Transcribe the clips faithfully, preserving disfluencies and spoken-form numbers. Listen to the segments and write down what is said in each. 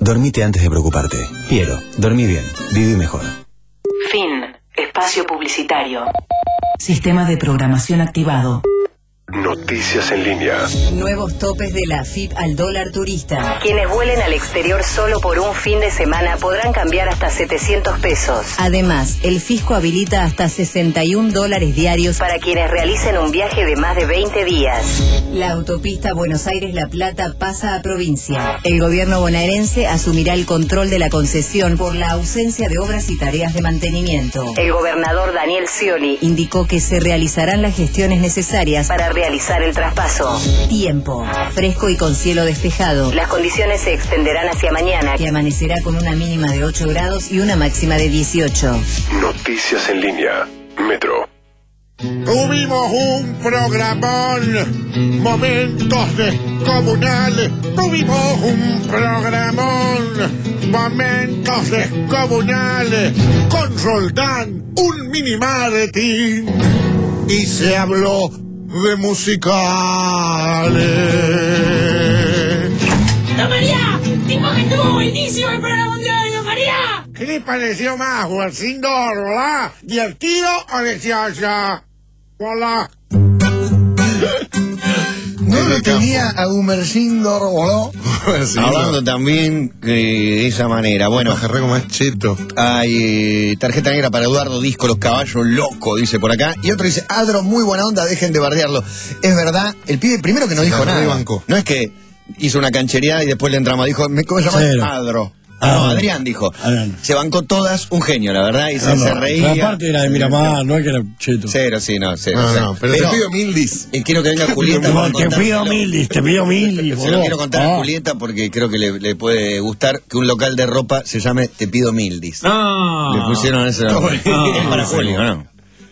Dormite antes de preocuparte. Piero, dormí bien, viví mejor. Fin. Espacio publicitario. Sistema de programación activado. Noticias en línea. Nuevos topes de la A F I P al dólar turista. Quienes vuelen al exterior solo por un fin de semana podrán cambiar hasta setecientos pesos. Además, el fisco habilita hasta sesenta y un dólares diarios para quienes realicen un viaje de más de veinte días. La autopista Buenos Aires-La Plata pasa a provincia. El gobierno bonaerense asumirá el control de la concesión por la ausencia de obras y tareas de mantenimiento. El gobernador Daniel Scioli indicó que se realizarán las gestiones necesarias para realizar el traspaso. Tiempo. Fresco y con cielo despejado. Las condiciones se extenderán hacia mañana, que amanecerá con una mínima de ocho grados y una máxima de dieciocho. Noticias en línea. Metro. Tuvimos un programón, momentos descomunales. Tuvimos un programón, momentos descomunales. Con Roldán, un mini marketing. Y se habló de musicales. ¡No, María! ¡Tipo que estuvo buenísimo el programa de hoy, no, María! ¿Qué le pareció más, Guarcindor, hola? ¿Divertido o gracioso? Hola. No lo tenía a Gumercindor, ¿no? Hablando también eh, de esa manera. Bueno, como es cheto. Hay eh, tarjeta negra para Eduardo Disco, los caballos locos, dice por acá. Y otro dice, Adro, muy buena onda, dejen de bardearlo. Es verdad, el pibe primero que no dijo nada. Banco. No es que hizo una canchereada y después le entramos, dijo, ¿cómo se llama? Adro. Ah, no, Adrián dijo. Adrián. Se bancó todas, un genio, la verdad, y no, se, no. se reía. La parte era de Miramar, no es que era cheto. Cero, sí, no, cero. No, cero. no, pero, pero te pido Mildis. Eh, quiero que venga Julieta. No, te pido Mildis, te pido Mildis. Se lo quiero contar ah. a Julieta porque creo que le, le puede gustar que un local de ropa se llame Te pido Mildis. No. Le pusieron ese nombre. No, es para Julio, ¿no?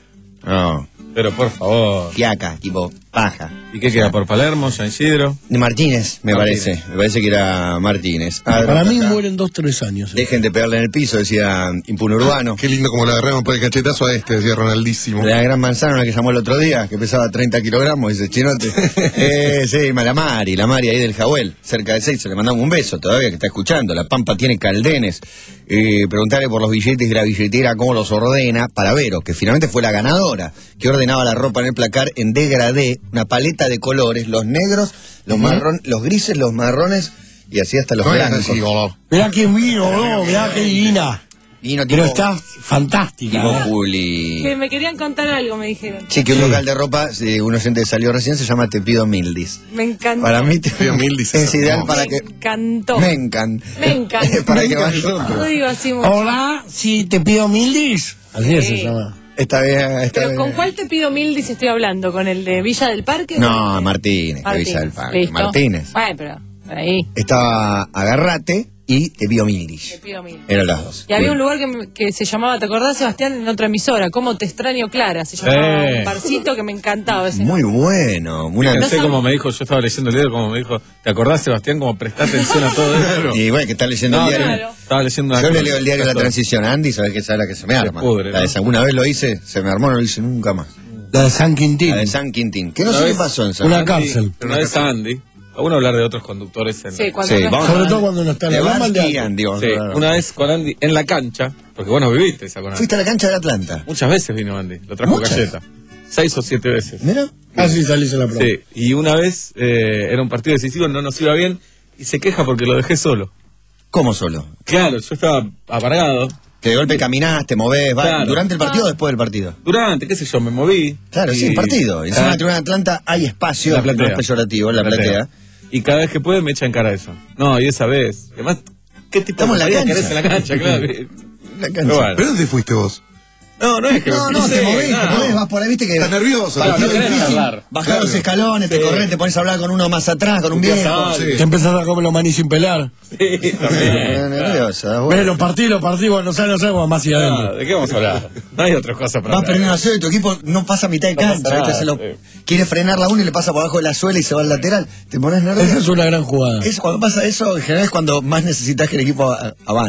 No. Pero por favor. Fiaca, tipo paja. ¿Y qué queda? ¿Por Palermo, San Isidro? De Martínez, me Martínez. parece. Me parece que era Martínez. Ah, Para mí acá. mueren dos, tres años. Eh. Dejen de pegarle en el piso, decía Impune Urbano. Qué lindo como le agarramos por el cachetazo a este, decía Ronaldísimo. De la gran manzana, la que llamó el otro día, que pesaba treinta kilogramos, dice Chinote. eh, sí, la Mari, la Mari ahí del Jahuel, cerca de seis, se le mandamos un beso todavía, que está escuchando. La Pampa tiene caldenes. Eh, preguntarle por los billetes de la billetera, cómo los ordena, para Vero, que finalmente fue la ganadora, que ordenaba la ropa en el placar en degradé, una paleta de colores, los negros, los uh-huh. marrones, los grises, los marrones, y así hasta los no blancos. Mirá qué vino, ¿no? Mirá qué divina. Vino Pero está fantástica. Tipo Juli. Que me querían contar algo, me dijeron. Sí, que un sí. local de ropa, eh, un oyente salió recién, se llama Te pido Mildis. Me encantó. Para mí Te pido Mildis es ideal para me que... Me encantó. Me encantó. Me encantó. Para me que encantó. vaya. No digo así mucho. Hola, si Te pido Mildis. Así sí. se llama. Está bien, está Pero bien. ¿con cuál Te pido Mildis estoy hablando? ¿Con el de Villa del Parque? No, Martínez, Martínez, Villa del Parque. ¿Listo? Martínez. Bueno, pero ahí. Estaba Agarrate y Te pido Mildis. Te pido Mildis. Eran las dos. Y había un lugar que, que se llamaba, ¿te acordás, Sebastián? En otra emisora, ¿Cómo te extraño, Clara? Se llamaba eh. un barcito que me encantaba ese. Muy bueno. Una... No sé cómo me dijo, yo estaba leyendo el diario, como me dijo, ¿te acordás, Sebastián, cómo prestá atención a todo eso? Y bueno, que está leyendo no, el diario. Claro. Estaba leyendo una Yo cosa, le leo el diario de La Transición a Andy, sabes que esa es la que se me arma. Se pudre, la de, ¿no? Alguna vez lo hice, se me armó, no lo hice nunca más. La de San Quintín. La de San Quintín. Que no sé qué pasó en San Una Quintín. cárcel. Pero una vez a Andy. Vamos a hablar de otros conductores en sí, la... cuando sí, no vamos sobre a... todo cuando no está en la Andy, de Andy, vamos sí, a una vez con Andy en la cancha, porque vos no viviste esa con Andy. Fuiste a la cancha de Atlanta. Muchas veces vino Andy, lo trajo ¿Muchas? Galleta. Seis o siete veces. ¿Mira? Ah, sí, salís en la prueba. Sí, y una vez eh, era un partido decisivo, no nos iba bien, y se queja porque lo dejé solo. ¿Cómo solo? Claro, yo estaba apargado. Que de golpe caminás, te movés, va, Claro. ¿durante el partido o después del partido? Durante, qué sé yo, me moví. Claro, y... sí, el partido. Encima de la tribuna de Atlanta hay espacio, La platea. no es peyorativo, la platea. platea. Y cada vez que puede me echa en cara eso. No, y esa vez. Además, ¿qué tipo Estamos de en la salida cancha. querés en la cancha? Claro. La cancha. Pero bueno. ¿Pero dónde fuiste vos? No, no es que... No, no, sé, te movés, no. te movés, vas por ahí, viste que... Estás nervioso. Para, te no pido querés difícil. hablar. Bajás Claro. los escalones, te Sí. corres, te pones a hablar con uno más atrás, con un Empieza viejo. a- Sí. Te empezás a comer los maní sin pelar. Sí, también. Nerviosa, Ves los partidos, los partidos, no sabes, no sabes, más hacia No, adentro. ¿de qué vamos a hablar? No hay otra cosa para Vas hablar. perdiendo la suela y tu equipo no pasa a mitad de No pasa cancha. nada, ¿viste? Se lo... sí. Quiere frenar la uno y le pasa por abajo de la suela y se va al lateral. Te pones nervioso. Esa es una gran jugada. Eso, cuando pasa eso, en general es cuando más necesitas que el equipo a- avance.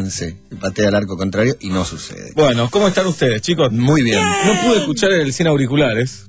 y patea al arco contrario y no sucede. Bueno, ¿cómo están ustedes, chicos? Muy bien. No pude escuchar el sin auriculares.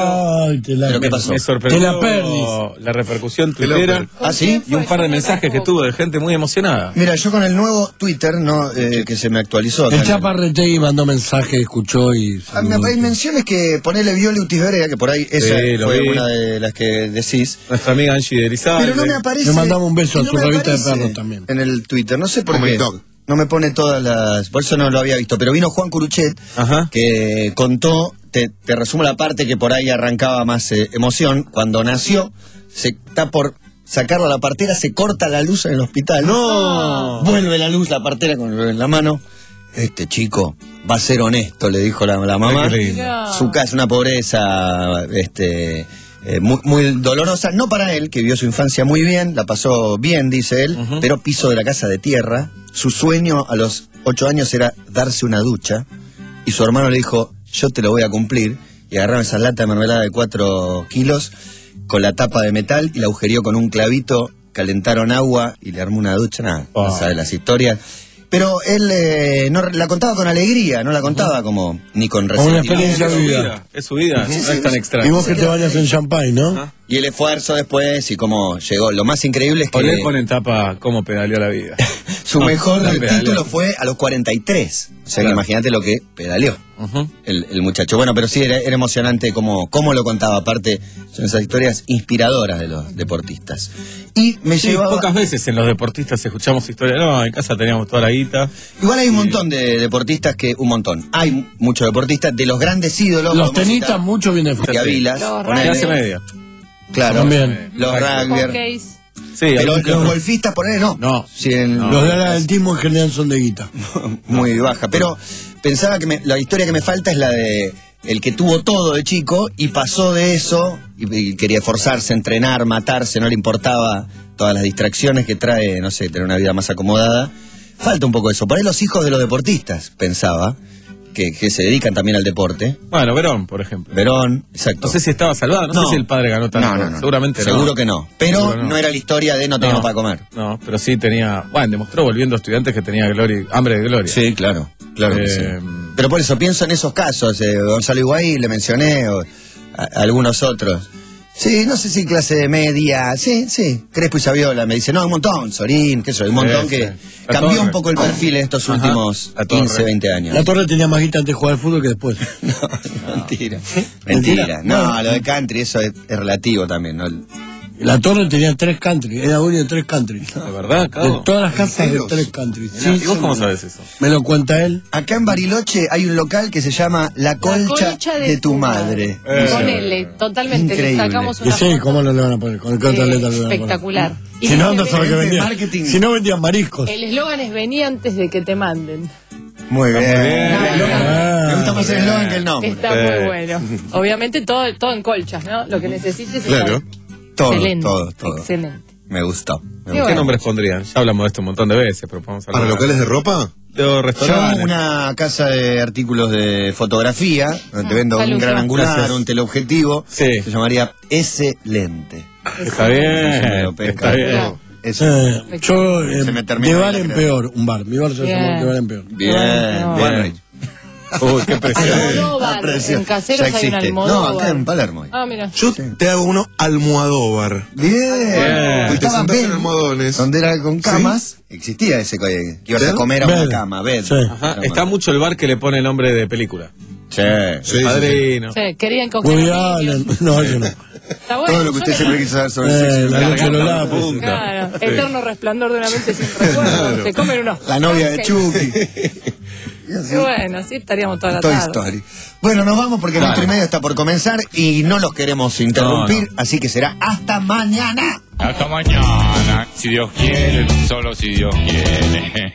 Ay, te la ¿Pero qué pasó? Me sorprendió Te la perdis. la repercusión tuitera. ¿Ah, sí? Y un par de mensajes que tuvo de gente muy emocionada. Mira, yo con el nuevo Twitter, no eh, que se me actualizó. El Chapa Retegui mandó mensaje, escuchó y... Ah, me hay menciones que ponele Viole Utisberea, que por ahí esa Sí, lo fue vi. una de las que decís. Nuestra amiga Angie de Elizalde. Pero no me aparece. Le mandamos un beso y a no su me revista de aparece perros también. En el Twitter, no sé por Como qué. el dog. No me pone todas las. Por eso no lo había visto. Pero vino Juan Curuchet, Ajá. que contó, te, te resumo la parte que por ahí arrancaba más eh, emoción. Cuando nació, se está por sacarlo a la partera, se corta la luz en el hospital. ¡No! Vuelve la luz, la partera con el bebé en la mano. Este chico va a ser honesto, le dijo la, la mamá. Qué lindo. Su casa, una pobreza este, eh, muy, muy dolorosa, no para él, que vivió su infancia muy bien, la pasó bien, dice él, Ujú. pero piso de la casa de tierra. Su sueño a los ocho años era darse una ducha, y su hermano le dijo, yo te lo voy a cumplir, y agarraron esa lata de mermelada de cuatro kilos, con la tapa de metal, y la agujereó con un clavito, calentaron agua, y le armó una ducha, nada, Oh. no sabe las historias. Pero él eh, no la contaba con alegría, no la contaba como ni con Como una resentimiento. experiencia Es su vida. vida. Es su vida. Sí, No sí, es tan sí. extraño. Y vos que te bañas en champagne, ¿no? Ajá. Y el esfuerzo después y cómo llegó. Lo más increíble es O le que ponen tapa cómo pedaleó la vida. su No, mejor no pedaleó. título fue a los cuarenta y tres. O sea, que Claro. imagínate lo que pedaleó Ujú. el, el muchacho. Bueno, pero sí, era, era emocionante cómo, cómo lo contaba. Aparte, son esas historias inspiradoras de los deportistas. Y me Sí, llevaba... pocas veces en los deportistas escuchamos historias. No, en casa teníamos toda la guita. Igual hay un montón de deportistas que... Un montón. Hay muchos deportistas de los grandes ídolos. Los podemos tenistas citar mucho vienen de Matías Vilas, Los ponele. Clase media. Claro. También. Los rugby. Hockeys. Sí, Pero algún que los otro. golfistas, ponele, no. No. Sí, en- No. Los de atletismo en general son de guita. muy baja. Pero pensaba que me- la historia que me falta es la de el que tuvo todo de chico y pasó de eso y, y quería esforzarse, entrenar, matarse, no le importaba todas las distracciones que trae, no sé, tener una vida más acomodada. Falta un poco eso. Por ahí los hijos de los deportistas, pensaba, que, que se dedican también al deporte. Bueno, Verón, por ejemplo. Verón, exacto. No sé si estaba salvado, no, No. sé si el padre ganó tanto. No, no, no. Seguramente no. Seguro que no. Pero Seguro no. era la historia de no tener para comer. No, pero sí tenía. Bueno, demostró volviendo estudiantes que tenía gloria, hambre de gloria. Sí, claro, claro que Eh, sí. Pero por eso pienso en esos casos, eh, Gonzalo Higuaín, le mencioné, o a- algunos otros. Sí, no sé si clase media, sí, sí, Crespo y Saviola, me dice, no, un montón, Sorín, qué sé yo, un montón Sí, que sí. La cambió Torre. un poco el perfil en estos Ajá, últimos la Torre. quince, veinte años. La Torre tenía más guita antes de jugar al fútbol que después. No, mentira, mentira. No, lo de country, eso es, es relativo también, ¿no? La Torre tenía tres country, era dueño de tres country. ¿De verdad, De Cabo? todas las casas de ¿En serio? tres country. ¿Y vos cómo sabes eso? Me lo cuenta él. Acá en Bariloche hay un local que se llama La Colcha, de, tu madre. Eh. Ponele, totalmente. Le Increíble. sacamos Y una sí, foto. ¿cómo no le van a poner? ¿Con qué otra Eh, letra le van a poner? espectacular. Y Si no, dice, no sabe que ven- vendían. marketing. Si no vendían mariscos. el eslogan es vení antes de que te manden. Muy bien. bien. El eslogan- Ah. Me gusta más el eslogan que el nombre. Está Eh. muy bueno. Obviamente todo, todo en colchas, ¿no? Lo que necesites Claro. es Todo, excelente. todo, todo. Excelente. Me gustó. Me Qué gustó. ¿Qué bueno. nombres pondrían? Ya hablamos de esto un montón de veces, pero podemos hablar. ¿Para locales de ropa? De Yo restaurantes. una casa de artículos de fotografía, donde te Ah, vendo salud, un gran Seba. angular, Gracias. un teleobjetivo, Sí. se llamaría S Lente. Está bien. Está bien. Eso. Eh, yo, eh, Se me terminó de la bar en crema. peor, un bar. Mi bar se llama Bien. de bar en peor. Bien, Bueno, bien. Bien. Uy, qué presión. Almodóvar. La presión. En Caseros Ya hay un existe. Almodóvar. No, acá en Palermo. hay. Ah, mira. Yo te hago uno almohadóvar. Bien. Bien. Pues Te estaba sentás en Ben, almohadones. donde era con camas, existía ese co- que ibas a ¿Bed? comer a una Bed. cama, bed. Sí. Ajá, está mucho el bar que le pone nombre de película. Sí. Sí, sí, Padrino. Sí, querían coger Woody a niños. Allen. No, yo no. Está bueno. Todo lo que yo usted no- siempre quiso saber sobre Eh, el sexo. la noche de los Garganta lápices. punta. Claro, Sí. eterno resplandor de una mente sin recuerdo. Se comen unos. La novia de pancakes. Chucky. Y bueno, así estaríamos toda la Toy tarde. Story. Bueno, nos vamos porque el otro y medio está por comenzar y no los queremos interrumpir, No, así que será hasta mañana. Hasta mañana, si Dios quiere, solo si Dios quiere.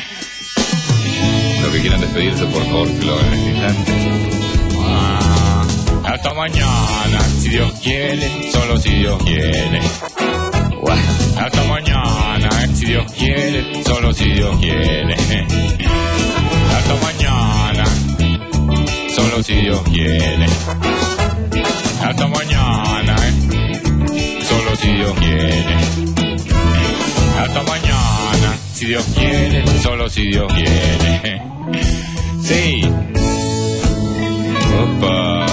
Los que quieran despedirse, por favor, que lo hagan en este instante. Ah, hasta mañana, si Dios quiere, solo si Dios quiere. Bueno, hasta mañana, si Dios quiere, solo si Dios quiere. Hasta mañana, solo si Dios quiere. Hasta mañana, solo si Dios quiere. Hasta mañana, si si Dios quiere, solo si Dios quiere. Sí. Opa.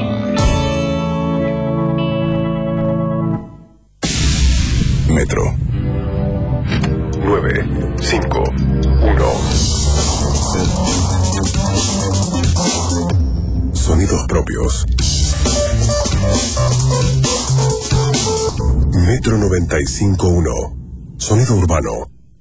Metro. nueve, cinco, uno. Sonidos propios. Metro noventa y cinco punto uno. Sonido urbano.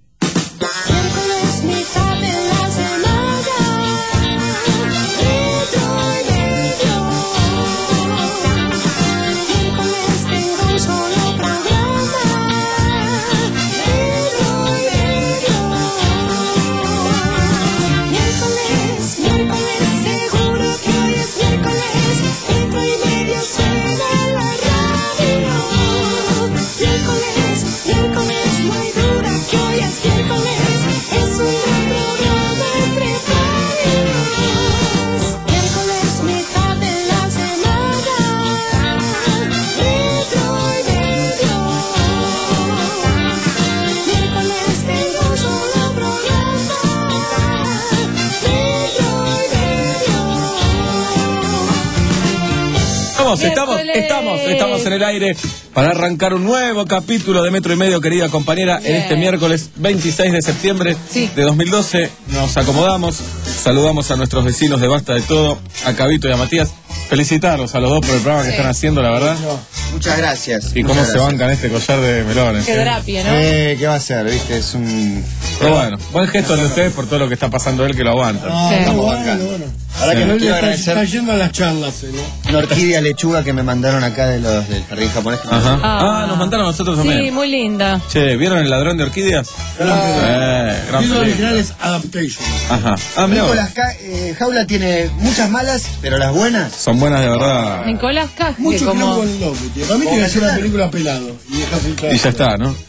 Estamos, estamos, estamos en el aire para arrancar un nuevo capítulo de Metro y Medio, querida compañera. Bien. En este miércoles veintiséis de septiembre sí. de dos mil doce nos acomodamos, saludamos a nuestros vecinos de Basta de Todo, a Cabito y a Matías. Felicitarlos a los dos por el programa sí. que están haciendo, la verdad. Muchas gracias. Y Muchas cómo gracias. se bancan este collar de melones. Qué drapia, ¿no? Eh, ¿Qué va a ser? ¿Viste? Es un... Pero bueno, buen gesto de ustedes por todo lo que está pasando él, que lo aguantan. No, sí. Estamos bueno, bueno. Ahora sí. que no le está, está yendo a las charlas, ¿no? Una orquídea lechuga que me mandaron acá de los del jardín japonés. Ajá. Ah, ah, nos mandaron a nosotros también. Sí, muy linda. Che, ¿vieron El ladrón de orquídeas? Gran eh, gran película. película. original es Adaptation. Ajá. Ah, mirá. Nicolás Ca eh, Jaula tiene muchas malas, pero las buenas son buenas de verdad. Nicolás Cage, Mucho como... quilombo en el loco, tío. Para mí tiene que hacer una película pelado. Y, dejas el y ya está, ¿no?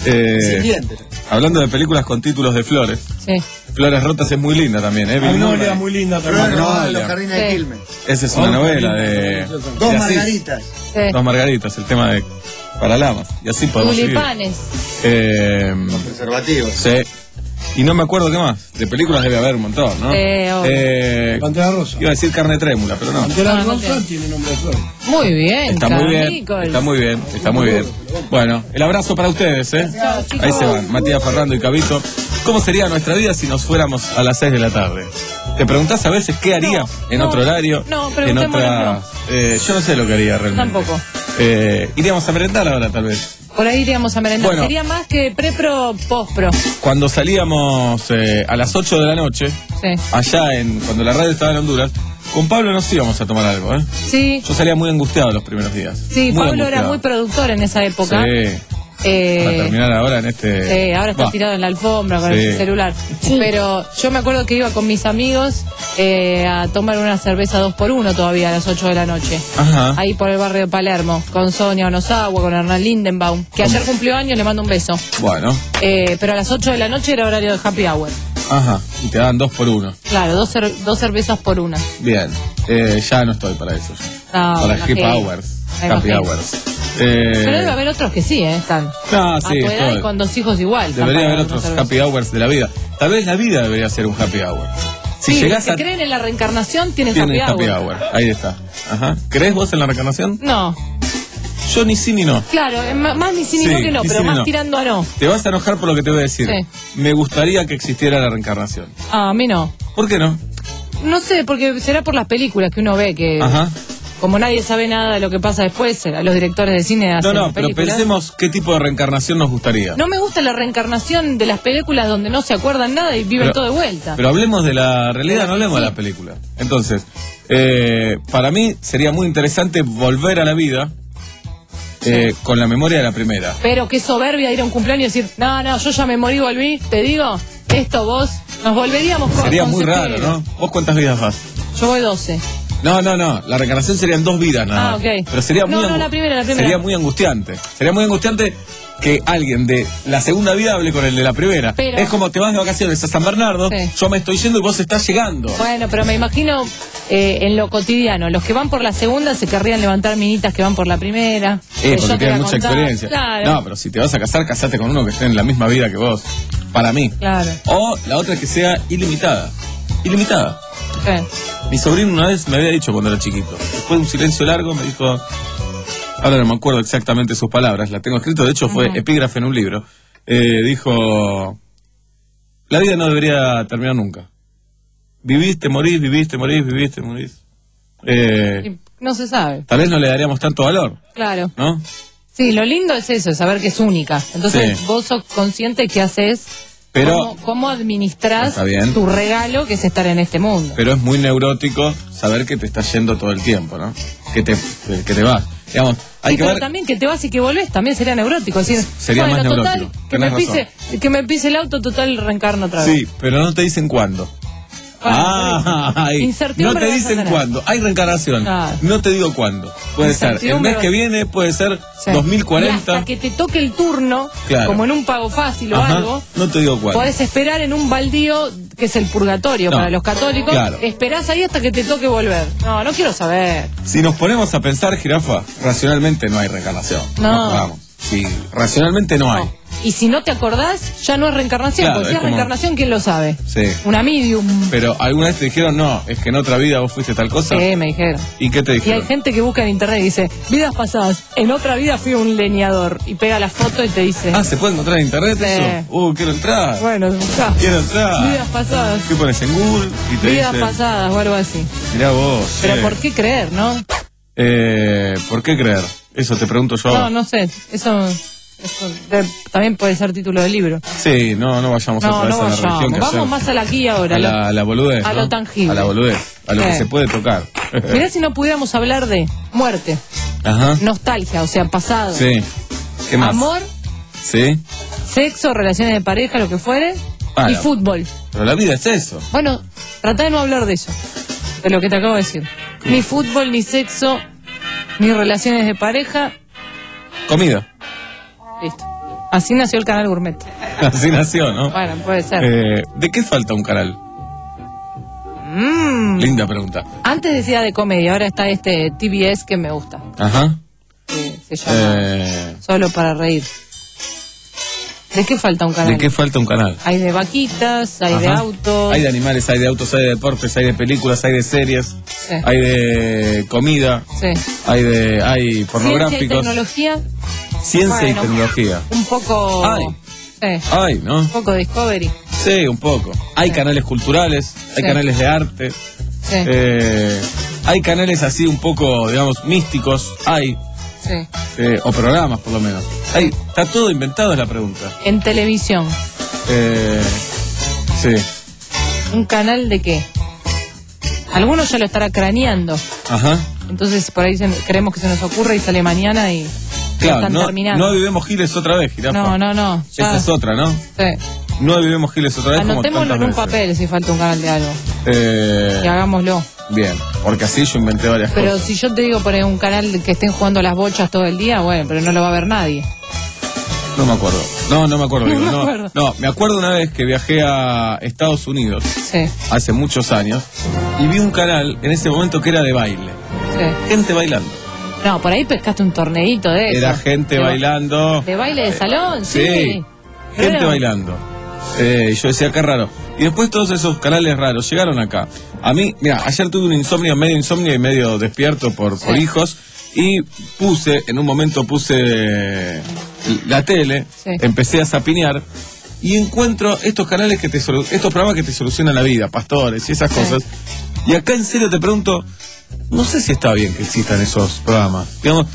Eh, hablando de películas con títulos de flores. Sí. Flores rotas es muy linda también, ¿eh? Magnolia muy linda también. Magnolia, Los Jardines sí. de Quilmes. Esa es una oh, novela de... Dos de margaritas. Sí. Dos margaritas, el tema de... Para lamas. Y así podemos Tulipanes. Eh, Los preservativos. Sí. Y no me acuerdo qué más. De películas debe haber un montón, ¿no? Eh, eh, Pantera Rosa. Iba a decir Carne Trémula, pero no. Pantera ah, Rosa no tiene nombre de flor. Muy bien, Está muy bien, Nichols. está muy bien, está muy bien. Bueno, el abrazo para ustedes, ¿eh? Chao, ahí se van, Matías, Fernando y Cabito. ¿Cómo sería nuestra vida si nos fuéramos a las seis de la tarde? ¿Te preguntás a veces qué haría no, en no, otro horario? No, en otra, eh, yo no sé lo que haría realmente. Tampoco. Eh, iríamos a merendar ahora, tal vez. Por ahí iríamos a merendar. Bueno, sería más que pre-pro, post-pro. Cuando salíamos eh, a las ocho de la noche, sí. allá en cuando la radio estaba en Honduras, con Pablo nos íbamos a tomar algo, ¿eh? Sí. Yo salía muy angustiado los primeros días. Sí, muy Pablo angustiado. era muy productor en esa época. Sí. Eh, Para terminar ahora en este... Sí, ahora está bah. tirado en la alfombra con sí. el celular. Sí. Pero yo me acuerdo que iba con mis amigos eh, a tomar una cerveza dos por uno todavía a las ocho de la noche. Ajá. Ahí por el barrio de Palermo, con Sonia Onosagua, con Hernán Lindenbaum, que ayer cumplió años, le mando un beso. Bueno. Eh, pero a las ocho de la noche era horario de happy hour. Ajá, y te dan dos por uno. Claro, dos, cer dos cervezas por una. Bien, eh, ya no estoy para eso. No, para happy hours. Happy imagino. hours. Eh, Pero debe haber otros que sí, ¿eh? Están. No, a sí, tu edad estoy. y con dos hijos igual. Debería haber otros happy hours de la vida. Tal vez la vida debería ser un happy hour. Si sí, llegás los que a... creen en la reencarnación tienen, tienen happy, happy hour. hour. Ahí está. Ajá. ¿Crees vos en la reencarnación? No. Yo ni sí ni no. Claro, más ni sí ni sí, no que no, ni pero sí, más no. tirando a no. Te vas a enojar por lo que te voy a decir. Sí. Me gustaría que existiera la reencarnación. Ah, a mí no. ¿Por qué no? No sé, porque será por las películas que uno ve que... Ajá. Como nadie sabe nada de lo que pasa después, los directores de cine hacen No, no, pero películas. pensemos qué tipo de reencarnación nos gustaría. No me gusta la reencarnación de las películas donde no se acuerdan nada y viven pero, todo de vuelta. Pero hablemos de la realidad, no hablemos sí. de la película. Entonces, eh, para mí sería muy interesante volver a la vida eh, sí. con la memoria de la primera. Pero qué soberbia ir a un cumpleaños y decir, no, no, yo ya me morí, volví, te digo, esto vos, nos volveríamos con... Sería muy raro, ¿no? ¿Vos cuántas vidas vas? Yo voy doce. No, no, no, la reencarnación serían dos vidas nada más. Ah, ok. Pero sería no, muy no, la primera, la primera. Sería muy angustiante. Sería muy angustiante que alguien de la segunda vida hable con el de la primera. Pero, es como te vas de vacaciones a San Bernardo, sí. yo me estoy yendo y vos estás llegando. Bueno, pero me imagino eh, en lo cotidiano, los que van por la segunda se querrían levantar minitas que van por la primera. Eh, eh, porque tienen mucha contar. experiencia. Claro. No, pero si te vas a casar, casate con uno que esté en la misma vida que vos. para mí. Claro. O la otra es que sea ilimitada. Ilimitada. ¿Qué? Mi sobrino una vez me había dicho cuando era chiquito, después de un silencio largo me dijo, ahora no me acuerdo exactamente sus palabras, la tengo escrito, de hecho fue uh-huh. epígrafe en un libro, eh, dijo, la vida no debería terminar nunca. Viviste, morís, viviste, morís, viviste, morís. Eh, no se sabe. Tal vez no le daríamos tanto valor. Claro. ¿No? Sí, lo lindo es eso, es saber que es única. Entonces sí. vos sos consciente que haces, pero cómo, cómo administrás tu regalo que es estar en este mundo. Pero es muy neurótico saber que te estás yendo todo el tiempo, ¿no? Que te, que te vas. Digamos, hay sí, que pero ver... también que te vas y que volvés también sería neurótico. Es decir, sería bueno, más total, neurótico. Que me, pise, que me pise el auto, total, reencarno otra vez. Sí, pero no te dicen cuándo. Ah, ay, no te dicen cuándo. Hay reencarnación. Claro. No te digo cuándo. Puede ser el mes que viene, puede ser sí. dos mil cuarenta. Y hasta que te toque el turno, claro. como en un pago fácil o Ajá, algo. No te digo cuándo. Podés esperar en un baldío, que es el purgatorio no, para los católicos. Claro. Esperás ahí hasta que te toque volver. No, no quiero saber. Si nos ponemos a pensar, Jirafa, racionalmente no hay reencarnación. No. Vamos. Sí, racionalmente no hay. No. Y si no te acordás, ya no es reencarnación. Claro, porque si es, es como... reencarnación, ¿quién lo sabe? Sí. Una medium. Pero alguna vez te dijeron, no, es que en otra vida vos fuiste tal cosa. Sí, me dijeron. ¿Y qué te dijeron? Y hay gente que busca en internet y dice, vidas pasadas, en otra vida fui un leñador. Y pega la foto y te dice... Ah, ¿se puede encontrar en internet sí. eso? Uh, quiero entrar. Bueno, buscá. Quiero entrar. Vidas pasadas. ¿Qué pones en Google? Y te vidas dice... pasadas o algo así. Mirá vos. Pero eh. ¿por qué creer, no? Eh, ¿por qué creer? Eso te pregunto yo. No, no sé. Eso... Eso de, también puede ser título del libro. Sí, no, no vayamos no, otra vez no a la vayamos. religión que Vamos hacemos. más a la aquí ahora. A la, a la boludez, A ¿no? lo tangible. A la boludez, a lo eh. que se puede tocar. Mirá si no pudiéramos hablar de muerte. Ajá. Nostalgia, o sea, pasado. Sí. ¿Qué más? Amor. Sí. Sexo, relaciones de pareja, lo que fuere. Para. Y fútbol. Pero la vida es eso. Bueno, trata de no hablar de eso. De lo que te acabo de decir. ¿Cómo? Ni fútbol, ni sexo, ni relaciones de pareja. Comida. Listo. Así nació el canal Gourmet. Así nació, ¿no? Bueno, puede ser. Eh, ¿De qué falta un canal? Mm. Linda pregunta. Antes decía de comedia, ahora está este T V S que me gusta. Ajá. Que se llama eh... Solo para reír. ¿De qué falta un canal? ¿De qué falta un canal? Hay de vaquitas, hay Ajá. de autos. Hay de animales, hay de autos, hay de deportes, hay de películas, hay de series. Sí. Hay de comida. Sí. Hay de hay pornográficos. Ciencia y tecnología. Ciencia bueno, y tecnología. Un poco... Ay. Sí. Ay, ¿no? Un poco Discovery. Sí, un poco. Hay sí. canales culturales, hay sí. canales de arte. Sí. Eh, hay canales así un poco, digamos, místicos. Hay. Sí. Eh, o programas, por lo menos. Hay, está todo inventado, es la pregunta. En televisión. Eh, sí. ¿Un canal de qué? Algunos ya lo estará craneando. Ajá. Entonces por ahí se, creemos que se nos ocurre y sale mañana y... Claro, no, no vivimos Giles otra vez, Jirafa. No, no, no. Ya. Esa es otra, ¿no? Sí. No vivimos Giles otra vez. Anotémoslo como en un veces. papel si falta un canal de algo. Eh, y hagámoslo. Bien, porque así yo inventé varias pero cosas. Pero si yo te digo poner un canal que estén jugando las bochas todo el día, bueno, pero no lo va a ver nadie. No me acuerdo. No, no me acuerdo. No, digo, me no, acuerdo. no, me acuerdo una vez que viajé a Estados Unidos. Sí. Hace muchos años. Y vi un canal en ese momento que era de baile. Sí. Gente bailando. No, por ahí pescaste un torneito de eso. Era gente de bailando. ¿De baile de salón? Sí. Sí. Gente Pero... bailando. Eh, yo decía, qué raro. Y después todos esos canales raros llegaron acá. A mí, mira, ayer tuve un insomnio, medio insomnio y medio despierto por, sí. por hijos. Y puse, en un momento puse la tele, sí. empecé a zapinear. Y encuentro estos canales que te solu- estos programas que te solucionan la vida, pastores y esas sí. cosas. Y acá en serio te pregunto, no sé si está bien que existan esos programas. Digamos,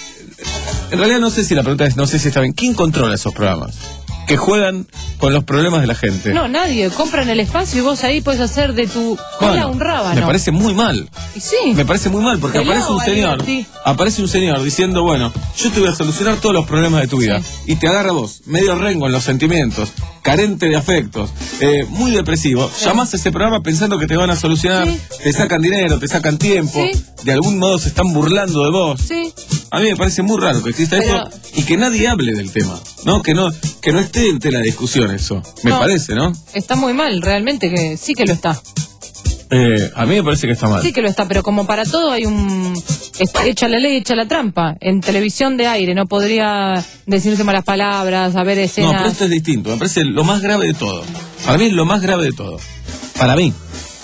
en realidad no sé si la pregunta es, no sé si está bien. ¿Quién controla esos programas? Que juegan con los problemas de la gente. No, nadie. Compran el espacio y vos ahí puedes hacer de tu cola bueno, un rábano. Me parece muy mal. Y sí. Me parece muy mal porque Pelado, aparece un señor, sí. aparece un señor diciendo, bueno, yo te voy a solucionar todos los problemas de tu vida. Sí. Y te agarra vos, medio rengo en los sentimientos, carente de afectos, eh, muy depresivo. Sí. Llamás a ese programa pensando que te van a solucionar, sí. te sacan dinero, te sacan tiempo, sí. de algún modo se están burlando de vos. Sí. A mí me parece muy raro que exista Pero... eso y que nadie hable del tema, ¿no? Que no, que no esté en la discusión eso. Me no, parece, ¿no? Está muy mal, realmente, que sí que lo está. Eh, a mí me parece que está mal. Sí que lo está, pero como para todo hay un... está hecha la ley, hecha la trampa. En televisión de aire no podría decirse malas palabras, haber escenas... No, pero esto es distinto. Me parece lo más grave de todo. Para mí es lo más grave de todo. Para mí.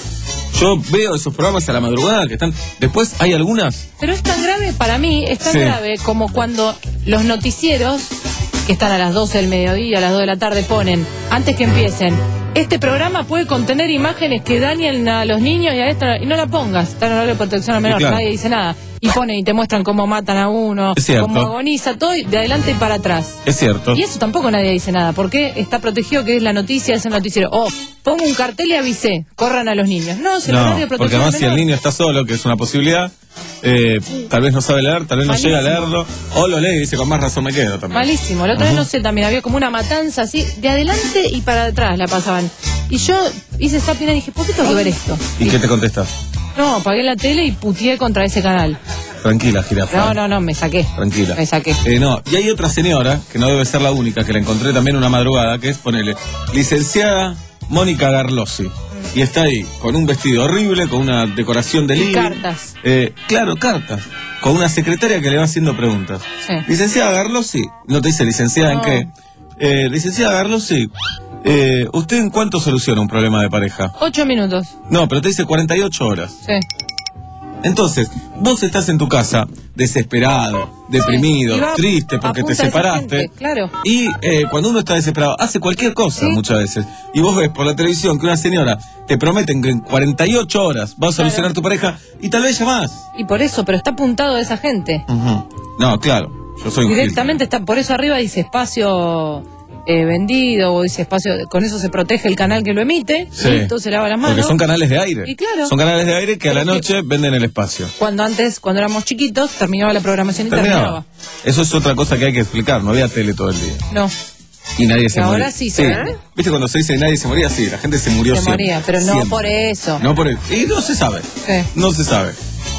Yo veo esos programas a la madrugada que están... Después hay algunas... Pero es tan grave, para mí, es tan Sí. grave como cuando los noticieros, que están a las doce del mediodía, a las dos de la tarde, ponen, antes que empiecen, este programa puede contener imágenes que dañen a los niños y a esta... Y no la pongas, está en horario de protección al menor, Sí, claro. nadie dice nada. Y ponen y te muestran cómo matan a uno, Es cierto. cómo agoniza, todo y de adelante y para atrás. Es cierto. Y eso tampoco nadie dice nada, porque está protegido que es la noticia, es el noticiero. O pongo un cartel y avisé, corran a los niños. No, es el No, horario de porque protección además al si el menor. niño está solo, que es una posibilidad, eh, tal vez no sabe leer, tal vez no Malísimo. llega a leerlo, o lo lee y dice, con más razón me quedo también. Malísimo. La otra vez, no sé, también había como una matanza así, de adelante y para atrás la pasaban. Y yo hice zapping y dije, ¿por qué tengo que ver esto? ¿Y qué te contesta? No, apagué la tele y puteé contra ese canal. Tranquila, jirafa. No, no, no, me saqué. Tranquila. Me saqué. Eh, no, y hay otra señora, que no debe ser la única, que la encontré también una madrugada, que es, ponele, licenciada Mónica Garlosi. Y está ahí, con un vestido horrible, con una decoración de Y living. cartas. Eh, claro, cartas. Con una secretaria que le va haciendo preguntas. Sí. Licenciada Garlosi, no te dice licenciada No. en qué. Eh, licenciada Garlosi, eh, ¿usted en cuánto soluciona un problema de pareja? Ocho minutos. No, pero te dice cuarenta y ocho horas. Sí. Entonces, vos estás en tu casa desesperado, deprimido, Y va triste a porque te punta de esa separaste. gente, claro. Y eh, cuando uno está desesperado, hace cualquier cosa Sí. muchas veces. Y vos ves por la televisión que una señora te prometen que en cuarenta y ocho horas va a solucionar Claro. tu pareja y tal vez ya más. Y por eso, pero está apuntado a esa gente. No, claro, yo soy un gil. Directamente está, por eso arriba dice espacio eh, vendido, o dice espacio, con eso se protege el canal que lo emite, Sí. listo, se lava las manos. Porque son canales de aire. Y claro. Son canales de aire que a la Pero noche venden el espacio. Cuando antes, cuando éramos chiquitos, terminaba la programación y Terminaba. terminaba. Eso es otra cosa que hay que explicar. No había tele todo el día. No, Y nadie se Y ahora moría. sí se ve. ¿Viste cuando se dice nadie se moría? Sí, la gente se murió se siempre. moría, pero no Siempre. por eso. No por eso. Y no se sabe. Sí. No se sabe.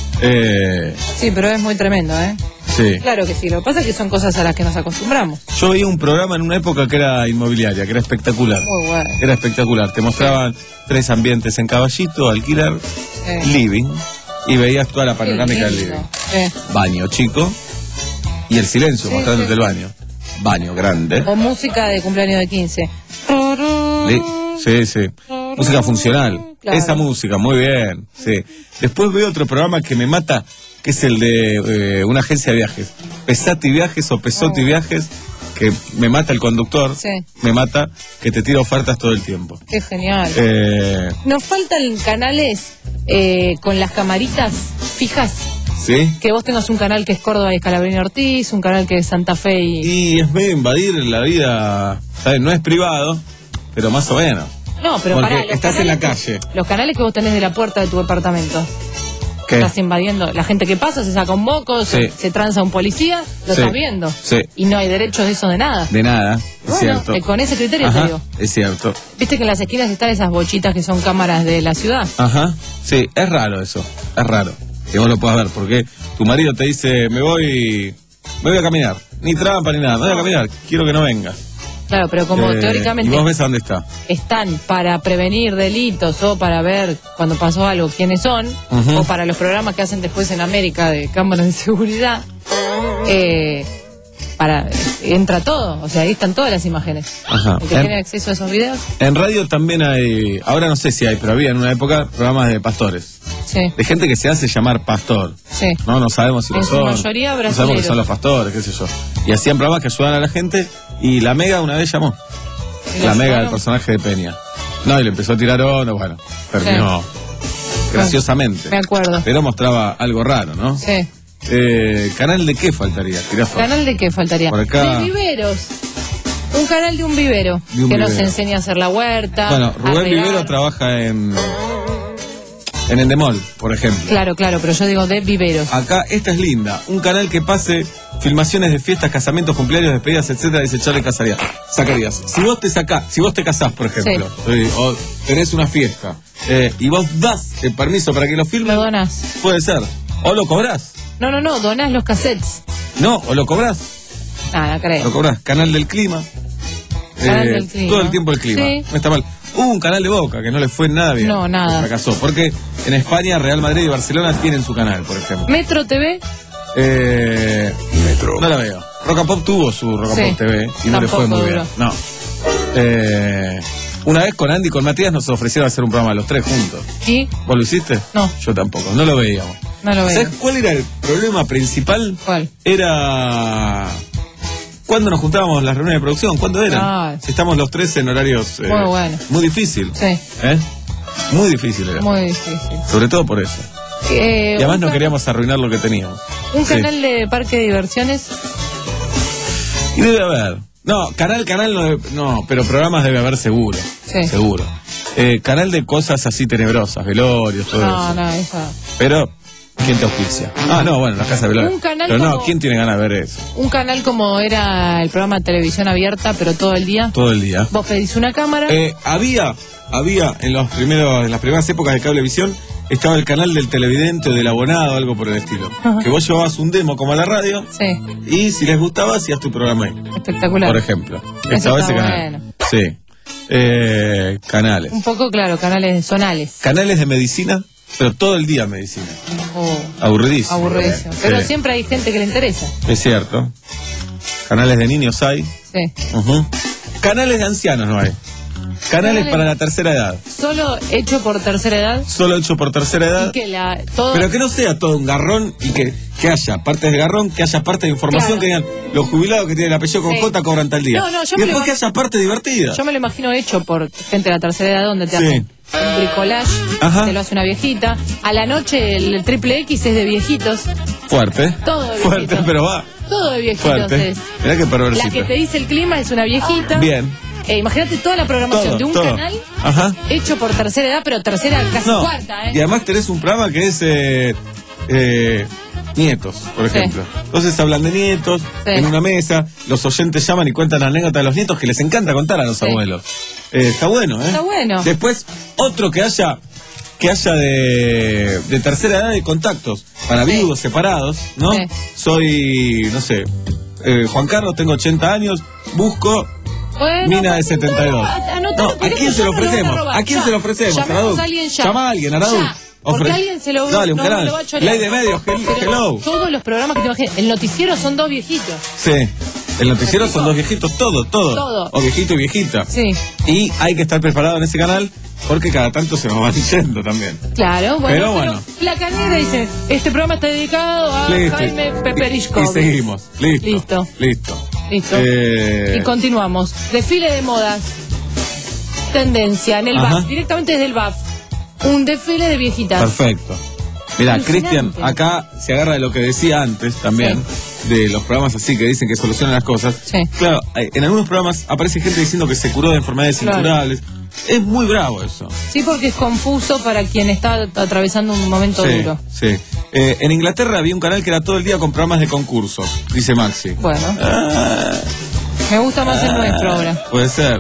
Eh, Sí, pero es muy tremendo, ¿eh? sí. Claro que sí, lo que pasa es que son cosas a las que nos acostumbramos. Yo veía un programa en una época que era inmobiliaria, que era espectacular. Muy bueno. Era espectacular. Te mostraban tres ambientes en Caballito, alquiler, Sí. living, y veías toda la panorámica del Qué living. lindo. Sí. Baño chico y el silencio Sí, mostrándote sí, el sí. baño. Baño grande. O música de cumpleaños de quince. Li- Sí, sí. Música funcional. Claro. Esa música, muy bien. Sí. Después veo otro programa que me mata, que es el de eh, una agencia de viajes. Pesati Viajes o Pesotti Oh. Viajes, que me mata el conductor. Sí. Me mata que te tira ofertas todo el tiempo. Qué genial. Eh, Nos faltan canales eh, con las camaritas fijas. ¿Sí? Que vos tengas un canal que es Córdoba y Scalabrini Ortiz, un canal que es Santa Fe y... Y es medio invadir la vida. ¿Sabes? No es privado, pero más o menos. No, pero Porque pará, los estás en la canales que- calle. Los canales que vos tenés de la puerta de tu departamento. ¿Qué? Estás invadiendo. La gente que pasa se saca un moco, Sí. se, se tranza un policía, lo Sí. estás viendo. Sí. Y no hay derechos de eso de nada. De nada, es Bueno, cierto. eh, con ese criterio Ajá, te digo. es cierto. Viste que en las esquinas están esas bochitas que son cámaras de la ciudad. Ajá, sí, es raro eso, es raro que vos lo puedas ver, porque tu marido te dice, me voy, me voy a caminar, ni trampa ni nada, me voy a caminar, quiero que no vengas. Claro, pero como Eh, teóricamente Y vos ves a dónde está. están para prevenir delitos o para ver cuando pasó algo quiénes son, Ujú. o para los programas que hacen después en América de cámaras de seguridad, eh, para entra todo, o sea, ahí están todas las imágenes. Ajá. El que En, tiene acceso a esos videos, en radio también hay, ahora no sé si hay, pero había en una época programas de pastores, sí, de gente que se hace llamar pastor. sí. No, no sabemos si En lo su son. mayoría No sabemos brasileros. que son los pastores, qué sé yo. Y hacían programas que ayudaban a la gente, y la Mega una vez llamó. ¿Y La lo Mega, el ayudaron? personaje de Peña. No, y le empezó a tirar onda, bueno, terminó graciosamente. Me acuerdo. Pero mostraba algo raro, ¿no? Sí. Eh, ¿Canal de qué faltaría, jirafa? ¿Canal de qué faltaría? Por acá. De viveros. Un canal de un vivero. De un que nos vivero. enseña a hacer la huerta. Bueno, a Rubén regar. Vivero trabaja en en Endemol, por ejemplo. Claro, claro, pero yo digo de viveros. Acá, esta es linda. Un canal que pase filmaciones de fiestas, casamientos, cumpleaños, despedidas, etcétera, dice Charlie Casarías. Zacarías. Si vos te sacás, si vos te casás, por ejemplo, eh, o tenés una fiesta, eh, y vos das el permiso para que lo filmen, Lo donás. puede ser. O lo cobrás. No, no, no, donás los cassettes. No, o lo cobrás. Nada, Lo creo. cobrás. Canal del clima. Canal Eh, del clima. Todo el tiempo el clima. Sí. No está mal. Hubo un canal de Boca que no le fue nada bien. No, nada. Fracasó. Porque en España, Real Madrid y Barcelona tienen su canal, por ejemplo. Metro T V. Eh, Metro. No la veo. Rock and Pop tuvo su Rock and Sí. Pop T V y no le fue Tampoco muy bien. duró. No. Eh, una vez con Andy y con Matías nos ofrecieron hacer un programa los tres juntos. ¿Y? ¿Vos lo hiciste? No. Yo tampoco, no lo veíamos. No lo veo. ¿Sabes cuál era el problema principal? ¿Cuál? Era... ¿Cuándo nos juntábamos las reuniones de producción? ¿Cuándo eran? Ah. Si estamos los tres en horarios... eh, Muy bueno. Muy difícil. Sí. ¿Eh? Muy difícil era. Muy difícil. Sobre todo por eso. Eh, Y además un no ca- queríamos arruinar lo que teníamos. Un Sí. canal de parque de diversiones. Y debe haber. No, canal, canal no, debe- no, pero programas debe haber seguro. Sí. Seguro. Eh, canal de cosas así tenebrosas, velorios, todo No, eso. no, esa. Pero, ¿quién te auspicia? Ah, no, bueno, la casa de velorios. Un canal Pero no, como- ¿quién tiene ganas de ver eso? Un canal como era el programa de televisión abierta, pero todo el día. Todo el día. Vos pedís una cámara. Eh, había, había en los primeros, en las primeras épocas de Cablevisión, estaba el canal del televidente o del abonado, algo por el estilo. Ajá. Que vos llevabas un demo como a la radio Sí, y si les gustaba hacías tu programa ahí. espectacular. Por ejemplo. Eso Estaba está ese canal. bueno. Sí. Eh, canales. Un poco, claro, canales zonales. Canales de medicina, pero todo el día medicina. Oh, Aburridísimo. aburridísimo. Pero Sí. siempre hay gente que le interesa. Es cierto. Canales de niños hay. Sí. Ujú. Canales de ancianos no hay. Canales Canales- para la tercera edad. Solo hecho por tercera edad. Solo hecho por tercera edad. Y que la. Todo. Pero que no sea todo un garrón y que, que haya partes de garrón, que haya partes de información, Claro. que digan los jubilados que tienen el apellido con Sí. J cobran tal día. No, no, yo y me después lo- que haya partes divertidas. Yo me lo imagino hecho por gente de la tercera edad donde te Sí. hacen un bricolage, Ajá. te lo hace una viejita. A la noche el, el triple X es de viejitos. Fuerte. Todo de Fuerte, viejitos. pero va. Todo de viejitos Fuerte. es. Mirá qué La perversito. que te dice el clima es una viejita. Bien. Eh, imagínate toda la programación Todo, de un todo. canal Ajá. hecho por tercera edad, pero tercera casi No. cuarta, ¿eh? Y además tenés un programa que es eh, eh, nietos, por Sí. ejemplo. Entonces hablan de nietos Sí. en una mesa, los oyentes llaman y cuentan anécdotas de los nietos que les encanta contar a los Sí. abuelos. Eh, está bueno, ¿eh? Está bueno. Después, otro que haya que haya de, de tercera edad de contactos para Sí. viudos separados, ¿no? Sí. Soy, no sé, eh, Juan Carlos, tengo ochenta años, busco Bueno, mina de pues, setenta y dos. anotalo, No, ¿a porque quién esto se lo ya no van ofrecemos? robar. ¿A quién Ya. se lo ofrecemos? Llamamos Aradu? a alguien ya. Llama a alguien, Aradu. Ya. Porque Ofre- alguien se lo Dale, un no, canal. lo va a chorear. Ley de medios, hel- Pero hello. todos los programas que te imaginas. El noticiero son dos viejitos. Sí. El noticiero son dos viejitos, todo, todo. Todo. O viejito y viejita. Sí. Y hay que estar preparado en ese canal porque cada tanto se nos van yendo también. Claro, bueno. Pero bueno. La canera dice, este programa está dedicado a Listo. Jaime Y, Peperichko. y seguimos. Listo. Listo. Listo. Listo. Eh, Y continuamos. Desfile de modas. Tendencia en el Ajá. B A F. Directamente desde el B A F. Un desfile de viejitas. Perfecto. Mirá, Alucinante. Cristian, acá se agarra de lo que decía antes también, de los programas así que dicen que solucionan las cosas. Sí. Claro, eh, en algunos programas aparece gente diciendo que se curó de enfermedades Claro. incurables. Es muy bravo eso. Sí, porque es confuso para quien está atravesando un momento Sí, duro. sí. Eh, en Inglaterra había un canal que era todo el día con programas de concursos, dice Maxi. Bueno, Ah, me gusta más el ah, nuestro ahora. Puede ser.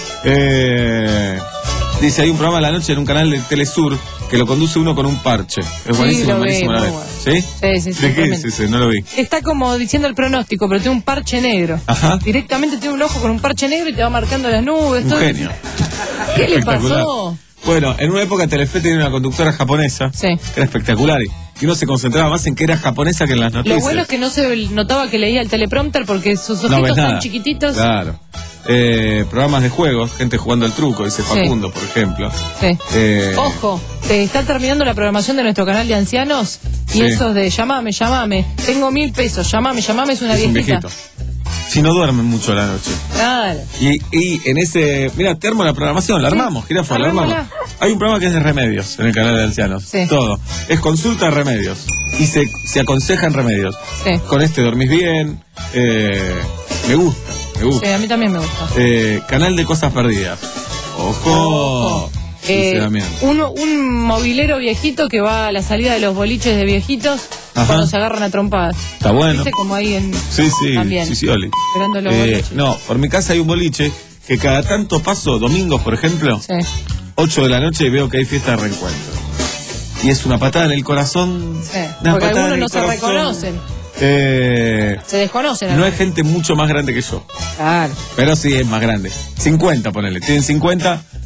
Eh, dice, hay un programa a la noche en un canal de Telesur que lo conduce uno con un parche. Es Sí, buenísimo, lo vi, buenísimo a la muy vez. bueno. ¿Sí? Sí, sí, sí, ¿De qué? tremendo. Sí, sí, no lo vi. Está como diciendo el pronóstico, pero tiene un parche negro. Ajá. Directamente tiene un ojo con un parche negro y te va marcando las nubes. Un todo. genio. ¿Qué le Espectacular. pasó? Bueno, en una época Telefe tenía una conductora japonesa Sí. que era espectacular y y uno se concentraba más en que era japonesa que en las noticias. Lo bueno es que no se notaba que leía el teleprompter porque sus No ves ojitos nada. tan chiquititos. Claro. Eh, programas de juegos, gente jugando al truco, dice Facundo, por ejemplo. Sí. Eh, Ojo, te está terminando la programación de nuestro canal de ancianos y Sí. esos de llamame, llamame, tengo mil pesos, llamame, llamame es una es un viejita. viejito. Si no duermen mucho a la noche. Claro. Y, y en ese. Mira, te armo la programación, la armamos, Jirafa, la armamos. Armémosla. Hay un programa que es de remedios en el canal de ancianos. Sí. Todo. Es consulta de remedios. Y se, se aconsejan remedios. Sí. Con este dormís bien. Eh, me gusta, me gusta. Sí, a mí también me gusta. Eh, canal de cosas perdidas. Ojo. Ojo. Dice Eh, Damián. un, un movilero viejito que va a la salida de los boliches de viejitos Ajá. cuando se agarran a trompadas. Está bueno. ¿Viste? Como ahí en. Sí, sí, También. sí, sí, Oli. Esperando los Eh, boliches. no, por mi casa hay un boliche que cada tanto paso, domingos por ejemplo, Sí. ocho de la noche y veo que hay fiesta de reencuentro. Y es una patada en el corazón. Sí. Una Porque patada en algunos el no se corazón. reconocen. Eh, Se desconocen. no es gente mucho más grande que yo. Claro. Pero sí es más grande. cincuenta, ponele. Tienen cincuenta,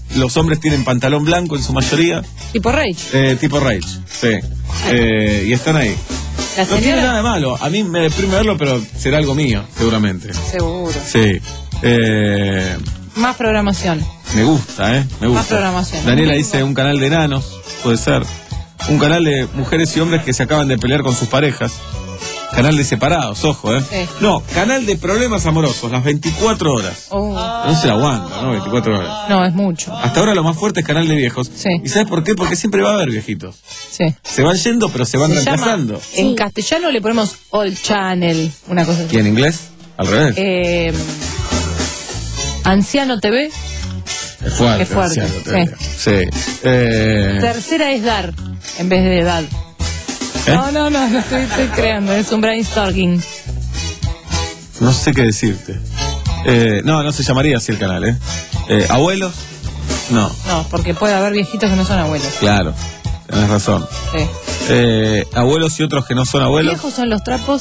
los hombres tienen pantalón blanco en su mayoría. Tipo Rage. Eh, tipo Rage, sí. Eh, y están ahí. La No señora... tiene nada de malo. A mí me deprime verlo, pero será algo mío, seguramente. Seguro. Sí. Eh, Más programación. me gusta, ¿eh? Me gusta. Más programación. Daniela dice un canal de enanos, puede ser. Un canal de mujeres y hombres que se acaban de pelear con sus parejas. Canal de separados, ojo, ¿eh? Sí. No, canal de problemas amorosos, las veinticuatro horas. Oh. No se la aguanta, ¿no? veinticuatro horas. No, es mucho. Hasta ahora lo más fuerte es canal de viejos. Sí. ¿Y sabes por qué? Porque siempre va a haber viejitos. Sí. Se van yendo, pero se van Se reemplazando. llama- en castellano le ponemos All Channel, una cosa así. ¿Y en inglés? Al revés. Eh, Anciano T V. es fuerte. es fuerte, anciano, te digo. Sí. Eh, Tercera es dar, en vez de edad. ¿Eh? No, no, no, no estoy, estoy creando, es un brainstorming. no sé qué decirte. Eh, no, no se llamaría así el canal, ¿eh? eh ¿Abuelos? No, No, porque puede haber viejitos que no son abuelos. claro. Tenés razón. Sí. Eh, abuelos y otros que no son abuelos. Viejos son los trapos.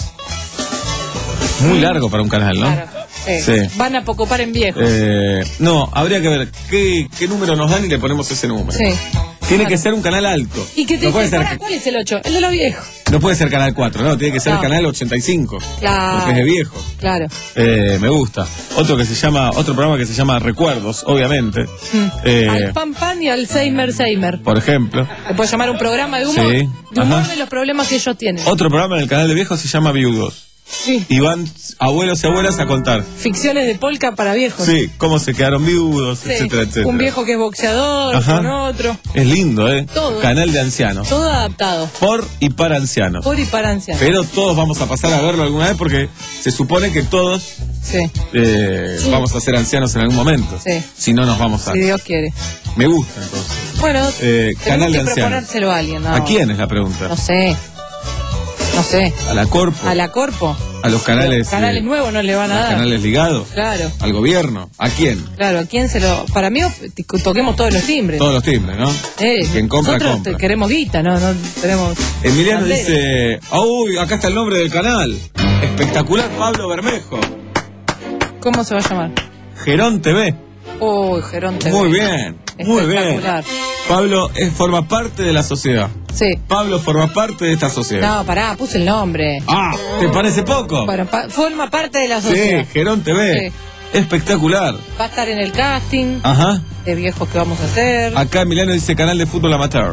Muy largo para un canal, ¿no? Claro. Sí. Sí. Van a pocopar en viejos. Eh, no, habría que ver qué, qué número nos dan y le ponemos ese número. Sí. Tiene Claro. que ser un canal alto. Y que te no, puede dicen, ser, "Para, ¿cuál es el ocho? El de los viejos. no puede ser canal cuatro, no, tiene que ser No. canal ochenta y cinco. Claro. Porque es de viejos. Claro. Eh, me gusta. Otro que se llama, otro programa que se llama Recuerdos, obviamente. Mm. Eh, Al pan pan y al Seimer Seimer. por ejemplo. Se puede llamar un programa de humor. Sí. De humor Ajá. de los problemas que ellos tienen. Otro programa en el canal de viejos se llama Viudos. Sí. Y van abuelos y abuelas a contar. Ficciones de polka para viejos. Sí, cómo se quedaron viudos, Sí. etcétera, etcétera. Un viejo que es boxeador, Ajá. con otro. Es lindo, ¿eh? Todo. Canal de ancianos. Todo adaptado. Por y para ancianos. Por y para ancianos. Pero todos vamos a pasar a verlo alguna vez porque se supone que todos Sí. eh, vamos a ser ancianos en algún momento. Sí. Si no nos vamos a... Si Dios quiere. Me gusta entonces. Bueno, Eh, tenemos canal de que ancianos. proponérselo a alguien. ¿no? ¿A quién es la pregunta? No sé. No sé. ¿A la Corpo? ¿A la Corpo? ¿A los canales? Los canales eh, nuevos no le van a ¿Los dar. canales ligados? Claro. ¿Al gobierno? ¿A quién? Claro, ¿a quién se lo...? Para mí, of- toquemos todos los timbres. Todos los timbres, ¿no? Eh, Quien compra, nosotros compra. te- queremos guita, no, no tenemos... Emiliano bandera. dice, uy, acá está el nombre del canal. Espectacular Pablo Bermejo. ¿Cómo se va a llamar? Gerón T V. Uy, Gerón T V. Muy bien, muy bien. Espectacular. Pablo es, forma parte de la sociedad. Sí. Pablo forma parte de esta sociedad. No, pará, puse el nombre. Ah, ¿te parece poco? Bueno, pa- forma parte de la Sí, sociedad. Gerón T V. Espectacular. Va a estar en el casting Ajá. de viejos que vamos a hacer. Acá Emiliano dice canal de fútbol amateur.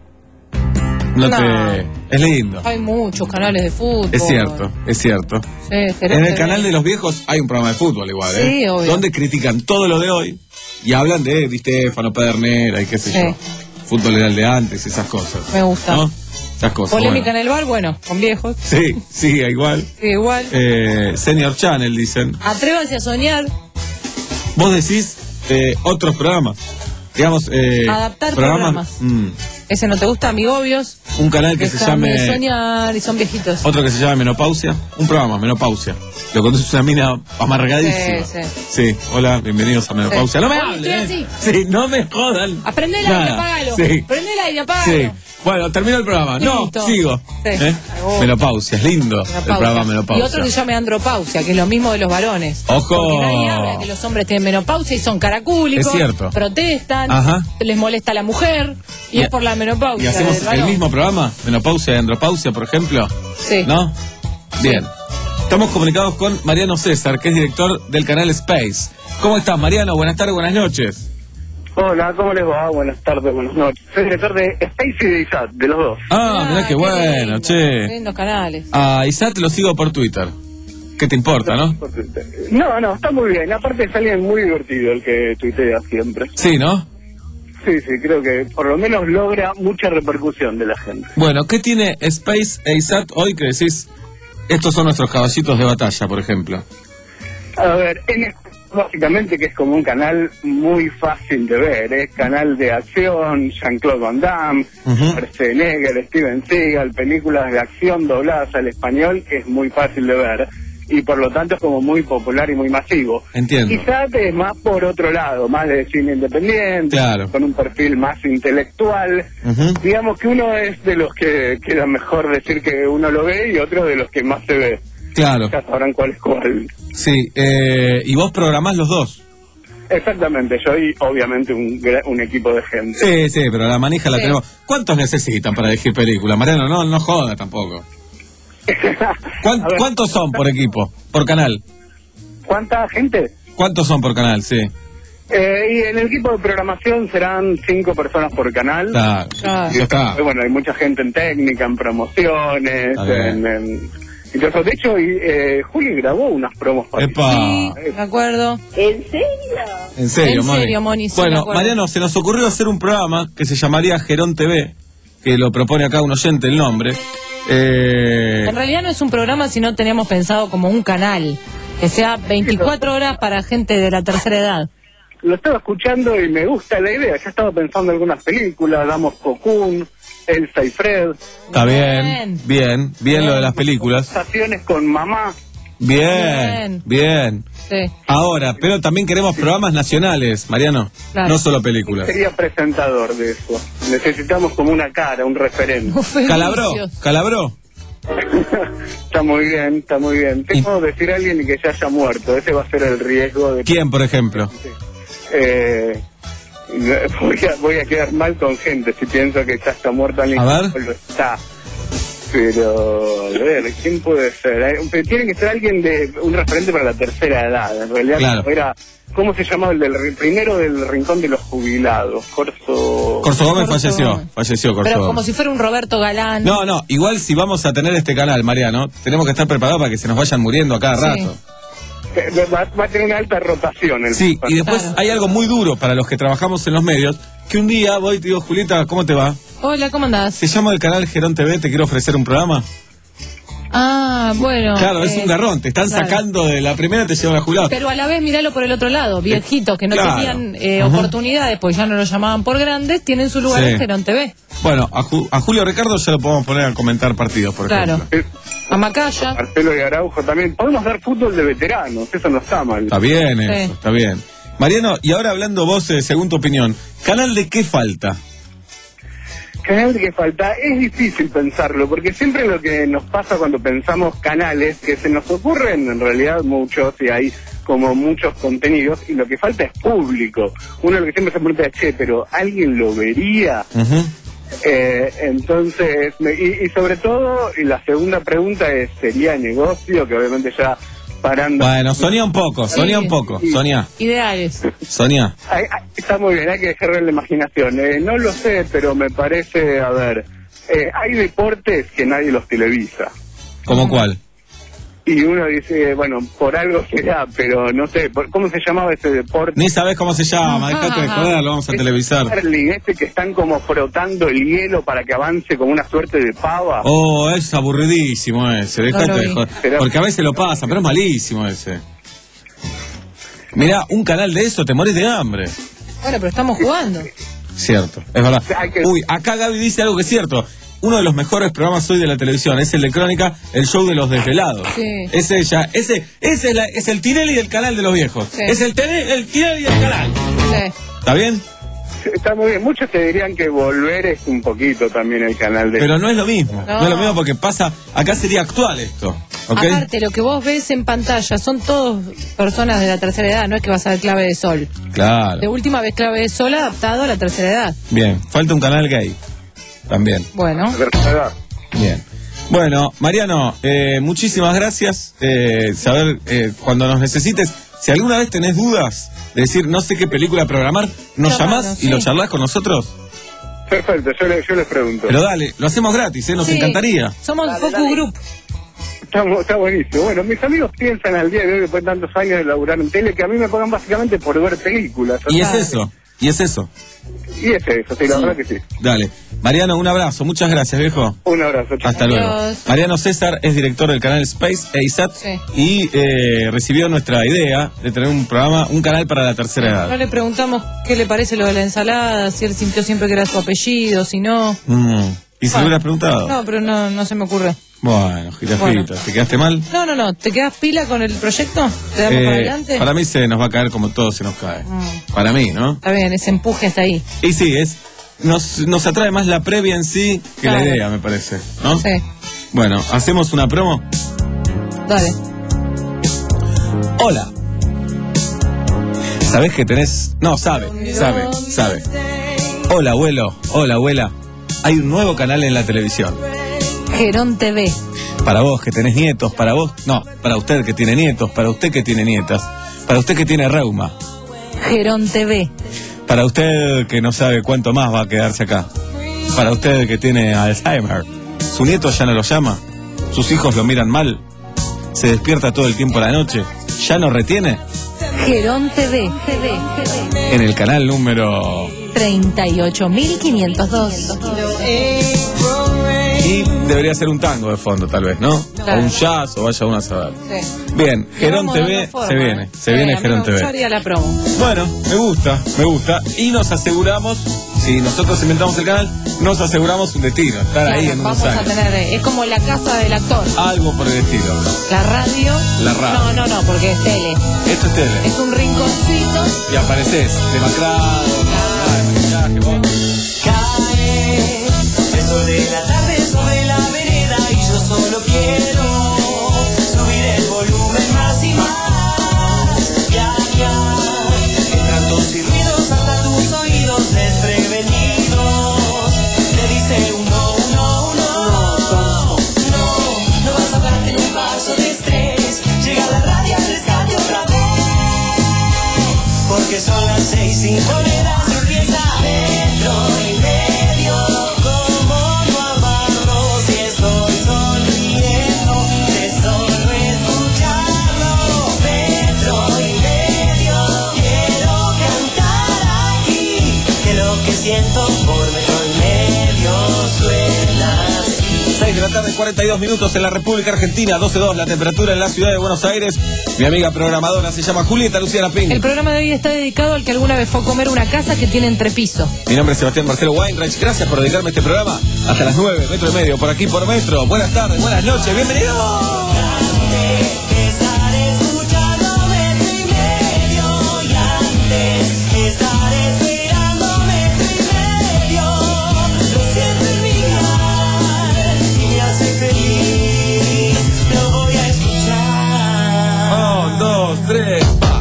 No, No. te... Es lindo. Hay muchos canales de fútbol. Es cierto, es cierto. Sí, Gerón En el T V. canal de los viejos hay un programa de fútbol igual, ¿eh? Sí, obvio. Donde critican todo lo de hoy y hablan de Di Stefano, Pedernera y qué sé Sí. yo. Fútbol era el de antes y esas cosas. Me gusta. ¿No? Esas cosas. Polémica bueno. en el bar, bueno, con viejos. Sí, sí, igual. Sí, igual. Eh, Senior Channel, dicen. Atrévanse a soñar. Vos decís eh, otros programas. Digamos, eh, Adaptar programas. Mm, Ese no te gusta, Amigobios. un canal que se Déjame llame. soñar y son viejitos. Otro que se llama Menopausia. Un programa, Menopausia. Lo conduce una mina amargadísima. Sí, Sí, hola, bienvenidos a Menopausia. Sí. No me Oye, hablen. estoy ¿eh? así. Sí, no me jodan. Aprende el aire, Nada. apágalo. Sí. Prende el aire, apágalo. Sí. Bueno, terminó el programa. No, Listo. sigo. Sí. ¿Eh? Oh. Menopausia, es lindo. El Menopausia. programa Y Menopausia. otro que se llama andropausia, que es lo mismo de los varones. Ojo. Porque nadie habla que los hombres tienen menopausia y son caracúlicos. Es cierto. Protestan. Ajá. Les molesta la mujer. Y, Y- es por la menopausia. ¿Y hacemos del el varón. mismo programa? Menopausia y andropausia, por ejemplo. Sí. ¿No? Bien. Estamos comunicados con Mariano César, que es director del canal Space. ¿Cómo estás, Mariano? Buenas tardes, buenas noches. Hola, ¿cómo les va? Buenas tardes, buenas noches. Soy director de Space y de I S A T, de los dos. Ah, mirá qué bueno, lindo. che. Lindos canales. A Isat lo sigo por Twitter. ¿Qué te importa, no? No, no, está muy bien. Aparte es alguien muy divertido el que tuitea siempre. Sí, ¿no? Sí, sí, creo que por lo menos logra mucha repercusión de la gente. Bueno, ¿qué tiene Space e Isat hoy que decís? Estos son nuestros caballitos de batalla, por ejemplo. A ver, en básicamente que es como un canal muy fácil de ver, es canal de acción, Jean-Claude Van Damme, Ujú. Schwarzenegger, Steven Seagal, películas de acción dobladas al español, que es muy fácil de ver, y por lo tanto es como muy popular y muy masivo. Entiendo. Quizás es más por otro lado, más de cine independiente, Claro. con un perfil más intelectual. Ujú. Digamos que uno es de los que queda mejor decir que uno lo ve y otro de los que más se ve. Claro. Ya sabrán cuál es cuál. Sí, eh, y vos programás los dos. Exactamente, yo y obviamente un, gra- un equipo de gente. Sí, sí, pero la manija la Sí. tenemos. ¿Cuántos necesitan para elegir película? Mariano, no, no joda tampoco. ¿Cuán- A ver. ¿Cuántos son por equipo? Por canal. ¿Cuánta gente? ¿Cuántos son por canal? Sí. Eh, y en el equipo de programación serán cinco personas por canal. Claro, Claro. ya está. Y bueno, hay mucha gente en técnica, en promociones, Está bien. en, en... Incluso, de hecho, y, eh, Juli grabó unas promos para Epa. Sí, de acuerdo. ¿En serio? En serio, En Moni. serio, Moni, sí, me Bueno, acuerdo. Mariano, se nos ocurrió hacer un programa que se llamaría Gerón T V, que lo propone acá un oyente el nombre. Eh, En realidad no es un programa, sino teníamos pensado como un canal, que sea veinticuatro horas para gente de la tercera edad. Lo estaba escuchando y me gusta la idea. Ya estaba pensando en algunas películas, damos Cocoon, Elsa y Fred, está bien, bien, bien lo de las películas. conversaciones con mamá. Bien, bien. Sí. Ahora, pero también queremos programas nacionales, Mariano, Claro. no solo películas. Sería presentador de eso. Necesitamos como una cara, un referente. Calabró, Calabró. Está muy bien, está muy bien. Tengo que decir a alguien y que ya haya muerto. Ese va a ser el riesgo de... ¿Quién, por ejemplo? Eh, voy, a, voy a quedar mal con gente si pienso que ya está muerto alguien. A ver. que no lo está. Pero, a ver, ¿quién puede ser? Eh, pero tiene que ser alguien de un referente para la tercera edad. En realidad, Claro. era, ¿cómo se llamaba el del ri- primero del rincón de los jubilados? Corso. Corso Gómez Corso falleció, Gómez. falleció Corso Pero como Gómez. si fuera un Roberto Galán. No, no, igual si vamos a tener este canal, Mariano, tenemos que estar preparados para que se nos vayan muriendo a cada Sí. rato. Eh, Va, va a tener una alta rotación. El Sí, y después Claro. hay algo muy duro para los que trabajamos en los medios, que un día voy y te digo, Julieta, ¿cómo te va? Hola, ¿cómo andás? Se llama el canal Gerón T V, te quiero ofrecer un programa. Ah, bueno. Claro, es eh, un garrón, te están claro. sacando de la primera, te llevan a jubilado. Pero a la vez, miralo por el otro lado, viejitos que no Claro. tenían eh, Ujú. oportunidades, porque ya no los llamaban por grandes, tienen su lugar Sí. en Gerón T V. Bueno, a, Ju- a Julio Ricardo ya lo podemos poner a comentar partidos, por Claro. ejemplo. A Macaya. Marcelo y Araujo también. Podemos dar fútbol de veteranos, eso no está mal. Está bien Sí. eso, está bien. Mariano, y ahora hablando vos, eh, según tu opinión, ¿canal de qué falta? Canal que falta, es difícil pensarlo, porque siempre lo que nos pasa cuando pensamos canales, que se nos ocurren en realidad muchos, y hay como muchos contenidos, y lo que falta es público. Uno lo que siempre se pregunta es, che, pero ¿alguien lo vería? Ujú. Eh, entonces, me- y, y sobre todo, y la segunda pregunta es, ¿sería negocio? Que obviamente ya parando... Bueno, soñá un poco, soñá un poco, soñá, Ideales. soñá. Ay, ay, está muy bien, hay que dejarle la imaginación. Eh, no lo sé, pero me parece, a ver, eh, hay deportes que nadie los televisa. ¿Cómo cuál? Y uno dice, bueno, por algo será, pero no sé, por- ¿cómo se llamaba ese deporte? Ni sabés cómo se llama, dejate de joder, lo vamos a televisar. Curling, este que están como frotando el hielo para que avance como una suerte de pava. Oh, es aburridísimo ese, dejate No lo de vi. joder. Porque a veces lo pasan, pero es malísimo ese. Mirá, un canal de eso te morís de hambre. Bueno, pero estamos jugando. Cierto, es verdad. Hay que- Uy, acá Gaby dice algo que es cierto. Uno de los mejores programas hoy de la televisión es el de Crónica, el show de los desvelados. Sí. Ese ya, ese, ese es, la- es el Tinelli del canal de los viejos. Sí. Es el, Tene- el Tinelli del canal. Sí. ¿Está bien? Está muy bien, muchos te dirían que volver es un poquito también el canal de... Pero no es lo mismo. No, No. es lo mismo porque pasa, acá sería actual esto. ¿Ok? Aparte, lo que vos ves en pantalla son todos personas de la tercera edad, no es que vas a ver Clave de Sol. De Claro. última vez Clave de Sol adaptado a la tercera edad. Bien, falta un canal gay. También. Bueno. ¿Verdad? Bien. Bueno, Mariano, eh, muchísimas gracias. Eh, saber eh, cuando nos necesites, si alguna vez tenés dudas de decir no sé qué película programar, nos Charlando, llamás sí. y lo charlás con nosotros. Perfecto, yo, le- yo les pregunto. Pero dale, lo hacemos gratis, ¿eh? Nos Sí. encantaría. Somos Focus Group. Está, mu- está buenísimo. Bueno, mis amigos piensan al día de hoy, después de tantos años de laburar en tele, que a mí me pagan básicamente por ver películas. O Y es sea, eso, y es eso. Y es eso, sí, la verdad que sí. Dale. Mariano, un abrazo. Muchas gracias, viejo. Un abrazo. chao. Hasta luego. Adiós. Mariano César es director del canal Space e I S A T Sí. y eh, recibió nuestra idea de tener un programa, un canal para la tercera No edad. le preguntamos qué le parece lo de la ensalada, si él sintió siempre que era su apellido, si no. Mm. ¿Y si Bueno. lo hubieras preguntado? No, pero no, no se me ocurre. Bueno, jirafita, Bueno. ¿te quedaste mal? No, no, no. ¿Te quedas pila con el proyecto? ¿Te damos Eh, para adelante? para mí se nos va a caer como todo se nos cae. Mm. Para mí, ¿no? Está bien, ese empuje hasta ahí. Y sí, es nos, nos atrae más la previa en sí que Claro. la idea, me parece, ¿no? Sí. Bueno, ¿hacemos una promo? Dale. Hola. ¿Sabés que tenés? No, sabe, sabe, sabe. Hola, abuelo, hola, abuela. Hay un nuevo canal en la televisión. Gerón T V. Para vos que tenés nietos, para vos, no, para usted que tiene nietos, para usted que tiene nietas, para usted que tiene reuma. Gerón T V. Para usted que no sabe cuánto más va a quedarse acá. Para usted que tiene Alzheimer. Su nieto ya no lo llama. Sus hijos lo miran mal. Se despierta todo el tiempo a la noche. ¿Ya no retiene? Gerón T V. En el canal número treinta y ocho mil quinientos dos. Y debería ser un tango de fondo, tal vez, ¿no? Claro. O un jazz, o vaya uno a saber. Sí. Bien, Gerón Vamos T de V otra forma, se viene, ¿eh? se Sí, viene a mí Gerón me T V. gustaría la promo. Bueno, me gusta, me gusta. Y nos aseguramos, si nosotros inventamos el canal, nos aseguramos un destino, estar Claro, ahí en unos vamos a años. tener, es como la casa del actor. Algo por el estilo. La radio. La radio. No, no, no, porque es tele. Esto es tele. Es un rinconcito. Y apareces, demacrado, nada de maquillaje, vos. Cae el sol de la tarde sobre la vereda y yo solo quiero subir el volumen más y más. Viajar en cantos y ruidos hasta tus oídos desprevenidos. Te dice uno, uno, uno. No, no vas a darte en un vaso de estrés. Llega la radio al rescate otra vez. Porque son las seis sin monedas y empieza metro y medio. ¿Cómo no amarlo si estoy sonriendo de solo escucharlo? Metro y medio. Quiero cantar aquí que lo que siento por metro y medio suena así. seis de la tarde, cuarenta y dos minutos en la República Argentina, doce dos la temperatura en la ciudad de Buenos Aires. Mi amiga programadora se llama Julieta Luciana Ping. El programa de hoy está dedicado al que alguna vez fue a comer una casa que tiene entrepiso. Mi nombre es Sebastián Marcelo Weinreich. Gracias por dedicarme a este programa. Hasta las nueve, metro y medio, por aquí por Metro. Buenas tardes, buenas noches, bienvenidos. Estar escuchando metro y medio y antes estar esperando metro y medio. Lo siento en mi mirar y me hace feliz. Lo voy a escuchar. Un, dos, tres, va.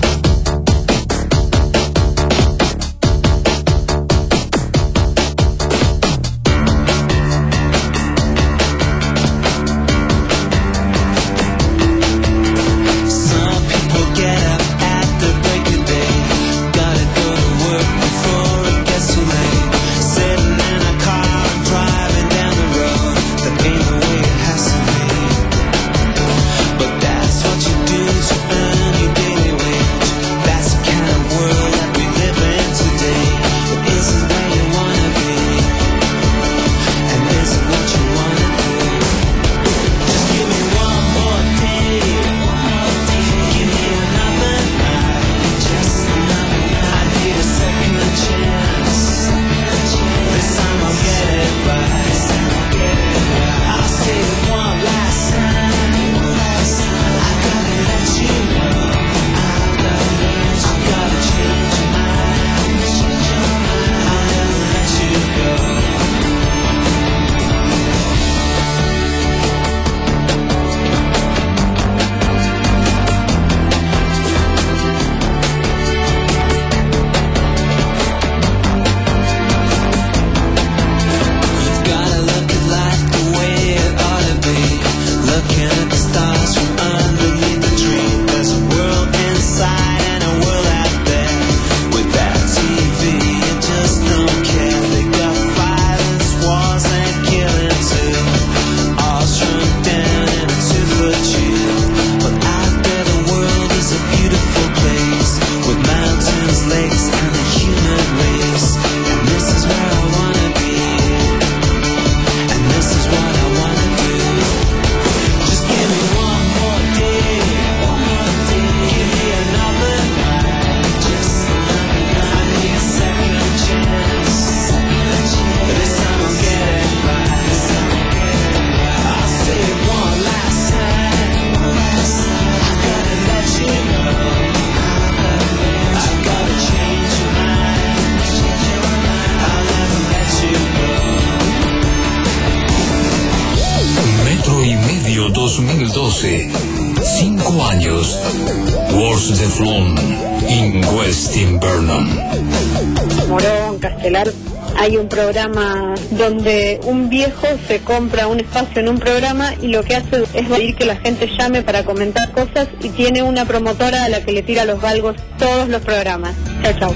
dos mil doce. Cinco años. Wars de Flon. In West Invernon. Morón, Castelar, hay un programa donde un viejo se compra un espacio en un programa y lo que hace es pedir que la gente llame para comentar cosas y tiene una promotora a la que le tira los galgos todos los programas. Chao, chao.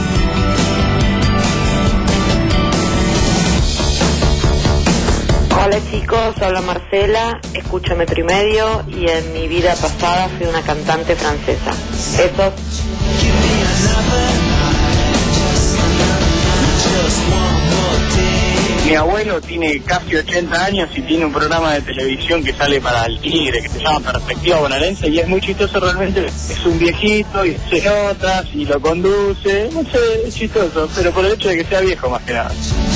Hola chicos, habla Marcela, escucho Metro y Medio y en mi vida pasada fui una cantante francesa. Besos. Mi abuelo tiene casi ochenta años y tiene un programa de televisión que sale para el Tigre, que se llama Perspectiva Bonaerense, y es muy chistoso realmente. Es un viejito y se nota y lo conduce, no sé, es chistoso, pero por el hecho de que sea viejo más que nada.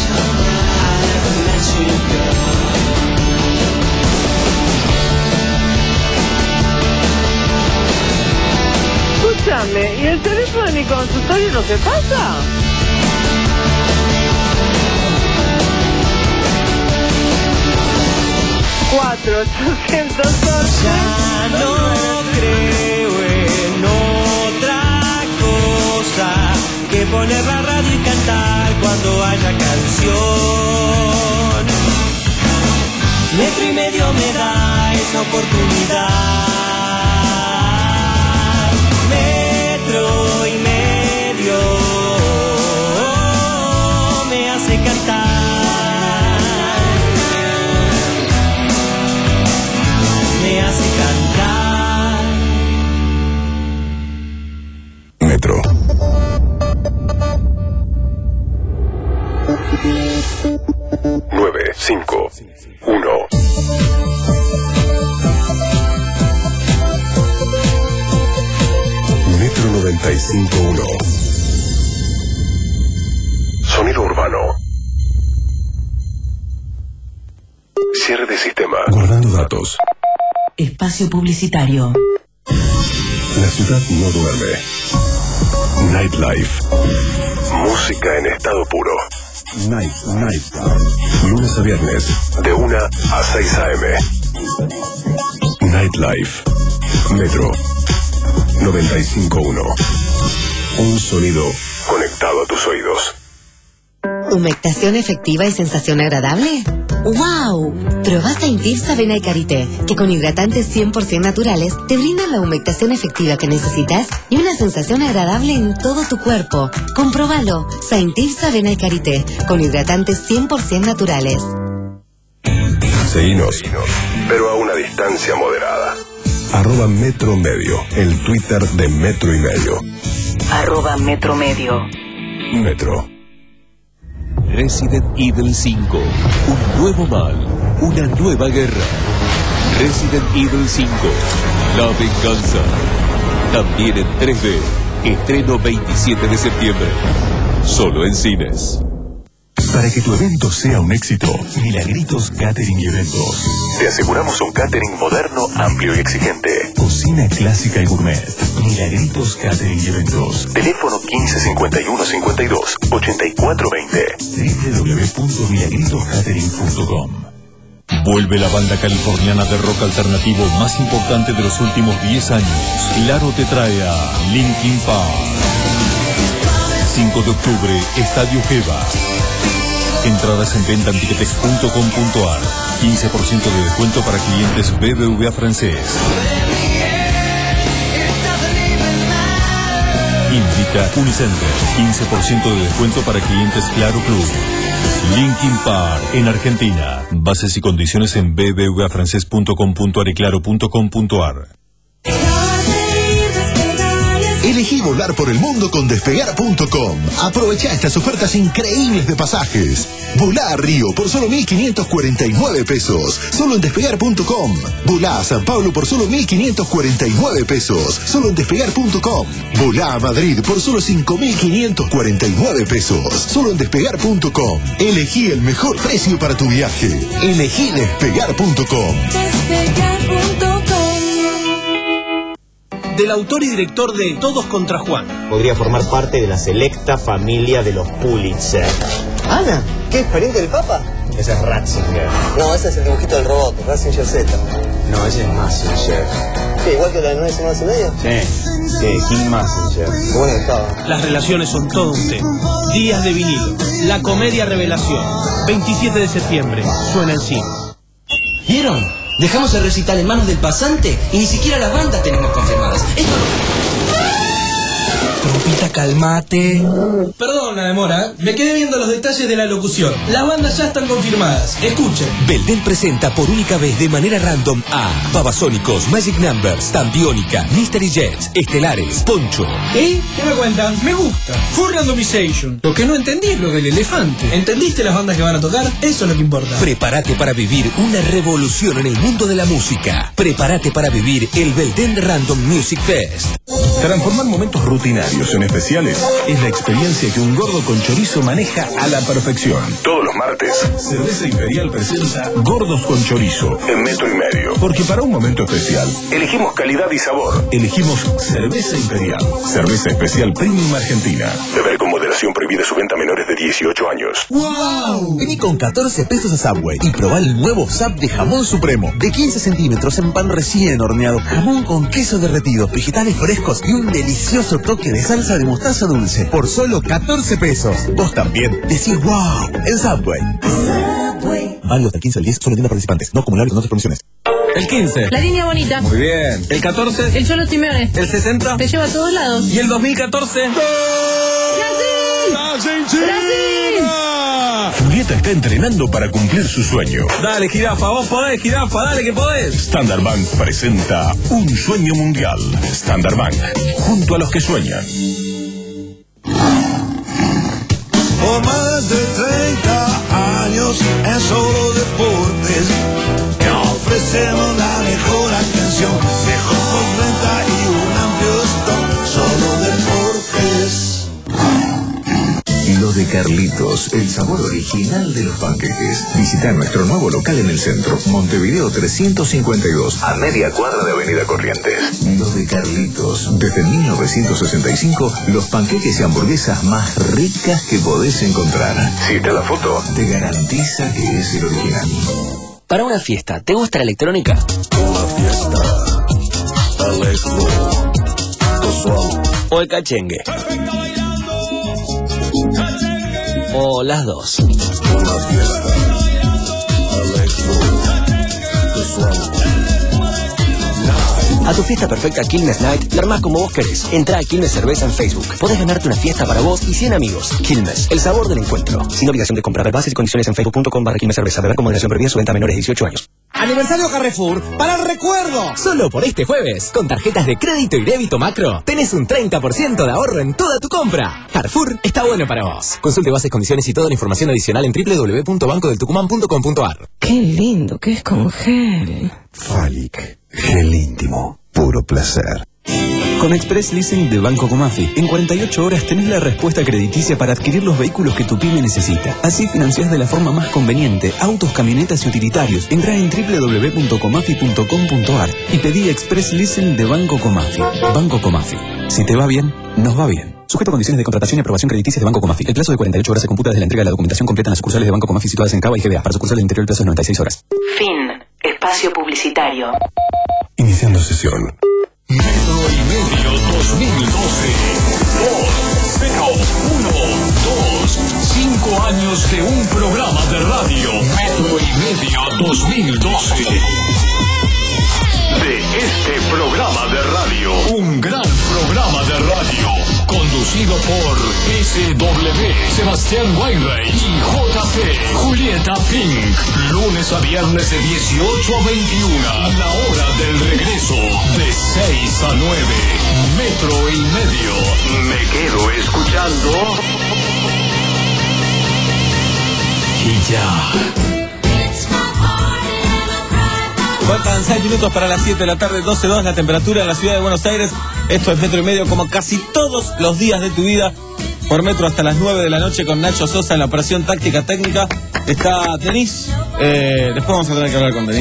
Escúchame, ¿y el teléfono de mi consultorio no se pasa? Cuatro, ochocientos ocho. Ya no creo en otra cosa que poner la radio y cantar cuando haya canción. Metro y Medio me da esa oportunidad. Metro y Medio me hace cantar. Me hace cantar. Metro. Nueve, cinco, uno. Metro noventa y cinco uno. Sonido urbano. Cierre de sistema. Guardando datos. Espacio publicitario. La ciudad no duerme. Nightlife. Música en estado puro. Night, Night. Lunes a viernes, de una a seis a eme. Nightlife. Metro noventa y cinco uno. Un sonido conectado a tus oídos. ¿Humectación efectiva y sensación agradable? ¡Wow! Probá Saint-Yves Avena y Karité, que con hidratantes cien por ciento naturales te brindan la humectación efectiva que necesitas y una sensación agradable en todo tu cuerpo. Comprobalo. Saint-Yves Avena y Karité, con hidratantes cien por ciento naturales. Seguinos, pero a una distancia moderada. Arroba Metro Medio, el Twitter de Metro y Medio. Arroba Metro Medio. Metro. Resident Evil cinco. Un nuevo mal. Una nueva guerra. Resident Evil cinco. La venganza. También en tres D. Estreno veintisiete de septiembre. Solo en cines. Para que tu evento sea un éxito, Milagritos Catering y Eventos. Te aseguramos un catering moderno, amplio y exigente. Cocina clásica y gourmet. Milagritos Catering y Eventos. Teléfono quince cincuenta y uno cincuenta y dos ochenta y cuatro veinte. doble u doble u doble u punto milagritos catering punto com. Vuelve la banda californiana de rock alternativo más importante de los últimos diez años. Claro te trae a Linkin Park. cinco de octubre, Estadio Geva. Entradas en venta en ticketex punto com punto ar. quince por ciento de descuento para clientes B B V A francés. Invita Unicenter. quince por ciento de descuento para clientes Claro Club. Linkin Park en Argentina. Bases y condiciones en b b v a francés punto com punto ar y claro punto com punto ar. Elegí volar por el mundo con despegar punto com. Aprovecha estas ofertas increíbles de pasajes. Volá a Río por solo mil quinientos cuarenta y nueve pesos, solo en despegar punto com. Volá a San Pablo por solo mil quinientos cuarenta y nueve pesos, solo en despegar punto com. Volá a Madrid por solo cinco mil quinientos cuarenta y nueve pesos, solo en despegar punto com. Elegí el mejor precio para tu viaje. Elegí despegar punto com. Despegar punto com. Del autor y director de Todos contra Juan. Podría formar parte de la selecta familia de los Pulitzer. Ana, ¿Qué es pariente del Papa? Ese es Ratzinger. No, ese es el dibujito del robot, Ratzinger Z. No, ese es Massinger. ¿Qué, igual que la de nueve semanas y media? Sí, sí, King Massinger. Qué bueno estaba. Las relaciones son todo un tema. Días de vinilo. La comedia revelación. veintisiete de septiembre. Suena en cine. ¿Vieron? Dejamos el recital en manos del pasante y ni siquiera las bandas tenemos confirmadas. Esto no... Trompita, calmate. Perdón la demora, me quedé viendo los detalles de la locución. Las bandas ya están confirmadas. Escuchen. Belden presenta por única vez de manera random a Babasónicos, Magic Numbers, Tambiónica, Mystery Jets, Estelares, Poncho. ¿Y? ¿Qué me cuentan? Me gusta. Full Randomization. Lo que no entendí es lo del elefante. ¿Entendiste las bandas que van a tocar? Eso es lo que importa. Prepárate para vivir una revolución en el mundo de la música. Prepárate para vivir el Belden Random Music Fest. Transformar momentos rutinarios en especiales es la experiencia que un gordo con chorizo maneja a la perfección. Todos los martes, Cerveza Imperial presenta Gordos con Chorizo en metro y medio. Porque para un momento especial, elegimos calidad y sabor. Elegimos Cerveza Imperial. Cerveza especial premium argentina. Beber con moderación, prohibida su venta a menores de dieciocho años. ¡Wow! Vení con catorce pesos a Subway y probá el nuevo Sub de jamón supremo. De quince centímetros en pan recién horneado. Jamón con queso derretido, vegetales frescos y un delicioso toque de salsa de mostaza dulce. Por solo catorce pesos. Vos también decís wow en Subway. Subway. Válido hasta el quince del diez, solo en tiendas participantes. No acumulable con otras promociones. El quince. La línea bonita. Muy bien. El catorce. El Cholo Simeone. El sesenta. Te lleva a todos lados. Y el dos mil catorce. ¡Brasil! ¡Brasil! Julieta está entrenando para cumplir su sueño. Dale, jirafa, vos podés, jirafa, dale que podés. Standard Bank presenta Un Sueño Mundial. Standard Bank, junto a los que sueñan. Por más de treinta años en Solo Deportes, te ofrecemos la mejor atención, mejor renta y un amplio stock. Solo Deportes. Lo de Carlitos, el sabor original de los panqueques. Visita nuestro nuevo local en el centro, Montevideo trescientos cincuenta y dos, a media cuadra de Avenida Corrientes. Lo de Carlitos, desde mil novecientos sesenta y cinco, los panqueques y hamburguesas más ricas que podés encontrar. Si está la foto, te garantiza que es el original. Para una fiesta, ¿te gusta la electrónica? Una fiesta, electro, casual. ¿O el cachengue? O las dos. Una fiesta, electro, casual. A tu fiesta perfecta Quilmes Night la armás como vos querés. Entrá a Quilmes Cerveza en Facebook. Podés ganarte una fiesta para vos y cien amigos. Quilmes, el sabor del encuentro. Sin obligación de comprar. Bases y condiciones en facebook punto com barra Quilmes Cerveza. Beber con moderación, prohibida su venta a menores de dieciocho años. Aniversario Carrefour para el recuerdo. Solo por este jueves, con tarjetas de crédito y débito Macro, tenés un treinta por ciento de ahorro en toda tu compra. Carrefour está bueno para vos. Consulte bases, condiciones y toda la información adicional en doble u doble u doble u punto banco del tucumán punto com punto a r. Qué lindo que es con gel. Falic, gel íntimo, puro placer. Con Express Leasing de Banco Comafi, en cuarenta y ocho horas tenés la respuesta crediticia para adquirir los vehículos que tu pyme necesita. Así financiás de la forma más conveniente autos, camionetas y utilitarios. Entrá en doble u doble u doble u punto comafi punto com punto a r y pedí Express Leasing de Banco Comafi. Banco Comafi. Si te va bien, nos va bien. Sujeto a condiciones de contratación y aprobación crediticia de Banco Comafi. El plazo de cuarenta y ocho horas se computa desde la entrega de la documentación completa en las sucursales de Banco Comafi situadas en Cava y G B A. Para sucursales del interior el plazo es noventa y seis horas. Fin. Espacio publicitario. Iniciando sesión. Metro y Medio dos mil doce. dos cero uno dos. Cinco años de un programa de radio. Metro y Medio dos mil doce. De este programa de radio. Un gran programa de radio. Conducido por S W, Sebastián Weinreich y J P, Julieta Pink. Lunes a viernes de dieciocho a veintiuna. La hora del regreso de seis a nueve. Metro y Medio. Me quedo escuchando. Y ya. Faltan seis minutos para las siete de la tarde, doce dos la temperatura en la ciudad de Buenos Aires. Esto es Metro y Medio, como casi todos los días de tu vida. Por Metro hasta las nueve de la noche con Nacho Sosa en la operación táctica técnica. Está Denis. Eh, después vamos a tener que hablar con Denis.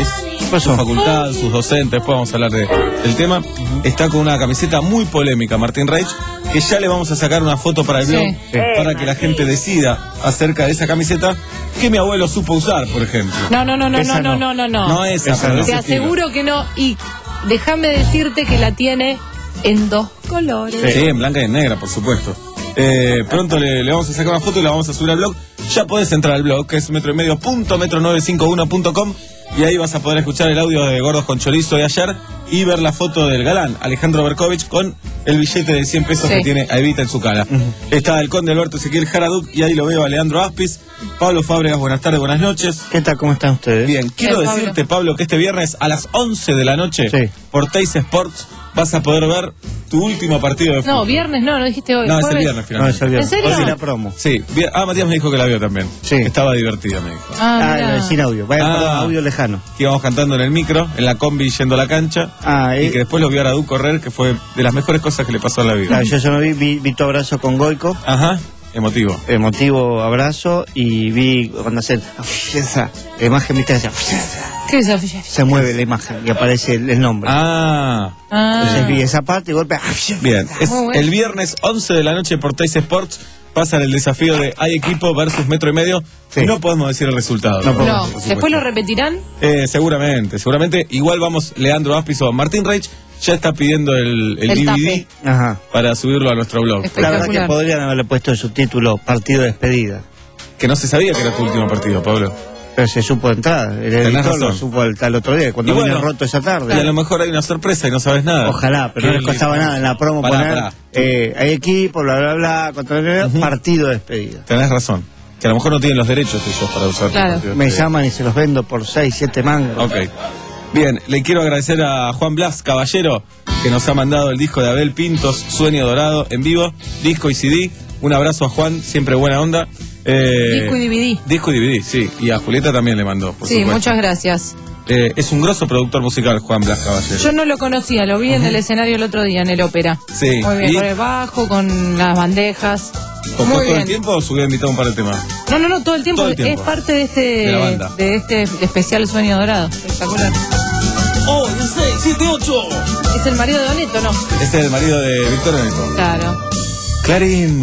su facultad, sus docentes, después vamos a hablar de, del tema. Está con una camiseta muy polémica, Martín Reich, que ya le vamos a sacar una foto para el blog, Sí. sí. para que la gente decida acerca de esa camiseta que mi abuelo supo usar, por ejemplo. No, no, no, no, Esa no, no, no, no. No esa, Esa pero no. de Te ese estilo. aseguro que no. Y déjame decirte que la tiene en dos colores. Sí, en blanca y en negra, por supuesto. Eh, pronto le, le vamos a sacar una foto y la vamos a subir al blog. Ya podés entrar al blog, que es metro y medio punto metro nueve cinco uno punto com, y ahí vas a poder escuchar el audio de Gordos con Chorizo de ayer y ver la foto del galán, Alejandro Berkovich, con el billete de cien pesos Sí. que tiene a Evita en su cara. Uh-huh. Está el conde Alberto Ezequiel Jaraduc, y ahí lo veo a Leandro Aspis. Pablo Fábregas, buenas tardes, buenas noches. ¿Qué tal? ¿Cómo están ustedes? Bien, quiero Bien, decirte, Pablo, que este viernes a las once de la noche, Sí. por Teis Sports, vas a poder ver tu último partido de fútbol. No, viernes no, no dijiste hoy. No, es el jueves. viernes No, finalmente. es el viernes. ¿En serio? Hoy vi la promo. Sí, bien. Ah, Matías me dijo que la vio también. Sí. Estaba divertida, me dijo. Ah, Ah, mirá. sin audio. Vaya, Ah. perdón, audio lejano. Que íbamos cantando en el micro, en la combi yendo a la cancha, Ah, y eh, que después lo vio a Aradu correr, que fue de las mejores cosas que le pasó a la vida. claro, yo eso no vi, vi, vi tu abrazo con Goico, Ajá, emotivo. emotivo abrazo, y vi cuando hacen esa la imagen, viste, esa- ¿Qué es eso? se mueve la imagen y aparece el, el nombre. Ah, Ah. Entonces vi esa parte y golpe. bien. Es Muy bueno. el viernes once de la noche por Teis Sports. Pasan el desafío de Hay Equipo versus Metro y Medio. Sí. Y no podemos decir el resultado. No ¿no? podemos. No, Por supuesto. después lo repetirán. Eh, seguramente, seguramente. Igual vamos, Leandro Aspis o Martín Reich ya está pidiendo el, el, El D V D tape. Ajá. para subirlo a nuestro blog. La verdad que Espectacular. podrían haberle puesto el subtítulo partido de despedida. Que no se sabía que era tu último partido, Pablo. Pero se supo de entrada. El Tenés editor lo razón. supo al, al otro día, cuando Y bueno, vine roto esa tarde. Y a lo mejor hay una sorpresa y no sabes nada. Ojalá, pero no Qué les costaba lindo. nada en la promo Pará, poner pará. eh, hay equipo, bla, bla, bla, contra Ujú. partido de despedida. Tenés razón. Que a lo mejor no tienen los derechos ellos para usar. tu Claro. partido de Me despedida. llaman y se los vendo por seis, siete mangas. Ok. Bien, le quiero agradecer a Juan Blas Caballero, que nos ha mandado el disco de Abel Pintos, Sueño Dorado, en vivo, disco y C D. Un abrazo a Juan, siempre buena onda. Eh, Disco y D V D. Disco y D V D, sí. Y a Julieta también le mandó, por Sí, supuesto. muchas gracias. Eh, es un grosso productor musical, Juan Blas Caballero. Yo no lo conocía, lo vi en el escenario el otro día, en el ópera. Sí. Muy bien, ¿Y? con el bajo, con las bandejas. ¿Con Muy todo el bien. tiempo o subió invitado un par de temas? No, no, no, todo el tiempo. Todo el tiempo. Es parte de este, De la banda. de este especial Sueño Dorado. Espectacular. ¡Oh, ya sé! ¡siete ocho! ¿Es el marido de Doneto, no? Este es el marido de Víctor Neto. Claro. Clarín.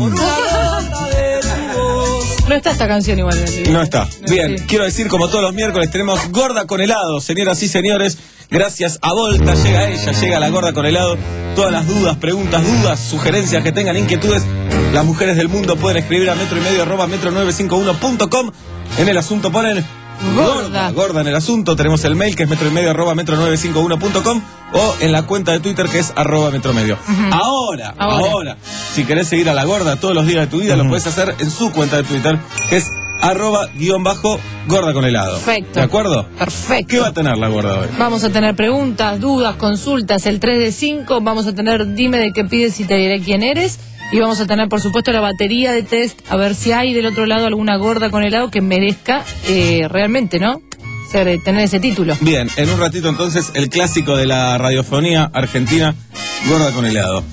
No está esta canción igual. en el video. No está. Bien, Sí. quiero decir, como todos los miércoles, tenemos Gorda con helado, señoras y señores. Gracias a Volta llega ella, llega la Gorda con helado. Todas las dudas, preguntas, dudas, sugerencias que tengan, inquietudes, las mujeres del mundo pueden escribir a metro y medio arroba metro nueve cinco uno punto com. En el asunto ponen Gorda. Gorda en el asunto. Tenemos el mail que es metro y medio arroba metro nueve cinco uno punto com, o en la cuenta de Twitter que es arroba metro medio. Ahora, Ahora. ahora, si querés seguir a la Gorda todos los días de tu vida, lo puedes hacer en su cuenta de Twitter, que es arroba guión bajo gorda con helado. Perfecto. ¿De acuerdo? Perfecto. ¿Qué va a tener la Gorda hoy? Vamos a tener preguntas, dudas, consultas, el tres de cinco. Vamos a tener dime de qué pides y te diré quién eres. Y vamos a tener, por supuesto, la batería de test, a ver si hay del otro lado alguna gorda con helado que merezca eh, realmente, ¿no? Ser, eh, tener ese título. Bien, en un ratito entonces el clásico de la radiofonía argentina, Gorda con helado.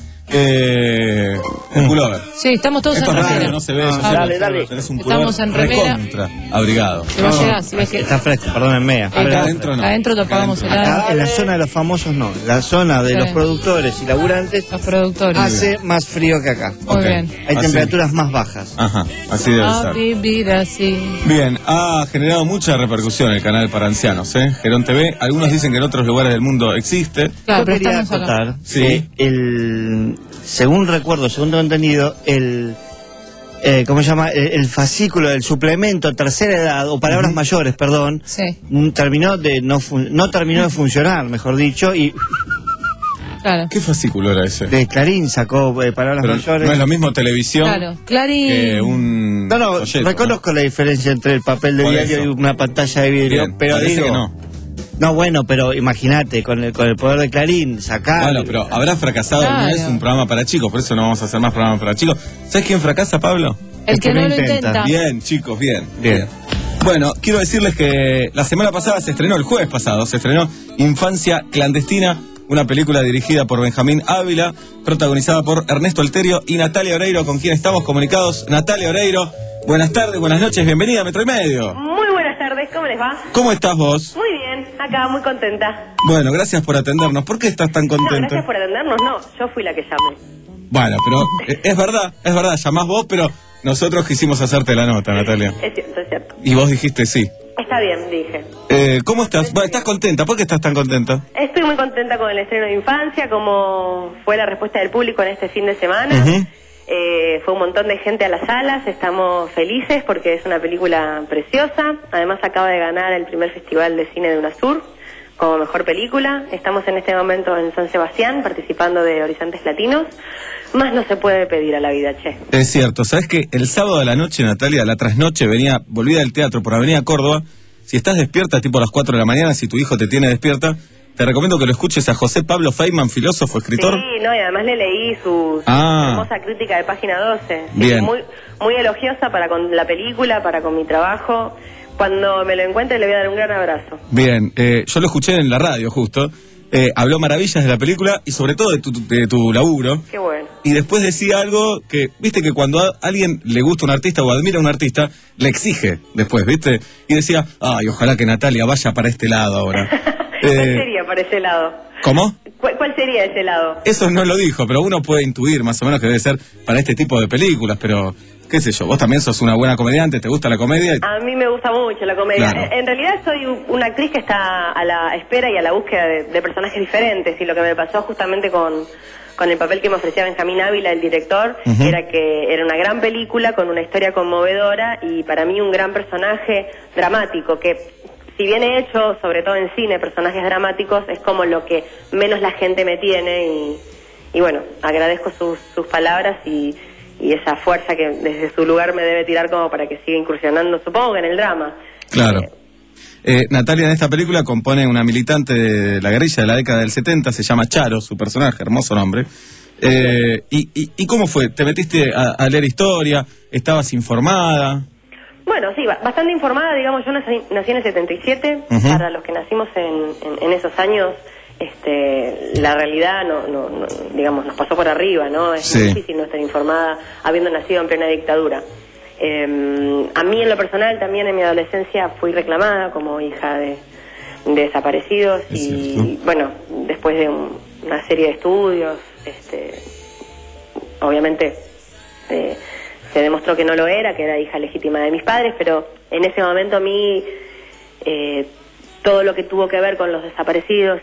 Eh, el pullover. Sí, estamos todos Esto en es radio, remera. no se ve. yo sé, Dale, pero dale. tenés un Estamos pullover en remera. recontra abrigado. Te va a llegar, si ves que... Está fresco, perdónenme. Acá adentro no. Adentro te apagamos el Acá, aire. en la zona de los famosos no, en la zona de Sí. los productores y laburantes Los productores. hace más frío que acá. Muy Ok. bien. Hay Así. temperaturas más bajas. Ajá, así debe A ser. vivir así. Bien, ha generado mucha repercusión el canal para ancianos, ¿eh? Gerón T V. Algunos dicen que en otros lugares del mundo existe. Claro, Yo pero quería estamos acá. acotar Sí. que el, según recuerdo, según tengo entendido, el, eh, ¿cómo se llama? El, el fascículo del suplemento tercera edad, o palabras mayores, perdón, Sí, mm, terminó de no, fun- no terminó de funcionar, mejor dicho, y claro. ¿Qué fascículo era ese? de Clarín sacó eh, palabras Pero mayores. no es lo mismo televisión Claro. Clarín. que un No, no, folleto, reconozco la diferencia entre el papel de Por diario eso. y una pantalla de vidrio, Bien, pero parece digo, que no. no, bueno, pero imagínate, con el, con el poder de Clarín, sacar... Bueno, pero habrá fracasado, no Claro. es un programa para chicos, por eso no vamos a hacer más programas para chicos. ¿Sabes quién fracasa, Pablo? El el que que no no lo intenta. intenta. Bien, chicos, bien, Bien. bien. Bueno, quiero decirles que la semana pasada se estrenó, el jueves pasado, se estrenó Infancia Clandestina, una película dirigida por Benjamín Ávila, protagonizada por Ernesto Alterio y Natalia Oreiro, con quien estamos comunicados. Natalia Oreiro, buenas tardes, buenas noches, bienvenida a Metro y Medio. Muy buenas tardes, ¿cómo les va? ¿Cómo estás vos? Muy bien, Acá, muy contenta. Bueno, gracias por atendernos. ¿Por qué estás tan No, contenta? gracias por atendernos, no, yo fui la que llamé. Bueno, pero eh, es verdad, es verdad, llamás vos, pero nosotros quisimos hacerte la nota, Natalia. Es cierto, es cierto. Y vos dijiste sí. Está bien, dije. Eh, ¿Cómo estás? Bueno, ¿estás contenta? ¿Por qué estás tan contenta? Estoy muy contenta con el estreno de Infancia, como fue la respuesta del público en este fin de semana. Uh-huh. Eh, fue un montón de gente a las salas, estamos felices porque es una película preciosa. Además acaba de ganar el primer Festival de Cine de UNASUR como mejor película. Estamos en este momento en San Sebastián participando de Horizontes Latinos. Más no se puede pedir a la vida, che. Es cierto, ¿sabes qué? El sábado a la noche, Natalia, la trasnoche, venía, volvía del teatro por Avenida Córdoba. Si estás despierta, tipo a las cuatro de la mañana, si tu hijo te tiene despierta, te recomiendo que lo escuches a José Pablo Feynman, filósofo, escritor. Sí, no, y además le leí su, su Ah. hermosa crítica de Página doce. Sí, Bien. Muy, muy elogiosa para con la película, para con mi trabajo. Cuando me lo encuentre le voy a dar un gran abrazo. Bien, eh, yo lo escuché en la radio justo. Eh, habló maravillas de la película y sobre todo de tu, de tu laburo. Qué bueno. Y después decía algo que, viste que cuando a alguien le gusta un artista o admira a un artista, le exige después, viste. Y decía, ay, ojalá que Natalia vaya para este lado ahora. ¿Cuál eh, sería para ese lado? ¿Cómo? ¿Cuál, cuál sería ese lado? Eso no lo dijo, pero uno puede intuir más o menos que debe ser para este tipo de películas, pero qué sé yo, vos también sos una buena comediante, ¿te gusta la comedia? A mí me gusta mucho la comedia. Claro. En, en realidad soy u- una actriz que está a la espera y a la búsqueda de, de personajes diferentes. Y lo que me pasó justamente con, con el papel que me ofrecía Benjamín Ávila, el director, Ujú. era que era una gran película con una historia conmovedora y para mí un gran personaje dramático que, si bien he hecho, sobre todo en cine, personajes dramáticos, es como lo que menos la gente me tiene y, y bueno, agradezco sus, sus palabras y, y esa fuerza que desde su lugar me debe tirar como para que siga incursionando, supongo que en el drama. Claro. Eh, Natalia en esta película compone una militante de la guerrilla de la década del setenta, se llama Charo, su personaje, hermoso nombre. Eh, y, y, ¿Y cómo fue? ¿Te metiste a, a leer historia? ¿Estabas informada? Bueno, sí, ba- bastante informada, digamos, yo nací, nací en el setenta y siete, Ujú. para los que nacimos en, en, en esos años, este, la realidad, no, no, no, digamos, nos pasó por arriba, ¿no? Es muy Sí. difícil no estar informada habiendo nacido en plena dictadura. Eh, a mí en lo personal también en mi adolescencia fui reclamada como hija de, de desaparecidos y bueno, después de un- una serie de estudios, este, obviamente eh, se demostró que no lo era, que era hija legítima de mis padres, pero en ese momento a mí eh, todo lo que tuvo que ver con los desaparecidos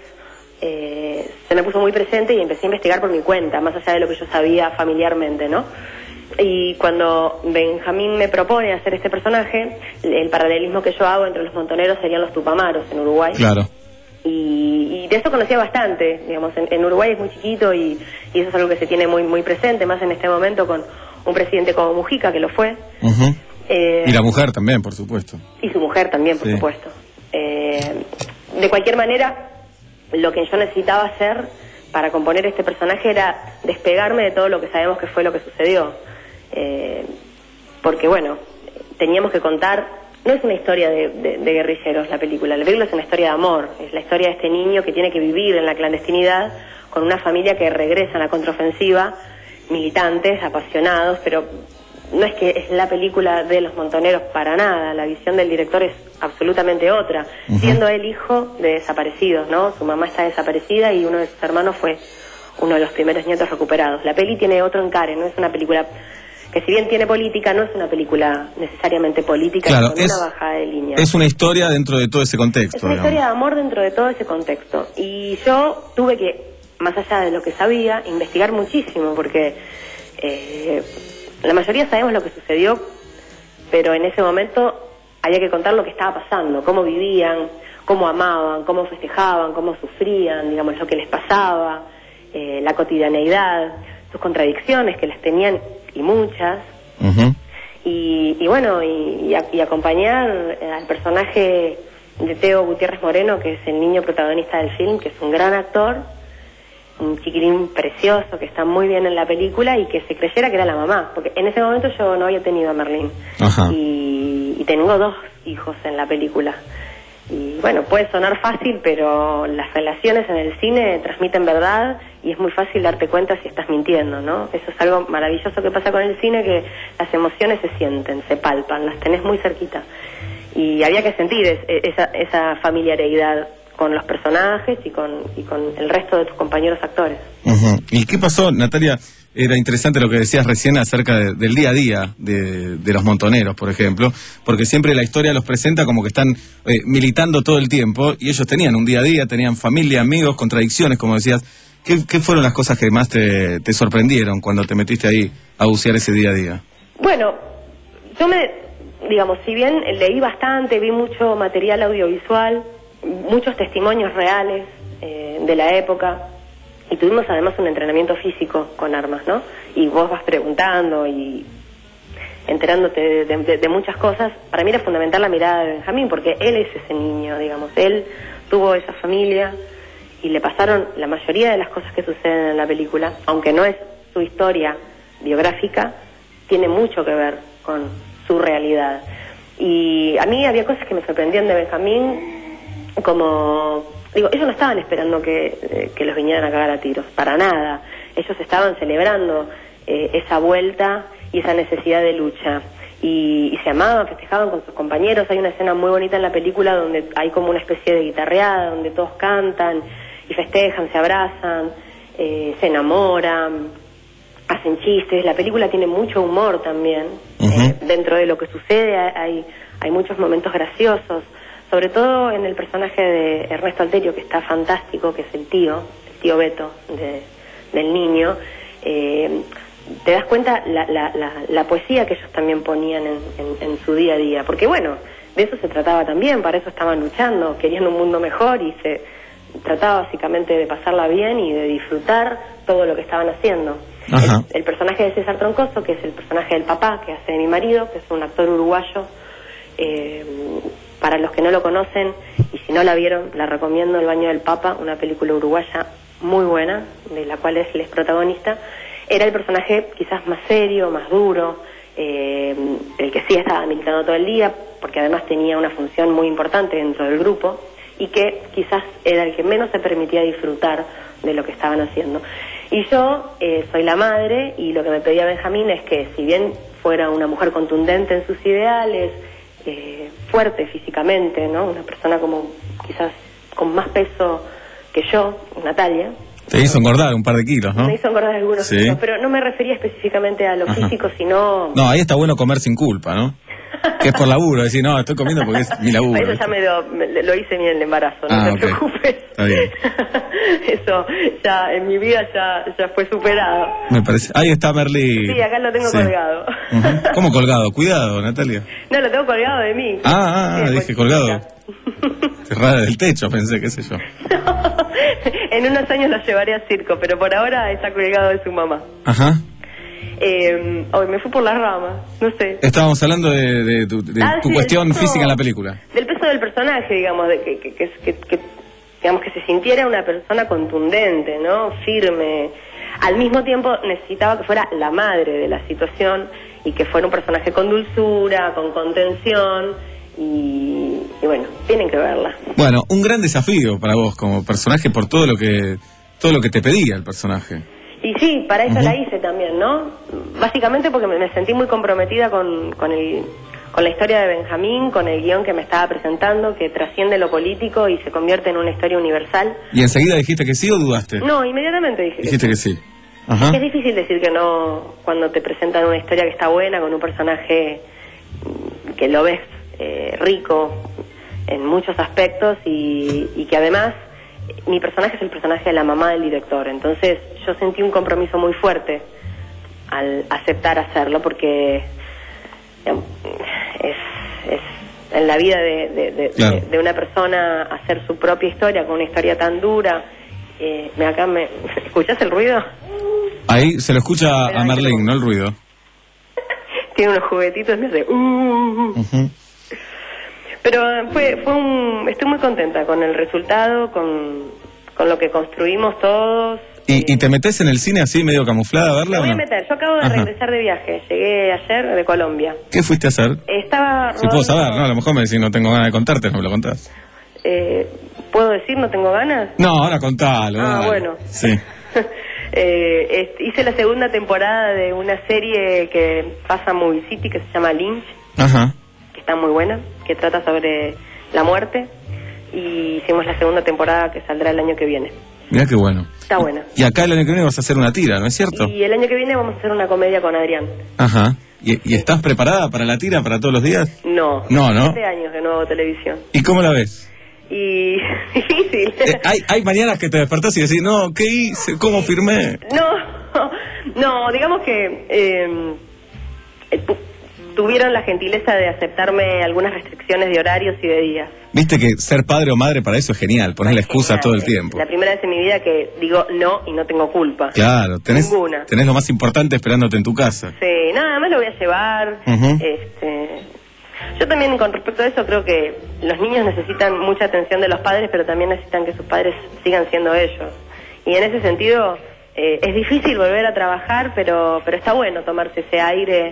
eh, se me puso muy presente y empecé a investigar por mi cuenta, más allá de lo que yo sabía familiarmente, ¿no? Y cuando Benjamín me propone hacer este personaje, el paralelismo que yo hago entre los montoneros serían los tupamaros en Uruguay. Claro. Y, y de eso conocía bastante, digamos, en, en Uruguay es muy chiquito y, y eso es algo que se tiene muy muy presente, más en este momento con un presidente como Mujica, que lo fue. Ujú. Eh, Y la mujer también, por supuesto. y su mujer también, por Sí. supuesto. Eh, de cualquier manera, lo que yo necesitaba hacer para componer este personaje era despegarme de todo lo que sabemos que fue lo que sucedió. Eh, porque, bueno, teníamos que contar, no es una historia de, de- de guerrilleros la película, la película es una historia de amor, es la historia de este niño que tiene que vivir en la clandestinidad con una familia que regresa a la contraofensiva, militantes, apasionados, pero no es que es la película de los montoneros para nada, la visión del director es absolutamente otra, Ujú. siendo él hijo de desaparecidos, ¿no? Su mamá está desaparecida y uno de sus hermanos fue uno de los primeros nietos recuperados. La peli tiene otro encare, no es una película que, si bien tiene política, no es una película necesariamente política, Claro, con es- una bajada de línea. Es una historia dentro de todo ese contexto. Es una digamos. historia de amor dentro de todo ese contexto. Y yo tuve que, más allá de lo que sabía, investigar muchísimo, porque eh, la mayoría sabemos lo que sucedió, pero en ese momento había que contar lo que estaba pasando, cómo vivían, cómo amaban, cómo festejaban, cómo sufrían, digamos, lo que les pasaba, eh, la cotidianeidad, sus contradicciones, que las tenían y muchas. Ujú. Y, y bueno, y, y a- y acompañar eh, al personaje de Teo Gutiérrez Moreno, que es el niño protagonista del film, que es un gran actor, un chiquilín precioso, que está muy bien en la película y que se creyera que era la mamá, porque en ese momento yo no había tenido a Merlín. Ajá. Y, y tengo dos hijos en la película. Y bueno, puede sonar fácil, pero las relaciones en el cine transmiten verdad y es muy fácil darte cuenta si estás mintiendo, ¿no? Eso es algo maravilloso que pasa con el cine, que las emociones se sienten, se palpan, las tenés muy cerquita. Y había que sentir es- esa, esa familiaridad con los personajes y con, y con el resto de tus compañeros actores. Uh-huh. ¿Y qué pasó, Natalia? Era interesante lo que decías recién acerca de, del día a día de, de los montoneros, por ejemplo, porque siempre la historia los presenta como que están eh, militando todo el tiempo, y ellos tenían un día a día, tenían familia, amigos, contradicciones, como decías. ¿Qué, qué fueron las cosas que más te, te sorprendieron cuando te metiste ahí a bucear ese día a día? Bueno, yo me, digamos, si bien leí bastante, vi mucho material audiovisual, muchos testimonios reales eh, de la época, y tuvimos además un entrenamiento físico con armas, ¿no? Y vos vas preguntando y enterándote de, de, de, de muchas cosas. Para mí era fundamental la mirada de Benjamín, porque él es ese niño, digamos. Él tuvo esa familia y le pasaron la mayoría de las cosas que suceden en la película, aunque no es su historia biográfica, tiene mucho que ver con su realidad. Y a mí había cosas que me sorprendían de Benjamín, como... Digo, ellos no estaban esperando que, eh, que los vinieran a cagar a tiros, para nada. Ellos estaban celebrando eh, esa vuelta y esa necesidad de lucha. Y, y se amaban, festejaban con sus compañeros. Hay una escena muy bonita en la película donde hay como una especie de guitarreada, donde todos cantan y festejan, se abrazan, eh, se enamoran, hacen chistes. La película tiene mucho humor también. Uh-huh. eh, dentro de lo que sucede hay, hay muchos momentos graciosos. Sobre todo en el personaje de Ernesto Alterio, que está fantástico, que es el tío, el tío Beto de, del niño. Eh, te das cuenta la, la, la, la poesía que ellos también ponían en, en, en su día a día. Porque bueno, de eso se trataba también, para eso estaban luchando, querían un mundo mejor y se trataba básicamente de pasarla bien y de disfrutar todo lo que estaban haciendo. El, el personaje de César Troncoso, que es el personaje del papá que hace de mi marido, que es un actor uruguayo, eh, para los que no lo conocen, y si no la vieron, la recomiendo, El baño del Papa, una película uruguaya muy buena, de la cual él es protagonista. Era el personaje quizás más serio, más duro, eh, el que sí estaba militando todo el día, porque además tenía una función muy importante dentro del grupo, y que quizás era el que menos se permitía disfrutar de lo que estaban haciendo. Y yo eh, soy la madre, y lo que me pedía Benjamín es que, si bien fuera una mujer contundente en sus ideales, Eh, fuerte físicamente, ¿no? Una persona como quizás con más peso que yo, Natalia. Te hizo engordar un par de kilos, ¿no? Me hizo engordar algunos sí. kilos, pero no me refería específicamente a lo Ajá. físico, sino... No, ahí está bueno comer sin culpa, ¿no? Que es por laburo, decir, no, estoy comiendo porque es mi laburo. Eso ya me lo, me, lo hice bien en el embarazo, no ah, te okay. preocupes. Está bien. Eso ya en mi vida ya, ya fue superado. Me parece. Ahí está Merlí. Sí, acá lo tengo sí. colgado. Uh-huh. ¿Cómo colgado? Cuidado, Natalia. No, lo tengo colgado de mí. Ah, ah, ah dije colgado. Cerrada del techo, pensé, qué sé yo. No, en unos años lo llevaré a circo, pero por ahora está colgado de su mamá. Ajá. Eh, hoy me fui por las ramas, no sé. Estábamos hablando de, de tu, de ah, tu sí, cuestión peso, física en la película. Del peso del personaje, digamos, de que, que, que, que, que, digamos que se sintiera una persona contundente, ¿no? Firme. Al mismo tiempo necesitaba que fuera la madre de la situación y que fuera un personaje con dulzura, con contención. Y, y bueno, tienen que verla. Bueno, un gran desafío para vos como personaje por todo lo que todo lo que te pedía el personaje. Y sí, para eso uh-huh. la hice también, ¿no? Básicamente porque me, me sentí muy comprometida con, con, el, con la historia de Benjamín, con el guión que me estaba presentando, que trasciende lo político y se convierte en una historia universal. ¿Y enseguida dijiste que sí o dudaste? No, inmediatamente dije Dijiste que sí. que sí. Ajá. Es difícil decir que no cuando te presentan una historia que está buena, con un personaje que lo ves eh, rico en muchos aspectos y, y que además mi personaje es el personaje de la mamá del director. Entonces yo sentí un compromiso muy fuerte al aceptar hacerlo, porque digamos, es, es en la vida de, de, de, claro. de, de una persona hacer su propia historia con una historia tan dura. Eh, me acá me ¿escuchás el ruido? Ahí se lo escucha Pero a Marlene, no el ruido. Tiene unos juguetitos, me hace uh, uh, uh. Uh-huh. Pero fue fue un estoy muy contenta con el resultado, con, con lo que construimos todos. ¿Y, eh, ¿Y te metés en el cine así medio camuflada a verla? Me voy o a no? meter, yo acabo de Ajá. regresar de viaje, llegué ayer de Colombia. ¿Qué fuiste a hacer? Estaba Si puedo saber, ¿no? A lo mejor me decís no tengo ganas de contarte, no me lo contás. Eh, ¿Puedo decir no tengo ganas? No, ahora contalo. Ah, dale. bueno. Sí. eh, hice la segunda temporada de una serie que pasa en Movie City que se llama Lynch. Ajá. Que está muy buena, que trata sobre la muerte. y hicimos la segunda temporada que saldrá el año que viene. Mirá qué bueno. Está buena. Y acá el año que viene vas a hacer una tira, ¿no es cierto? Y el año que viene vamos a hacer una comedia con Adrián. Ajá. ¿Y, y estás preparada para la tira, para todos los días? No. No, ¿no? Siete años que no hago televisión. ¿Y cómo la ves? Y difícil. Eh, hay, hay mañanas que te despertás y decís, no, ¿qué hice? ¿Cómo firmé? No, no, digamos que eh, eh, tuvieron la gentileza de aceptarme algunas restricciones de horarios y de días. Viste que ser padre o madre para eso es genial, poner la excusa Genial. todo el tiempo. La primera vez en mi vida que digo no y no tengo culpa. Claro, tenés, Ninguna. tenés lo más importante esperándote en tu casa. Sí, nada más lo voy a llevar. Ujú. este, yo también con respecto a eso creo que los niños necesitan mucha atención de los padres, pero también necesitan que sus padres sigan siendo ellos. Y en ese sentido eh, es difícil volver a trabajar, pero pero está bueno tomarse ese aire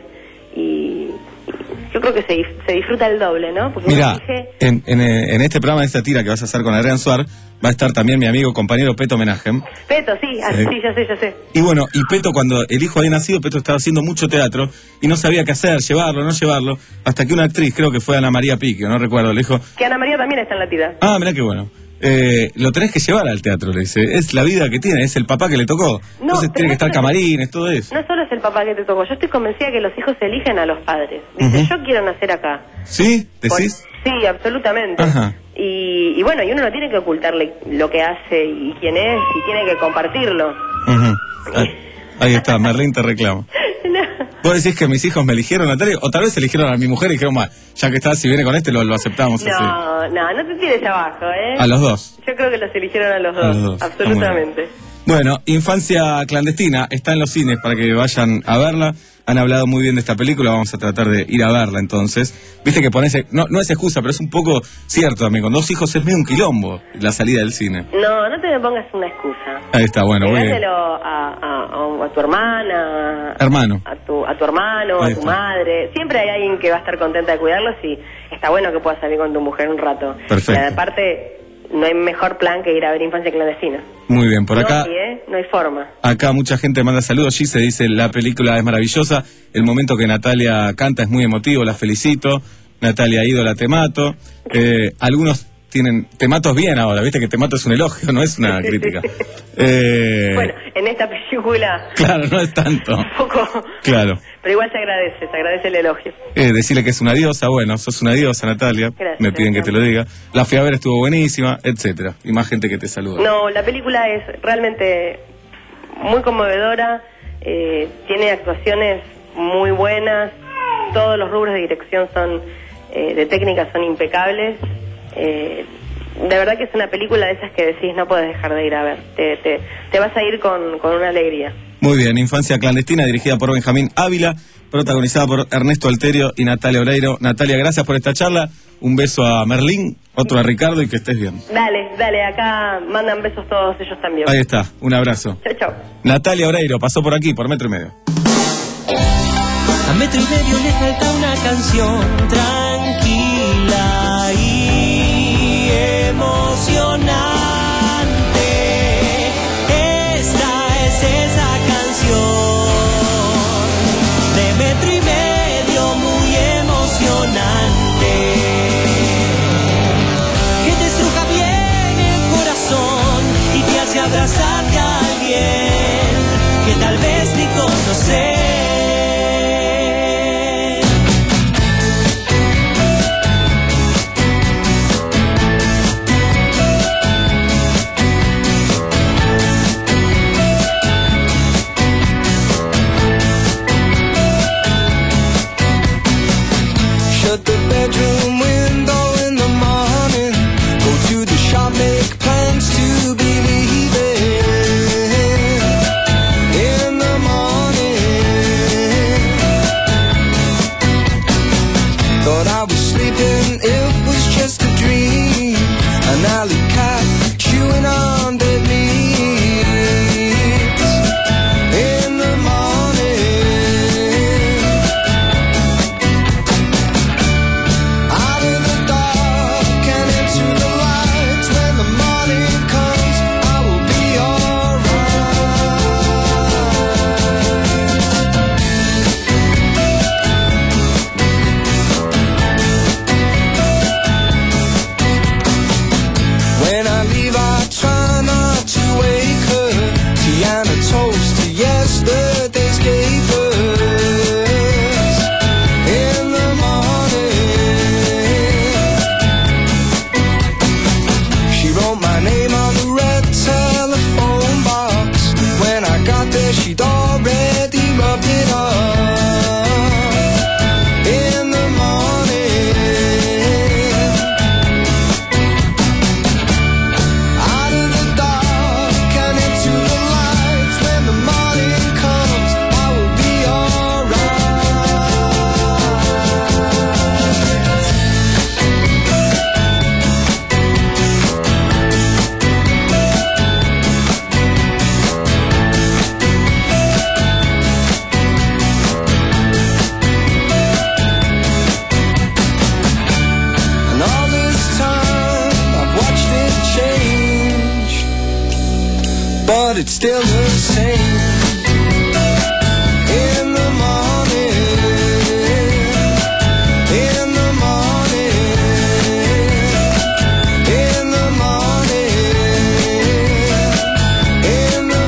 y yo creo que se, se disfruta el doble, ¿no? Porque Mira, uno elige- en, en, en este programa, en esta tira que vas a hacer con Adrián Suar, va a estar también mi amigo, compañero Peto Menagem. Peto, sí, ah, Sí. sí, ya sé, ya sé. Y bueno, y Peto, cuando el hijo había nacido, Peto estaba haciendo mucho teatro y no sabía qué hacer, llevarlo, no llevarlo, hasta que una actriz, creo que fue Ana María Piquio, no recuerdo, le dijo, Que Ana María también está en la tira. ah, mirá qué bueno, eh, lo tenés que llevar al teatro, le dice, es la vida que tiene, es el papá que le tocó. Entonces tiene que estar camarines, todo eso. No solo es el papá que te tocó, yo estoy convencida que los hijos eligen a los padres. Dice, Ujú. yo quiero nacer acá. ¿Sí? ¿Decís? Por- sí, absolutamente. Ajá. Y, y bueno, y uno no tiene que ocultarle lo que hace y quién es, y tiene que compartirlo. Ujú. Ahí, ahí está, Merlín te reclama. ¿Vos decís que mis hijos me eligieron, Natalia? O tal vez eligieron a mi mujer y dijeron, "Ma, ya que está, si viene con este, lo, lo aceptamos así". No, no, no te tires abajo, ¿eh? A los dos. Yo creo que los eligieron a los A dos, los dos, absolutamente. Bueno, Infancia Clandestina está en los cines para que vayan a verla. Han hablado muy bien de esta película, vamos a tratar de ir a verla entonces. Viste que ponerse, no, no es excusa, pero es un poco cierto también. Con dos hijos es medio un quilombo la salida del cine. No, no te me pongas una excusa. Ahí está, bueno, voy. Pegáselo a, a, a, a tu hermana, Hermano. a tu, a tu hermano, Ahí a tu está. madre. Siempre hay alguien que va a estar contenta de cuidarlos y está bueno que puedas salir con tu mujer un rato. Perfecto. Y aparte, no hay mejor plan que ir a ver Infancia Clandestina. Muy bien, por acá. No hay, ¿eh? No hay forma. Acá mucha gente manda saludos. Gise dice, la película es maravillosa. El momento que Natalia canta es muy emotivo, la felicito. Natalia, ídola, te mato. Eh, algunos tienen, te matos bien ahora, viste que te mato es un elogio, no es una crítica. Eh, Bueno, en esta película, Claro, no es tanto. un poco. Claro. Pero igual se agradece, se agradece el elogio. Eh, decirle que es una diosa, bueno, sos una diosa, Natalia. Gracias, Me piden que gracias. te lo diga. La fui a ver, estuvo buenísima, etcétera. Y más gente que te saluda. No, la película es realmente muy conmovedora, eh, tiene actuaciones muy buenas, todos los rubros de dirección son, eh, de técnica son impecables. Eh, de verdad que es una película de esas que decís no puedes dejar de ir a ver, te, te, te vas a ir con, con una alegría. Muy bien, Infancia Clandestina, dirigida por Benjamín Ávila, protagonizada por Ernesto Alterio y Natalia Oreiro. Natalia, gracias por esta charla. Un beso a Merlín, otro a Ricardo y que estés bien. Dale, dale, acá mandan besos todos ellos también. Ahí está, un abrazo. Chao, chao. Natalia Oreiro pasó por aquí, por metro y medio. A metro y medio le falta una canción tranquila y emocionante. Esta es esa canción de metro y medio muy emocionante, que te estruja bien el corazón y te hace abrazarte a alguien que tal vez ni conoces. Shut the bedroom window in the morning. Go to the shop, make plans to be leaving in the morning. Thought I was sleeping, it was just a dream. An alley cat chewing on dead leaves in the morning. Out of the dark and into the light. When the morning comes, I will be alright. but it's still the same. In the morning, in the morning, in the morning, in the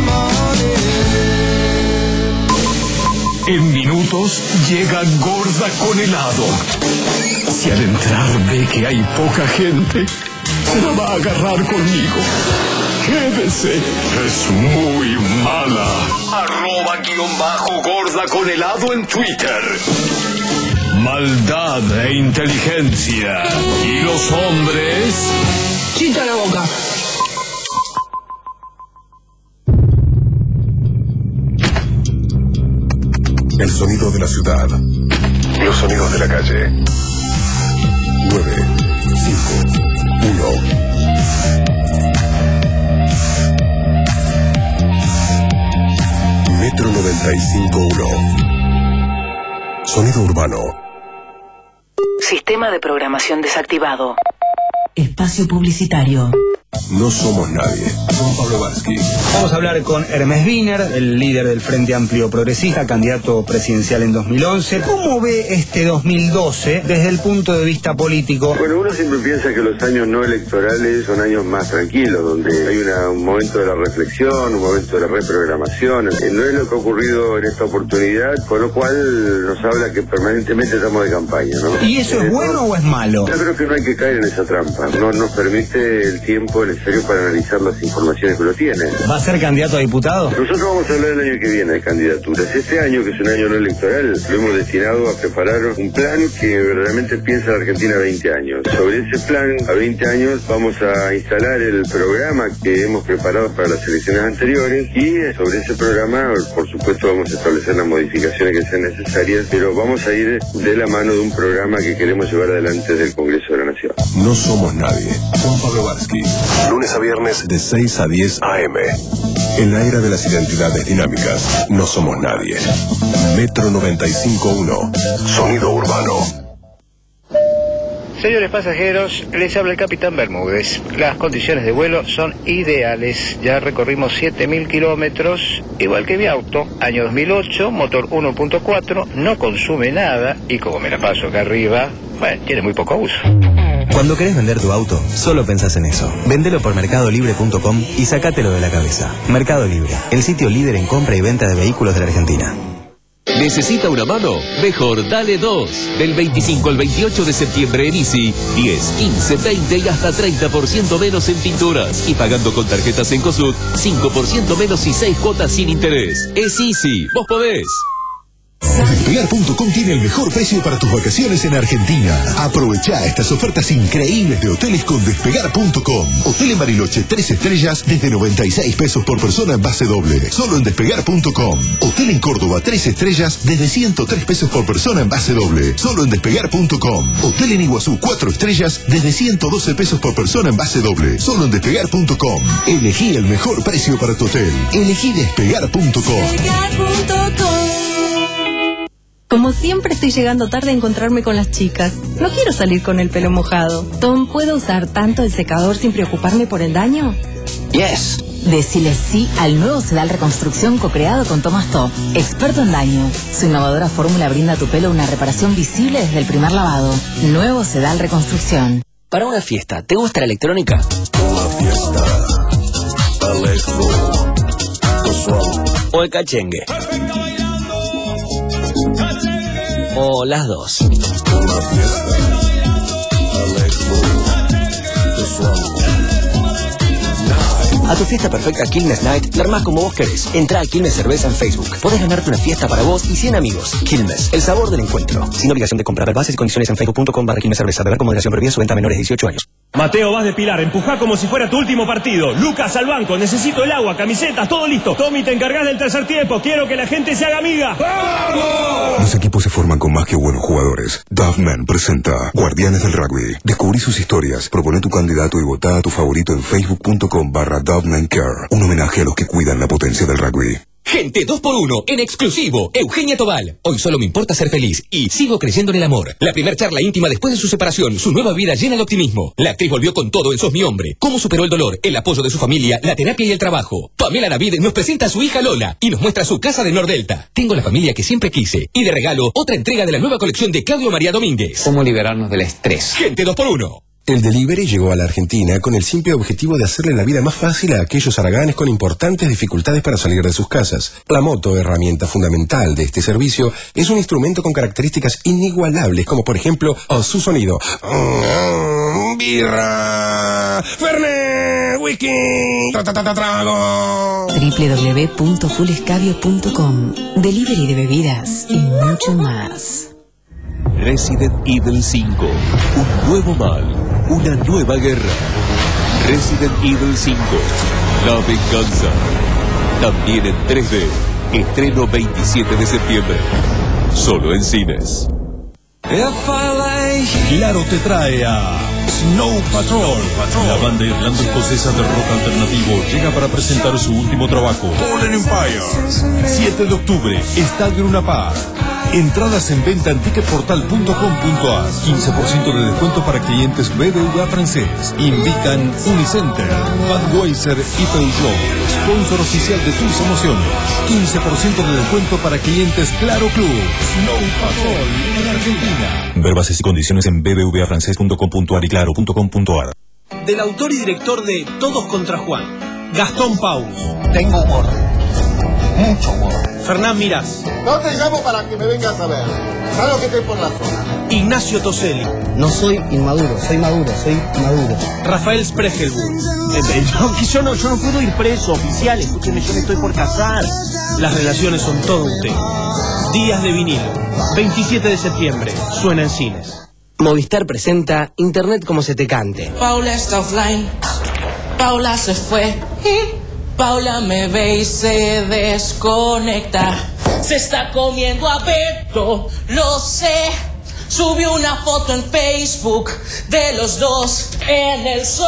morning. En minutos llega Gorda con helado. Si al entrar ve que hay poca gente, se la va a agarrar conmigo. Quédese, es muy mala. Arroba guión bajo Gorda con helado en Twitter. Maldad e inteligencia. Y los hombres... Chita la boca. El sonido de la ciudad. Los sonidos de la calle. nueve, cinco, uno. Metro noventa y cinco punto uno. Sonido urbano. Sistema de programación desactivado. Espacio publicitario. No somos nadie. Don Pablo Varsky. Vamos a hablar con Hermes Wiener, el líder del Frente Amplio Progresista, candidato presidencial en dos mil once. ¿Cómo ve este dos mil doce desde el punto de vista político? Bueno, uno siempre piensa que los años no electorales son años más tranquilos, donde hay una, un momento de la reflexión, un momento de la reprogramación. Eh, No es lo que ha ocurrido en esta oportunidad, con lo cual nos habla que permanentemente estamos de campaña, ¿no? ¿Y eso es bueno o es malo? Yo creo que no hay que caer en esa trampa. No nos permite el tiempo necesario para analizar las informaciones que lo tienen. ¿Va a ser candidato a diputado? Nosotros vamos a hablar el año que viene de candidaturas. Este año, que es un año no electoral, lo hemos destinado a preparar un plan que verdaderamente piensa la Argentina a veinte años. Sobre ese plan, a veinte años, vamos a instalar el programa que hemos preparado para las elecciones anteriores y sobre ese programa, por supuesto, vamos a establecer las modificaciones que sean necesarias, pero vamos a ir de la mano de un programa que queremos llevar adelante desde el Congreso de la Nación. No somos nadie. Juan Pablo Varsky. Lunes a viernes de seis a diez a eme. En la era de las identidades dinámicas, no somos nadie. Metro noventa y cinco punto uno. Sonido urbano. Señores pasajeros, les habla el capitán Bermúdez. Las condiciones de vuelo son ideales. Ya recorrimos siete mil kilómetros, igual que mi auto. Año dos mil ocho, motor uno punto cuatro, no consume nada y como me la paso acá arriba, bueno, tiene muy poco uso. Cuando querés vender tu auto, solo pensás en eso. Vendelo por mercado libre punto com y sacátelo de la cabeza. Mercado Libre, el sitio líder en compra y venta de vehículos de la Argentina. ¿Necesita una mano? Mejor dale dos. Del veinticinco al veintiocho de septiembre en Easy. diez, quince, veinte y hasta treinta por ciento menos en pinturas. Y pagando con tarjetas en COSUD, cinco por ciento menos y seis cuotas sin interés. Es Easy. Vos podés. Despegar punto com tiene el mejor precio para tus vacaciones en Argentina. Aprovecha estas ofertas increíbles de hoteles con Despegar punto com. Hotel en Bariloche tres estrellas desde noventa y seis pesos por persona en base doble, solo en Despegar punto com. Hotel en Córdoba tres estrellas desde ciento tres pesos por persona en base doble, solo en Despegar punto com. Hotel en Iguazú cuatro estrellas desde ciento doce pesos por persona en base doble, solo en Despegar punto com. Elegí el mejor precio para tu hotel. Elegí Despegar punto com. Como siempre estoy llegando tarde a encontrarme con las chicas. No quiero salir con el pelo mojado. Tom, ¿puedo usar tanto el secador sin preocuparme por el daño? Yes. Decile sí al nuevo sedal reconstrucción co-creado con Thomas Top, experto en daño. Su innovadora fórmula brinda a tu pelo una reparación visible desde el primer lavado. Nuevo sedal reconstrucción. Para una fiesta, ¿te gusta la electrónica? Una fiesta. Electro. ¿O el cachengue? O las dos. Una fiesta. Electro. A tu fiesta perfecta Quilmes Night, la armás como vos querés. Entrá a Quilmes Cerveza en Facebook. Podés ganarte una fiesta para vos y cien amigos. Quilmes, el sabor del encuentro. Sin obligación de comprar. Bases y condiciones en facebook punto com barra Quilmes Cerveza. Beber con moderación, prohibida su venta a menores de dieciocho años. Mateo, vas de Pilar, empujá como si fuera tu último partido. Lucas al banco, necesito el agua, camisetas, todo listo. Tommy, te encargás del tercer tiempo, quiero que la gente se haga amiga. ¡Vamos! Los equipos se forman con más que buenos jugadores. Duffman presenta Guardianes del Rugby. Descubrí sus historias, propone tu candidato y votá a tu favorito en facebook punto com barra Duffman Care. Un homenaje a los que cuidan la potencia del rugby. Gente dos por uno, en exclusivo, Eugenia Tobal. Hoy solo me importa ser feliz y sigo creyendo en el amor. La primer charla íntima después de su separación, su nueva vida llena de optimismo. La actriz volvió con todo en Sos mi hombre. Cómo superó el dolor, el apoyo de su familia, la terapia y el trabajo. Pamela David nos presenta a su hija Lola y nos muestra su casa de Nordelta. Tengo la familia que siempre quise. Y de regalo, otra entrega de la nueva colección de Claudio María Domínguez. ¿Cómo liberarnos del estrés? Gente dos por uno. El delivery llegó a la Argentina con el simple objetivo de hacerle la vida más fácil a aquellos haraganes con importantes dificultades para salir de sus casas. La moto, herramienta fundamental de este servicio, es un instrumento con características inigualables, como por ejemplo oh, su sonido. Mm, birra, fernet, whisky, tra, tra, tra, tra, trago. doble u doble u doble u punto full escabio punto com. Delivery de bebidas y mucho más. Resident Evil cinco. Un nuevo mal. Una nueva guerra. Resident Evil cinco. La venganza. También en tres D. Estreno veintisiete de septiembre. Solo en cines. Claro te trae a Snow Patrol. La banda irlando-escocesa de rock alternativo llega para presentar su último trabajo, Fallen Empire. siete de octubre, Estadio Luna Park. Entradas en venta en ticketportal punto com punto a r. quince por ciento de descuento para clientes B B V A francés. Invitan Unicenter, Budweiser y Peugeot, sponsor oficial de tus emociones. quince por ciento de descuento para clientes Claro Club. Snow Patrol en Argentina. Ver bases y condiciones en b b v a francés punto com punto a r y claro punto com punto a r. Del autor y director de Todos contra Juan, Gastón Paus. Tengo humor. Mucho humor. Fernán Mirás. No te llamo para que me vengas a ver. Sabes lo que estoy por la zona. Ignacio Toselli. No soy inmaduro, soy maduro, soy maduro. Rafael Spregelburg. Eh, yo, yo, no, yo no puedo ir preso, oficial. Escúcheme, yo me estoy por casar. Las relaciones son todo un tema. Días de vinilo. veintisiete de septiembre. Suena en cines. Movistar presenta Internet como se te cante. Paula está offline. Paula se fue. Paula me ve y se desconecta. Se está comiendo a Beto, lo sé. Subió una foto en Facebook de los dos en el sol.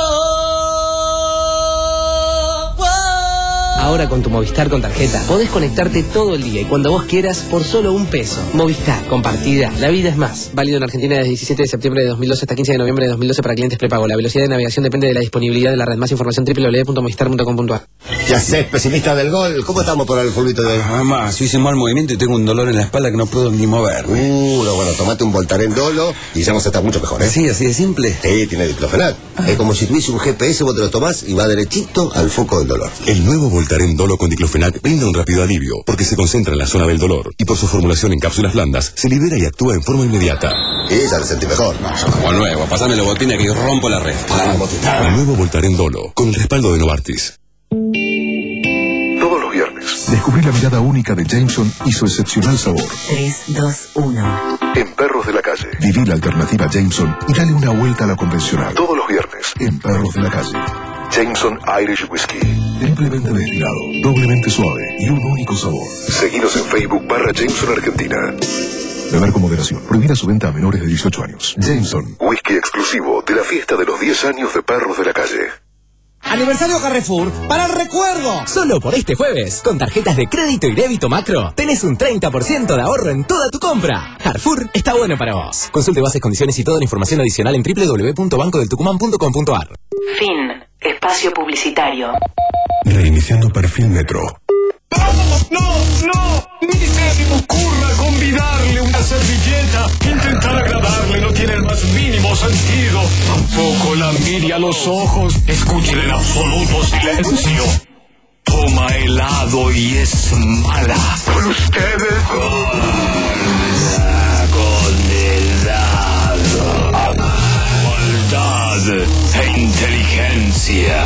Ahora con tu Movistar con tarjeta podés conectarte todo el día y cuando vos quieras por solo un peso. Movistar, compartida, la vida es más. Válido en Argentina desde diecisiete de septiembre de dos mil doce hasta quince de noviembre de dos mil doce para clientes prepago. La velocidad de navegación depende de la disponibilidad de la red. Más información doble u doble u doble u punto movistar punto com punto a r. Ya sé, pesimista del gol. ¿Cómo estamos por el fulbito de hoy? Mamá, si hice un mal movimiento y tengo un dolor en la espalda que no puedo ni moverme. Uh, no, bueno, tomate un Voltaren Dolo y ya vamos a estar mucho mejor, ¿eh? Sí, así de simple. Sí, tiene diclofenac. Ah. Es como si tuviese un G P S, vos te lo tomás y va derechito al foco del dolor. El nuevo Voltaren Dolo con diclofenac brinda un rápido alivio porque se concentra en la zona del dolor y por su formulación en cápsulas blandas se libera y actúa en forma inmediata. Y ya te sentí mejor. Como nuevo, pasame la botina que yo rompo la red. Ah, el nuevo Voltaren Dolo con el respaldo de Novartis. Todos los viernes, descubrí la mirada única de Jameson y su excepcional sabor. tres, dos, uno. En Perros de la Calle. Viví la alternativa Jameson y dale una vuelta a la convencional. Todos los viernes, en Perros de la Calle. Jameson Irish Whiskey. Simplemente destilado, doblemente suave y un único sabor. Seguinos en Facebook barra Jameson Argentina. Beber con moderación. Prohibida su venta a menores de dieciocho años. Jameson. Whisky exclusivo de la fiesta de los diez años de Perros de la Calle. Aniversario Carrefour para el recuerdo. Solo por este jueves, con tarjetas de crédito y débito Macro, tenés un treinta por ciento de ahorro en toda tu compra. Carrefour está bueno para vos. Consulte bases, condiciones y toda la información adicional en doble u doble u doble u punto banco del tucumán punto com punto a r. Fin. Espacio publicitario. Reiniciando perfil Metro. No, no, ni se me ocurra convidarle una servilleta. Intentar agradarle no tiene el más mínimo sentido. Tampoco la mire a los ojos. Escuche en absoluto silencio. Toma helado y es mala. Con ustedes. Condenado. Maldad e inteligencia.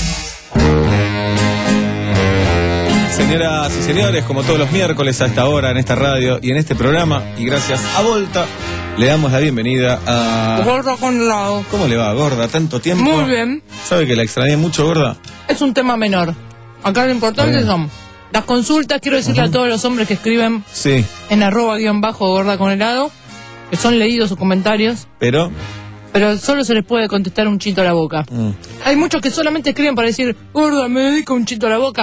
Señoras y señores, como todos los miércoles a esta hora en esta radio y en este programa, y gracias a Volta, le damos la bienvenida a... Gorda con helado. ¿Cómo le va, Gorda? ¿Tanto tiempo? Muy bien. ¿Sabe que la extrañé mucho, Gorda? Es un tema menor. Acá lo importante son las consultas. Quiero decirle uh-huh. a todos los hombres que escriben sí. en arroba guión bajo gorda con helado, que son leídos sus comentarios. Pero... Pero solo se les puede contestar un chito a la boca. Mm. Hay muchos que solamente escriben para decir, gorda, me dedico un chito a la boca.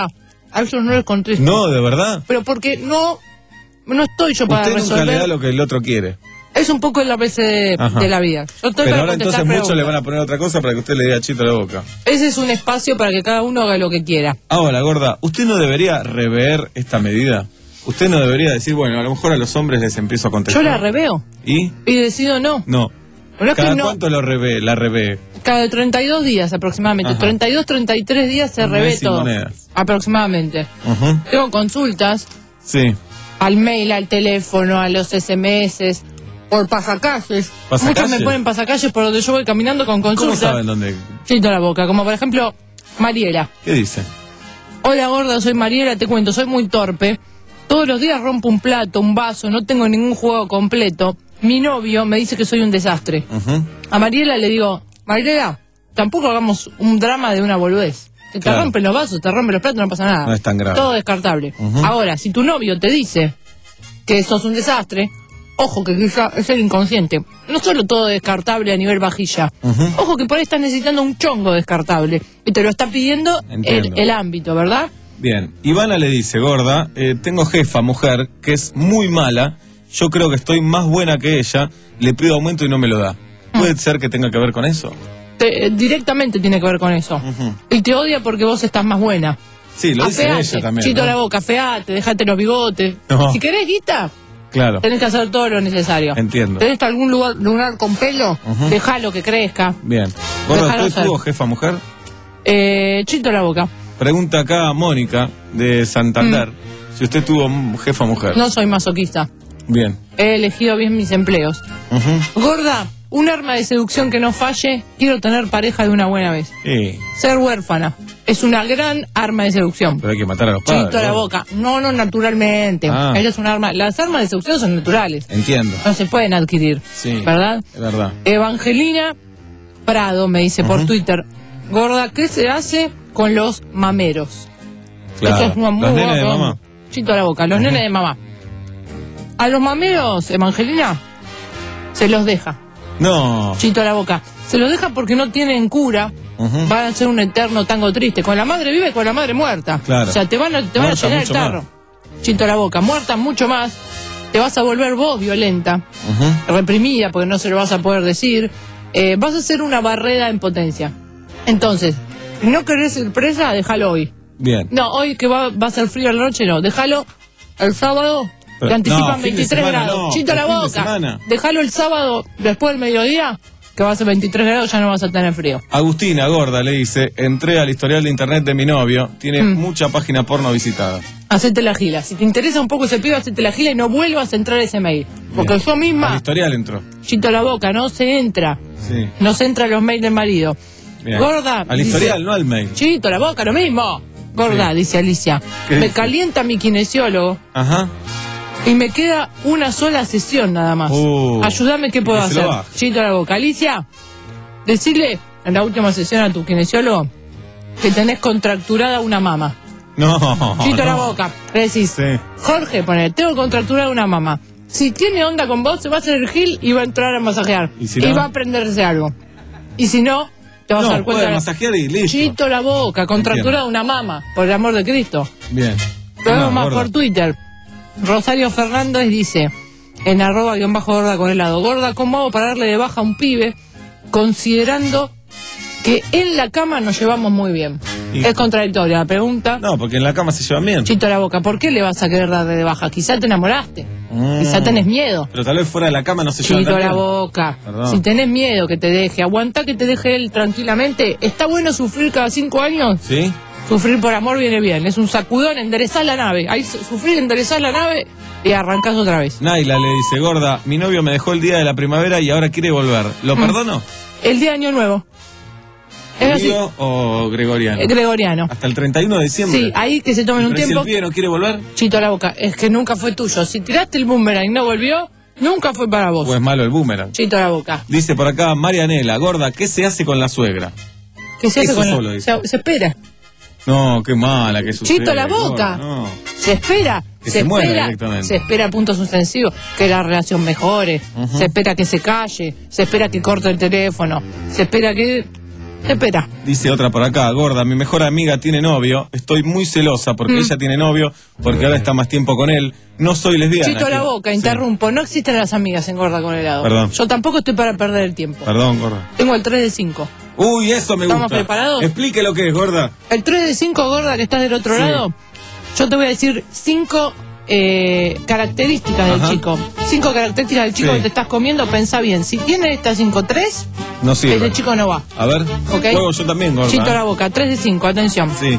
A ellos no les contesto. No, ¿de verdad? Pero porque no, no estoy yo para Usted resolver. nunca le da lo que el otro quiere. Es un poco el A B C de, de la vida. Yo estoy Pero para ahora entonces contestar muchos le preguntas. van a poner otra cosa para que usted le diga chito a la boca. Ese es un espacio para que cada uno haga lo que quiera. Ahora, gorda, ¿usted no debería rever esta medida? ¿Usted no debería decir, bueno, a lo mejor a los hombres les empiezo a contestar? Yo la reveo ¿Y? y decido no. No. Pero es ¿Cada que no. cuánto lo revé, la revé? Cada treinta y dos días aproximadamente. Ajá. treinta y dos, treinta y tres días se Un revé mes y todo. monedas. Aproximadamente. Ujú. Tengo consultas Sí. al mail, al teléfono, a los S M S, por pasacalles. ¿Pasacalles? Muchos me ponen pasacalles por donde yo voy caminando con ¿Cómo consultas. saben dónde? Chito la boca. Como por ejemplo, Mariela. ¿Qué dice? Hola gorda, soy Mariela, te cuento, soy muy torpe. Todos los días rompo un plato, un vaso, no tengo ningún juego completo. Mi novio me dice que soy un desastre. Ujú. A Mariela le digo, Mariela, tampoco hagamos un drama de una boludez. Si te Claro. rompen los vasos, te rompen los platos, no pasa nada. No es tan grave. Todo descartable. Ujú. Ahora, si tu novio te dice que sos un desastre, ojo que quizá es el inconsciente. No solo todo descartable a nivel vajilla. Ujú. Ojo que por ahí estás necesitando un chongo descartable. Y te lo está pidiendo el, Entiendo. el ámbito, ¿verdad? Bien, Ivana le dice, gorda, eh, tengo jefa, mujer, que es muy mala, yo creo que estoy más buena que ella, le pido aumento y no me lo da. ¿Puede ser que tenga que ver con eso? Te- eh, directamente tiene que ver con eso. Ujú. Y te odia porque vos estás más buena. Sí, lo dice Afeate, ella también, chito ¿no? la boca, afeate, dejate los bigotes. No. Si querés guita, Claro, tenés que hacer todo lo necesario. entiendo. ¿Tenés algún lugar, lugar con pelo? Ujú. Déjalo que crezca. Bien. Gorda, Déjalo ¿usted ser. tuvo jefa, mujer? Eh, chito la boca. Pregunta acá a Mónica, de Santander, si usted tuvo m- jefa, mujer. No soy masoquista. Bien. He elegido bien mis empleos. Ujú. Gorda, un arma de seducción que no falle. Quiero tener pareja de una buena vez. Sí, Ser huérfana es una gran arma de seducción. pero hay que matar a los padres. Chito a la ¿no? boca. No, no, naturalmente. Ah. Ella es un arma. Las armas de seducción son naturales. Entiendo. No se pueden adquirir. Sí. ¿Verdad? Es verdad. Evangelina Prado me dice por Ujú. Twitter. Gorda, ¿qué se hace con los mameros? Claro. Esto es una muy Los nenes de buena- mamá. Chito a la boca. Los Ujú. nenes de mamá. A los mameros, Evangelina, se los deja. No. Chito a la boca. Se los deja porque no tienen cura. Ujú. Van a ser un eterno tango triste. Con la madre vive, con la madre muerta. Claro. O sea, te van a, te van a Muerta llenar el mucho tarro. Chito a la boca. Muerta mucho más. Te vas a volver vos violenta, Ujú. reprimida, porque no se lo vas a poder decir. Eh, vas a ser una barrera en potencia. Entonces, no querés ir presa, déjalo hoy. Bien. No, hoy que va, va a ser frío a la noche, no. Déjalo el sábado, Pero- que anticipan no, fin de veintitrés semana grados. no, Chito a la el fin de boca. semana. Déjalo el sábado, después del mediodía, que va a ser veintitrés grados, ya no vas a tener frío. Agustina, gorda, le dice, entré al historial de internet de mi novio, tiene Mm. mucha página porno visitada. Hacete la gila. Si te interesa un poco ese pibe, hacete la gila y no vuelvas a entrar a ese mail. Porque Bien. yo Al misma, historial entró. chito a la boca, no se entra. Sí. No se entra a los mails del marido. Bien. Gorda. Al dice- historial, no al mail. Chito a la boca, lo mismo. Gorda, Sí. dice Alicia. ¿Qué Me dice? calienta mi kinesiólogo Ajá. y me queda una sola sesión nada más. Uh, Ayúdame, ¿qué puedo que se lo hacer? baje. Chito a la boca. Alicia, decirle en la última sesión a tu kinesiólogo que tenés contracturada una mama. No. Chito a la no. boca. Le decís, Sí. Jorge, pone, tengo contracturada una mama. Si tiene onda con vos, se va a hacer el gil y va a entrar a masajear. ¿Y si no? va a aprenderse algo. Y si no, te vas a dar No, cuenta. puede masajear y listo. Chito la boca, contracturada una mama, por el amor de Cristo. Bien. Lo vemos No, más gorda. por Twitter. Rosario Fernández dice, en arroba guión bajo gorda con helado, gorda, ¿cómo hago para darle de baja a un pibe considerando que en la cama nos llevamos muy bien? Y- Es contradictoria la pregunta. No, porque en la cama se llevan bien. Chito la boca, ¿por qué le vas a querer darle de baja? Quizá te enamoraste, Mm. quizá tenés miedo. Pero tal vez fuera de la cama no se llevan Chito tan la bien. boca. Perdón. Si tenés miedo que te deje, aguantá que te deje él tranquilamente. ¿Está bueno sufrir cada cinco años? ¿Sí? Sufrir por amor viene bien. Es un sacudón, enderezás la nave. Ahí su- sufrir, enderezás la nave y arrancás otra vez. Naila le dice, gorda, mi novio me dejó el día de la primavera y ahora quiere volver. ¿Lo Mm. perdono? El día de Año Nuevo. Es así. ¿Judío o gregoriano? Eh, Gregoriano. Hasta el treinta y uno de diciembre. Sí, ahí que se tomen un Pero si tiempo. el pibe no quiere volver, Chito a la boca. Es que nunca fue tuyo. Si tiraste el boomerang y no volvió, nunca fue para vos. o es malo el boomerang. Chito a la boca. Dice por acá Marianela, gorda, ¿qué se hace con la suegra? ¿Qué se hace Eso con solo la... dice. se, se espera. No, qué mala que sucede. Chito a la boca. No. Se espera. Que se se muera espera. directamente. Se espera puntos suspensivos. Que la relación mejore. Ujú. Se espera que se calle. Se espera que corte el teléfono. Se espera que. Espera. Dice otra por acá, gorda, mi mejor amiga tiene novio, estoy muy celosa porque Mm. ella tiene novio, porque ahora está más tiempo con él, no soy lesbiana. Chito la Que- boca, Sí. interrumpo. No existen las amigas en Gorda con helado. Perdón. Yo tampoco estoy para perder el tiempo. Perdón, gorda. Tengo el tres de cinco. Uy, eso me ¿Estamos gusta. preparados? Explique lo que es, gorda. El tres de cinco, Gorda, que estás del otro Sí. lado, yo te voy a decir cinco eh, características del Ajá. chico. Cinco características del chico Sí. que te estás comiendo, pensá bien. Si tiene estas cinco, tres, No sirve. ese chico no va. A ver, ¿Ok? juego yo también, gorda. Chito ¿eh? la boca, tres de cinco, atención. Sí,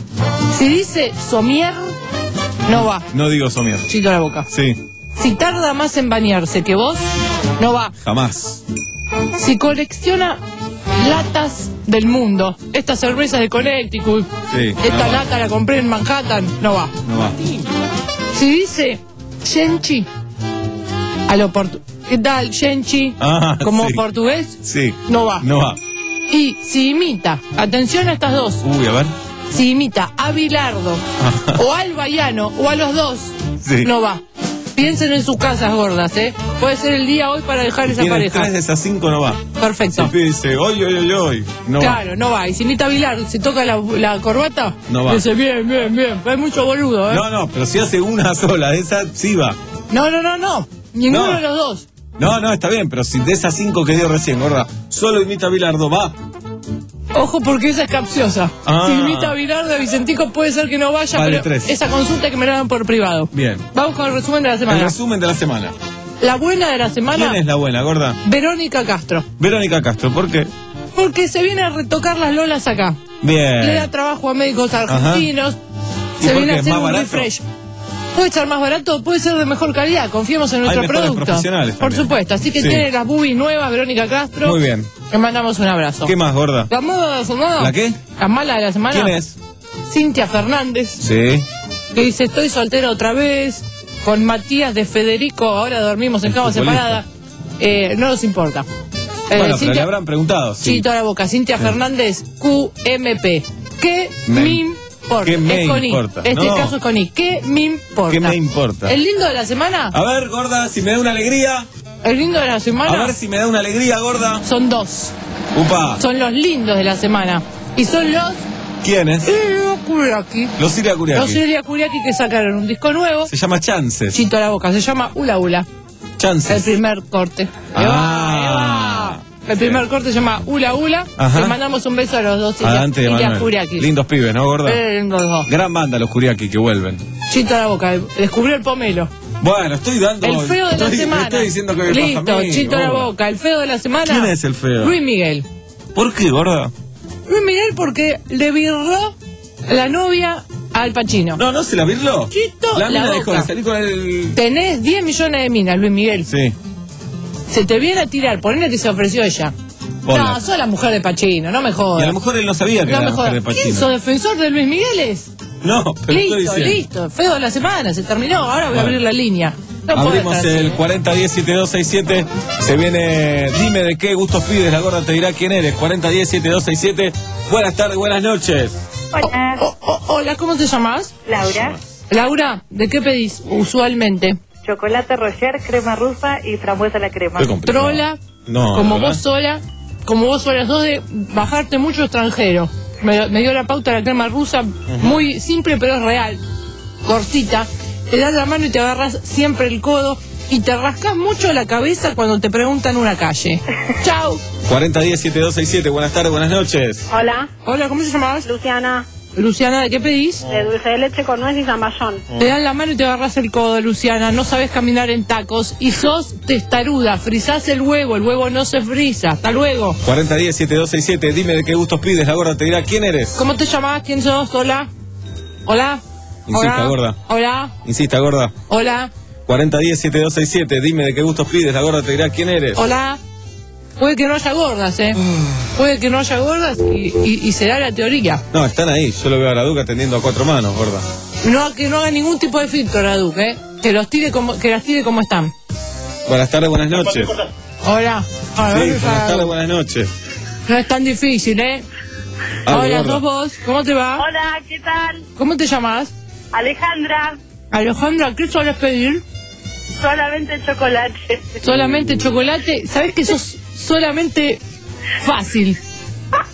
Si dice somier, no va. no digo somier. Chito la boca. Sí, Si tarda más en bañarse que vos, no va. jamás. Si colecciona latas del mundo, estas cervezas de Connecticut, Sí, esta no va. lata la compré en Manhattan, no va. No va. Si dice Shenchi, a lo portu ¿qué tal, Shenchi? Ah, Como sí. portugués, Sí. no va. No va. Y si imita, atención a estas dos, Uy, a ver. si imita a Bilardo o al Baiano o a los dos, Sí. no va. Piensen en sus casas gordas, ¿eh? Puede ser el día hoy para dejar esa Tiene pareja. tres de esas cinco, no va. Perfecto. El pibe dice, oy, oy, oy, oy. No Claro, no va. Y si imita a Bilardo, se toca la, la corbata, No va. dice bien, bien, bien. Hay mucho boludo, va. ¿eh? No, no, pero si hace una sola, de esa sí va. No, no, no, no. Ninguno No. de los dos. No, no, está bien, pero si de esas cinco que dio recién, gorda, solo imita a Bilardo, va. Ojo porque esa es capciosa. Ah. Si imita a Bilardo, Vicentico puede ser que no vaya, Vale, pero tres. esa consulta que me la dan por privado. Bien. Vamos con el resumen de la El semana. resumen de la semana. La buena de la semana, ¿Quién es la buena, gorda? Verónica Castro. Verónica Castro, ¿por qué? Porque se viene a retocar las lolas acá. Bien. Le da trabajo a médicos argentinos. ¿Y Se por viene qué? a hacer ¿Más un barato? refresh. Puede ser más barato, puede ser de mejor calidad. Confiemos en nuestro Hay mejores producto. profesionales Por también. supuesto. Así que Sí. tiene las boobies nuevas, Verónica Castro. Muy bien. Le mandamos un abrazo. ¿Qué más, gorda? La mala de la semana. ¿La qué? La mala de la semana. ¿Quién es? Cintia Fernández. Sí. Que dice, estoy soltera otra vez. Con Matías de Federico, ahora dormimos en El cama futbolista. separada. Eh, no nos importa. Eh, Bueno, pero Cintia- le habrán preguntado. Sí. Chito a la boca. Cintia Sí. Fernández, Q M P. ¿Qué Me- me importa? ¿Qué me es con I. importa? Este No. caso es con I. ¿Qué me importa? ¿Qué me importa? El lindo de la semana. A ver, gorda, si me da una alegría. El lindo de la semana. A ver si me da una alegría, gorda. Son dos. Upa. Son los lindos de la semana. Y son los ¿Quién es? Iria Kuriaki. Los Iria Los Kuriaki. Iria Kuriaki que sacaron un disco nuevo. Se llama Chances. Chito a la boca. Se llama Ula Ula. El Chances. primer corte. Ahí va, ahí va. El primer corte se llama Ula Ula. Ajá. Le mandamos un beso a los dos Iria, Adelante, Iria Manuel. Kuriaki. Lindos pibes, ¿no, gorda? Eh, lindos dos. Gran banda los Kuriaki que vuelven. Chito a la boca. Descubrió el pomelo. Bueno, estoy dando... El feo de la estoy, semana. Estoy diciendo que me Listo, pasa a mí, Chito a la gorda. boca. El feo de la semana. ¿Quién es el feo? Luis Miguel. ¿Por qué, gorda? Luis Miguel porque le virró la novia al Pacino. No, no se la virló. Chito La la mina dejó de boca. salir con el... Tenés diez millones de minas, Luis Miguel. Sí. Se te viene a tirar, ponele que se ofreció ella. Hola. No, sos la mujer de Pacino, no me jodas. Y a lo mejor él no sabía que no era me la mujer de jodas. ¿Quién Pacino. sos defensor de Luis Miguel? Es? No, pero Listo, estoy diciendo. listo. Feo de la semana, se terminó. Ahora voy Bueno. a abrir la línea. No puedo Abrimos estar así. el cuarenta diez setenta y dos sesenta y siete. Se viene, dime de qué gustos pides, la gorda te dirá quién eres. cuarenta diez setenta y dos sesenta y siete. Buenas tardes, buenas noches. Hola, Oh, oh, hola, ¿cómo te llamas? Laura. Laura, ¿de qué pedís usualmente? Chocolate Roger, crema rusa y frambuesa a la crema. Qué complicado. Trola, No, como ¿verdad? vos sola, como vos sola, sos de bajarte mucho extranjero. Me, me dio la pauta la crema rusa, muy simple pero es real, cortita. Te das la mano y te agarras siempre el codo y te rascas mucho la cabeza cuando te preguntan una calle. Chau. cuarenta diez setenta y dos sesenta y siete. Buenas tardes, buenas noches. Hola, Hola, ¿cómo se llamabas? Luciana, Luciana, ¿de qué pedís? de dulce de leche con nuez y zamballón. Te dan la mano y te agarras el codo, Luciana. No sabes caminar en tacos y sos testaruda. Frizás el huevo, el huevo no se frisa. Hasta luego. cuarenta diez setenta y dos sesenta y siete. Dime de qué gustos pides, la gorda te dirá quién eres. ¿Cómo te llamás? ¿Quién sos? Hola. Hola. Insista, Hola. gorda. Hola. Insista, gorda. Hola. cuarenta diez setenta y dos sesenta y siete. Dime de qué gustos pides, la gorda te dirá quién eres. Hola. Puede que no haya gordas, ¿eh? Puede que no haya gordas y, y, y será la teoría. No, están ahí. Yo lo veo a la Duca atendiendo a cuatro manos, gorda. No, que no haga ningún tipo de filtro la Duque, ¿eh? Que, los tire como, que las tire como están. Buenas tardes, buenas noches. Hola. Sí, Hola, buenas Hola. tardes, buenas noches. No es tan difícil, ¿eh? Hable, Hola, gorda. sos vos. ¿Cómo te va? Hola, ¿qué tal? ¿Cómo te llamas? Alejandra, Alejandra, ¿qué sueles pedir? solamente chocolate. Solamente chocolate. ¿Sabés que sos solamente fácil?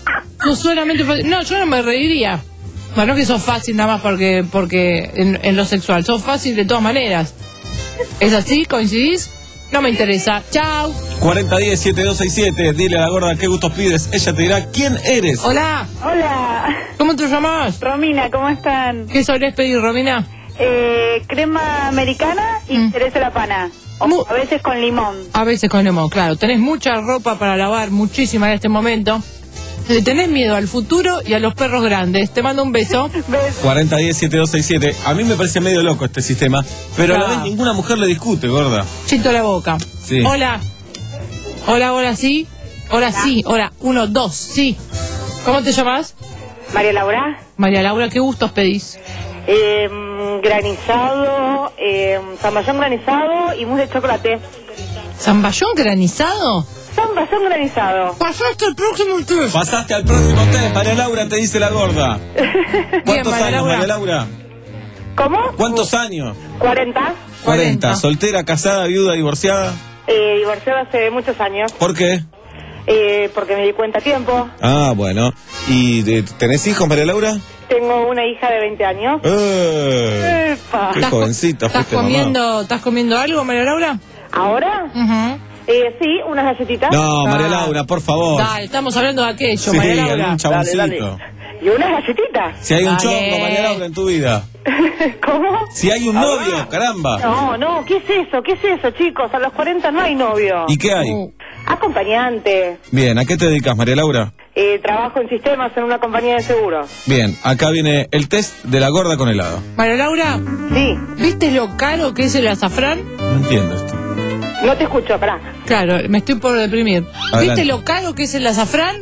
No, solamente fácil. No, yo no me reiría. Bueno, no que sos fácil nada más porque, porque en, en lo sexual. Sos fácil de todas maneras. ¿Es así? ¿Coincidís? No me interesa. Chao. cuarenta diez, setenta y dos sesenta y siete. Dile a la gorda qué gustos pides. Ella te dirá quién eres. Hola. Hola. ¿Cómo te llamas? Romina, ¿cómo están? ¿Qué solés pedir, Romina? Eh, crema americana y mm. cereza la pana. O Mu a veces con limón. A veces con limón, claro. Tenés mucha ropa para lavar, muchísima en este momento. Le tenés miedo al futuro y a los perros grandes. Te mando un beso. cuarenta diez, setenta y dos sesenta y siete. A mí me parece medio loco este sistema, pero a la vez ninguna mujer le discute, gorda. Chito la boca. Sí. Hola. Hola, hola, sí. Hola, hola, sí. Hola, uno, dos, sí. ¿Cómo te llamas? María Laura. María Laura, ¿qué gustos pedís? Eh, granizado, eh, zamballón granizado y mousse de chocolate. ¿Zamballón granizado? Zamballón granizado. Pasaste al próximo test. Pasaste al próximo test, María Laura, te dice la gorda. ¿Cuántos María años, Laura? María Laura? ¿Cómo? ¿Cuántos años? cuarenta. cuarenta. ¿Soltera, casada, viuda, divorciada? Eh, divorciada hace muchos años. ¿Por qué? Eh, porque me di cuenta a tiempo. Ah, bueno. ¿Y de, tenés hijos, María Laura? Tengo una hija de veinte años. Eh, Epa. Qué jovencita ¿Estás fuiste, comiendo, mamá. ¿Estás comiendo algo, María Laura? ¿Ahora? Uh-huh. Eh, sí, unas galletitas. No, María Laura, por favor. Dale, estamos hablando de aquello, Sí, María Laura. algún chaboncito. Dale, dale. ¿Y unas galletitas? Si hay un Dale. chongo, María Laura, en tu vida. ¿Cómo? Si hay un novio, caramba. No, no, ¿qué es eso? ¿Qué es eso, chicos? A los cuarenta no hay novio. ¿Y qué hay? Acompañante. Bien, ¿a qué te dedicas, María Laura? Eh, trabajo en sistemas en una compañía de seguros. Bien, acá viene el test de la gorda con helado. María Laura. Sí. ¿Viste lo caro que es el azafrán? No entiendo esto. No te escucho, pará. Claro, me estoy por deprimir. Adelante. ¿Viste lo caro que es el azafrán?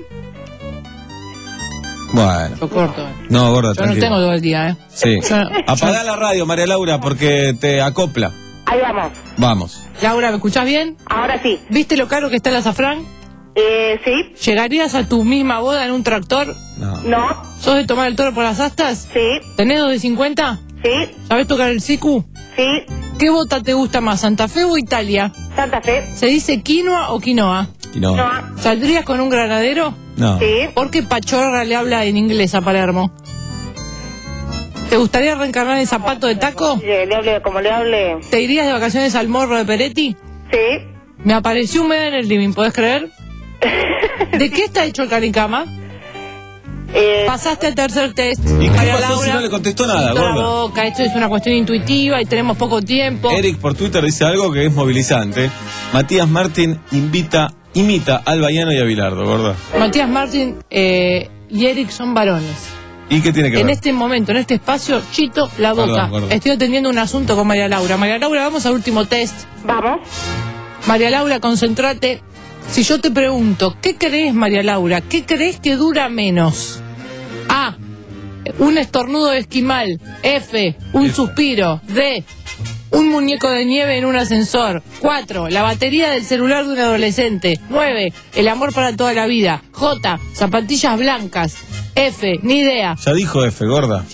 Bueno. Lo corto. No, gorda, Yo no tranquila. tengo todo el día, ¿eh? Sí. Yo no- Apagá la radio, María Laura, porque te acopla. Ahí vamos. Vamos. Laura, ¿me escuchás bien? Ahora sí. ¿Viste lo caro que está el azafrán? Eh, sí. ¿Llegarías a tu misma boda en un tractor? No. No. ¿Sos de tomar el toro por las astas? Sí. ¿Tenés dos de cincuenta? Sí. ¿Sabés tocar el sicu? Sí. ¿Qué bota te gusta más, Santa Fe o Italia? Santa Fe. ¿Se dice quinoa o quinoa? Y no. No. ¿Saldrías con un granadero? No. Sí. ¿Por qué Pachorra le habla en inglés a Palermo? ¿Te gustaría reencarnar en zapato de taco? Le, le hable como le hable. ¿Te irías de vacaciones al morro de Peretti? Sí. Me apareció un medio en el living, ¿podés creer? ¿De qué está hecho el canicama? Eh, Pasaste al tercer test. ¿Y qué María pasó Laura, si no le contestó nada, quitó la gorda? boca, esto es una cuestión intuitiva y tenemos poco tiempo. Eric por Twitter dice algo que es movilizante. Matías Martín invita, imita al Baiano y a Bilardo, gorda. Matías Martín eh, y Eric son varones. ¿Y qué tiene que En ver? este momento, en este espacio, chito la boca. Perdón, gordo. Estoy atendiendo un asunto con María Laura. María Laura, vamos al último test. vamos. María Laura, concéntrate. Si yo te pregunto, ¿qué crees, María Laura? ¿Qué crees que dura menos? A. Un estornudo de esquimal. F. Un F. suspiro. D. Un muñeco de nieve en un ascensor. cuatro. La batería del celular de un adolescente. nueve. El amor para toda la vida. J. Zapatillas blancas. F. Ni idea. Ya dijo F, gorda.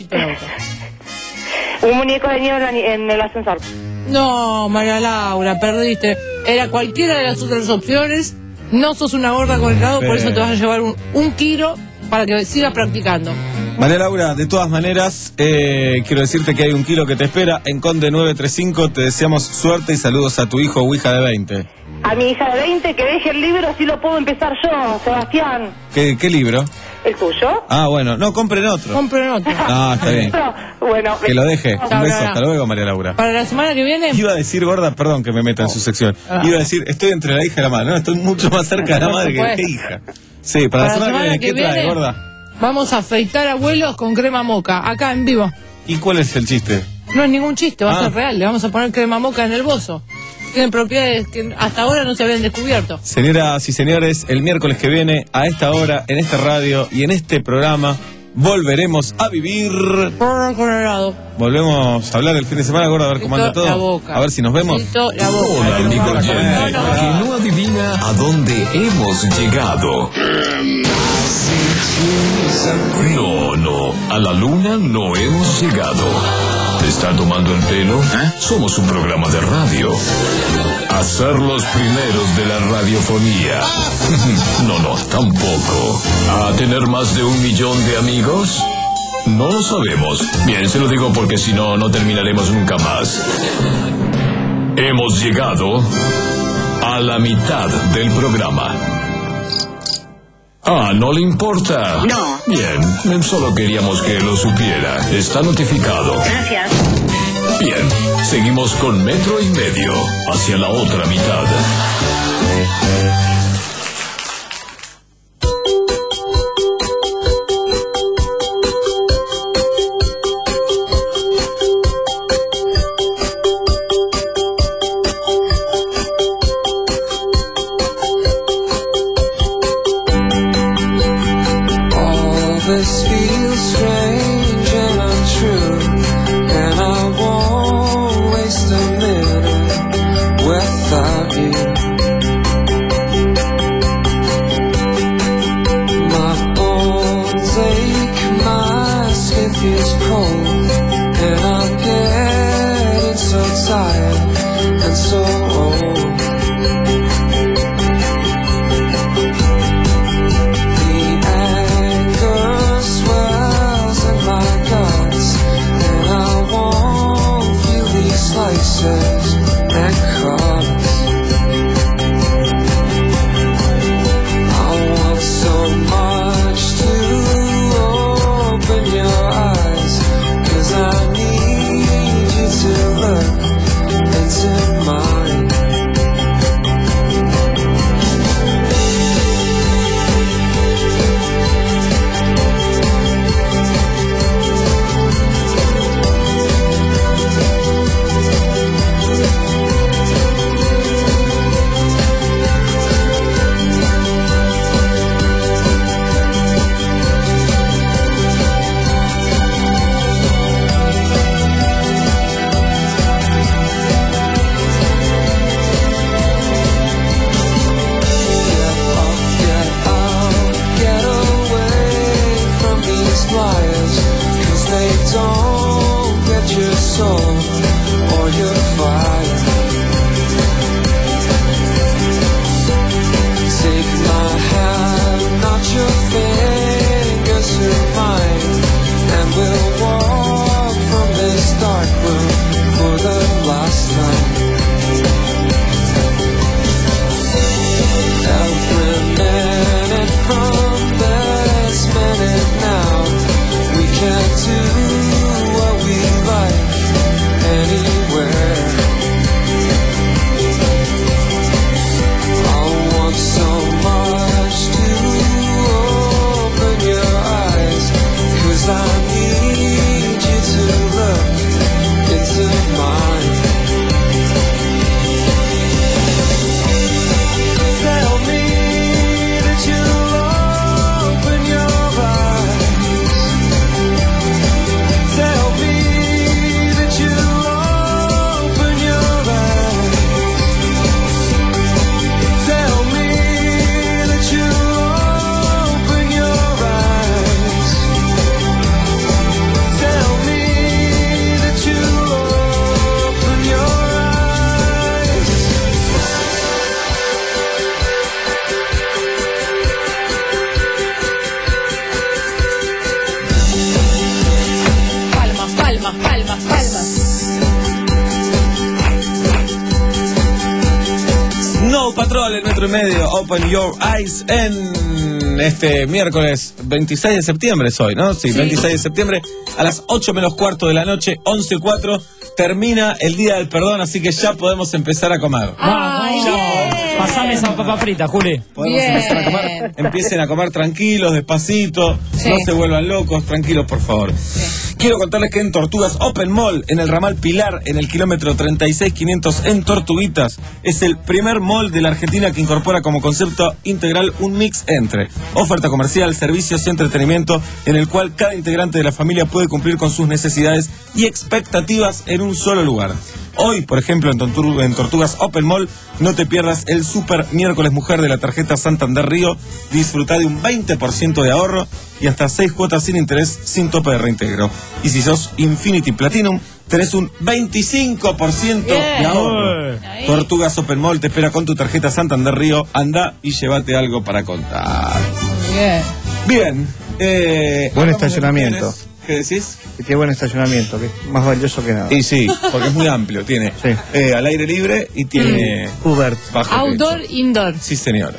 Un muñeco de nieve en la ni- en el ascensor. No, María Laura, perdiste. Era cualquiera de las otras opciones. No sos una gorda con helado, por eso te vas a llevar un, un kilo para que sigas practicando. María Laura, de todas maneras, eh, quiero decirte que hay un kilo que te espera en Conde nueve treinta y cinco. Te deseamos suerte y saludos a tu hijo o hija de veinte. A mi hija de veinte que deje el libro, así lo puedo empezar yo, Sebastián. ¿Qué, qué libro? ¿El tuyo? Ah, bueno, no, compren otro. Compren otro. Ah, está bien. Bueno, Que lo deje. Chao, Un beso, Laura. hasta luego, María Laura. Para la semana que viene. Iba a decir, gorda, perdón que me meta en su sección. Ah. Iba a decir, estoy entre la hija y la madre. No, estoy mucho más cerca de la Por madre que, supuesto. que hija. Sí, para, la semana, que viene, ¿qué trae, gorda? vamos a afeitar abuelos con crema moca, acá en vivo. ¿Y cuál es el chiste? No es ningún chiste, va Ah. a ser real. Le vamos a poner crema moca en el bozo. Tienen propiedades que hasta ahora no se habían descubierto. Señoras y señores, el miércoles que viene, a esta hora, en esta radio y en este programa, volveremos a vivir. Porro con helado. Volvemos a hablar el fin de semana, gorda, a ver cómo anda Quito la todo. boca. A ver si nos vemos. Quito la boca. Hola, Ay, amigo no, oyente, no, no. que no adivina a dónde hemos llegado. No, no, a la luna no hemos llegado. ¿Te está tomando el pelo? ¿Eh? Somos un programa de radio. A ser los primeros de la radiofonía. No, no, tampoco. ¿A tener más de un millón de amigos? No lo sabemos. Bien, se lo digo porque si no, no terminaremos nunca más. Hemos llegado a la mitad del programa. Ah, ¿no le importa? No. Bien, solo queríamos que lo supiera. Está notificado. Gracias. Bien, seguimos con metro y medio hacia la otra mitad. This feels strange and untrue, and I won't waste a minute without you. My bones ache, my skin feels cold, and I'm getting so tired and so old. Slices and cuts. I want so much to open your eyes, 'cause I need you to look into mine. Don't get your soul or your fire. Take my hand, not your fingers to mine, and we'll walk from this dark room for the last time. Every minute from this minute now, we can do what we like anywhere. I want so much to open your eyes, 'cause I need you to look into mine. Tell me that you'll open your eyes. Tell me that you'll open your eyes. Tell me that you'll open your eyes. Tell me that you'll open your eyes. Palmas, palmas, palmas, palmas. Snow Patrol en metro y medio, Open Your Eyes en este miércoles veintiséis de septiembre es hoy, ¿no? Sí, Sí. veintiséis de septiembre a las ocho menos cuarto de la noche, once cuatro, termina el Día del Perdón, así que ya podemos empezar a comer. ¡Ay, bien! Pasame esa papa frita, Juli. Podemos Bien. empezar a comer. Empiecen a comer tranquilos, despacito, Sí. no se vuelvan locos, tranquilos por favor. Quiero contarles que en Tortugas Open Mall, en el ramal Pilar, en el kilómetro treinta y seis quinientos en Tortuguitas, es el primer mall de la Argentina que incorpora como concepto integral un mix entre oferta comercial, servicios y entretenimiento, en el cual cada integrante de la familia puede cumplir con sus necesidades y expectativas en un solo lugar. Hoy, por ejemplo, en, Tontur- en Tortugas Open Mall, no te pierdas el Super Miércoles Mujer de la tarjeta Santander Río. Disfruta de un veinte por ciento de ahorro y hasta seis cuotas sin interés, sin tope de reintegro. Y si sos Infinity Platinum, tenés un veinticinco por ciento Bien. de ahorro. Ahí. Tortugas Open Mall te espera con tu tarjeta Santander Río. Anda y llévate algo para contar. Bien. Bien. Eh, Buen hablamos de estacionamiento. mujeres. ¿Qué decís? Que tiene buen estacionamiento, que es más valioso que nada. Y sí, porque es muy amplio. Tiene Sí. eh, al aire libre y tiene Uber. bajo Outdoor, techo. indoor. Sí, señora.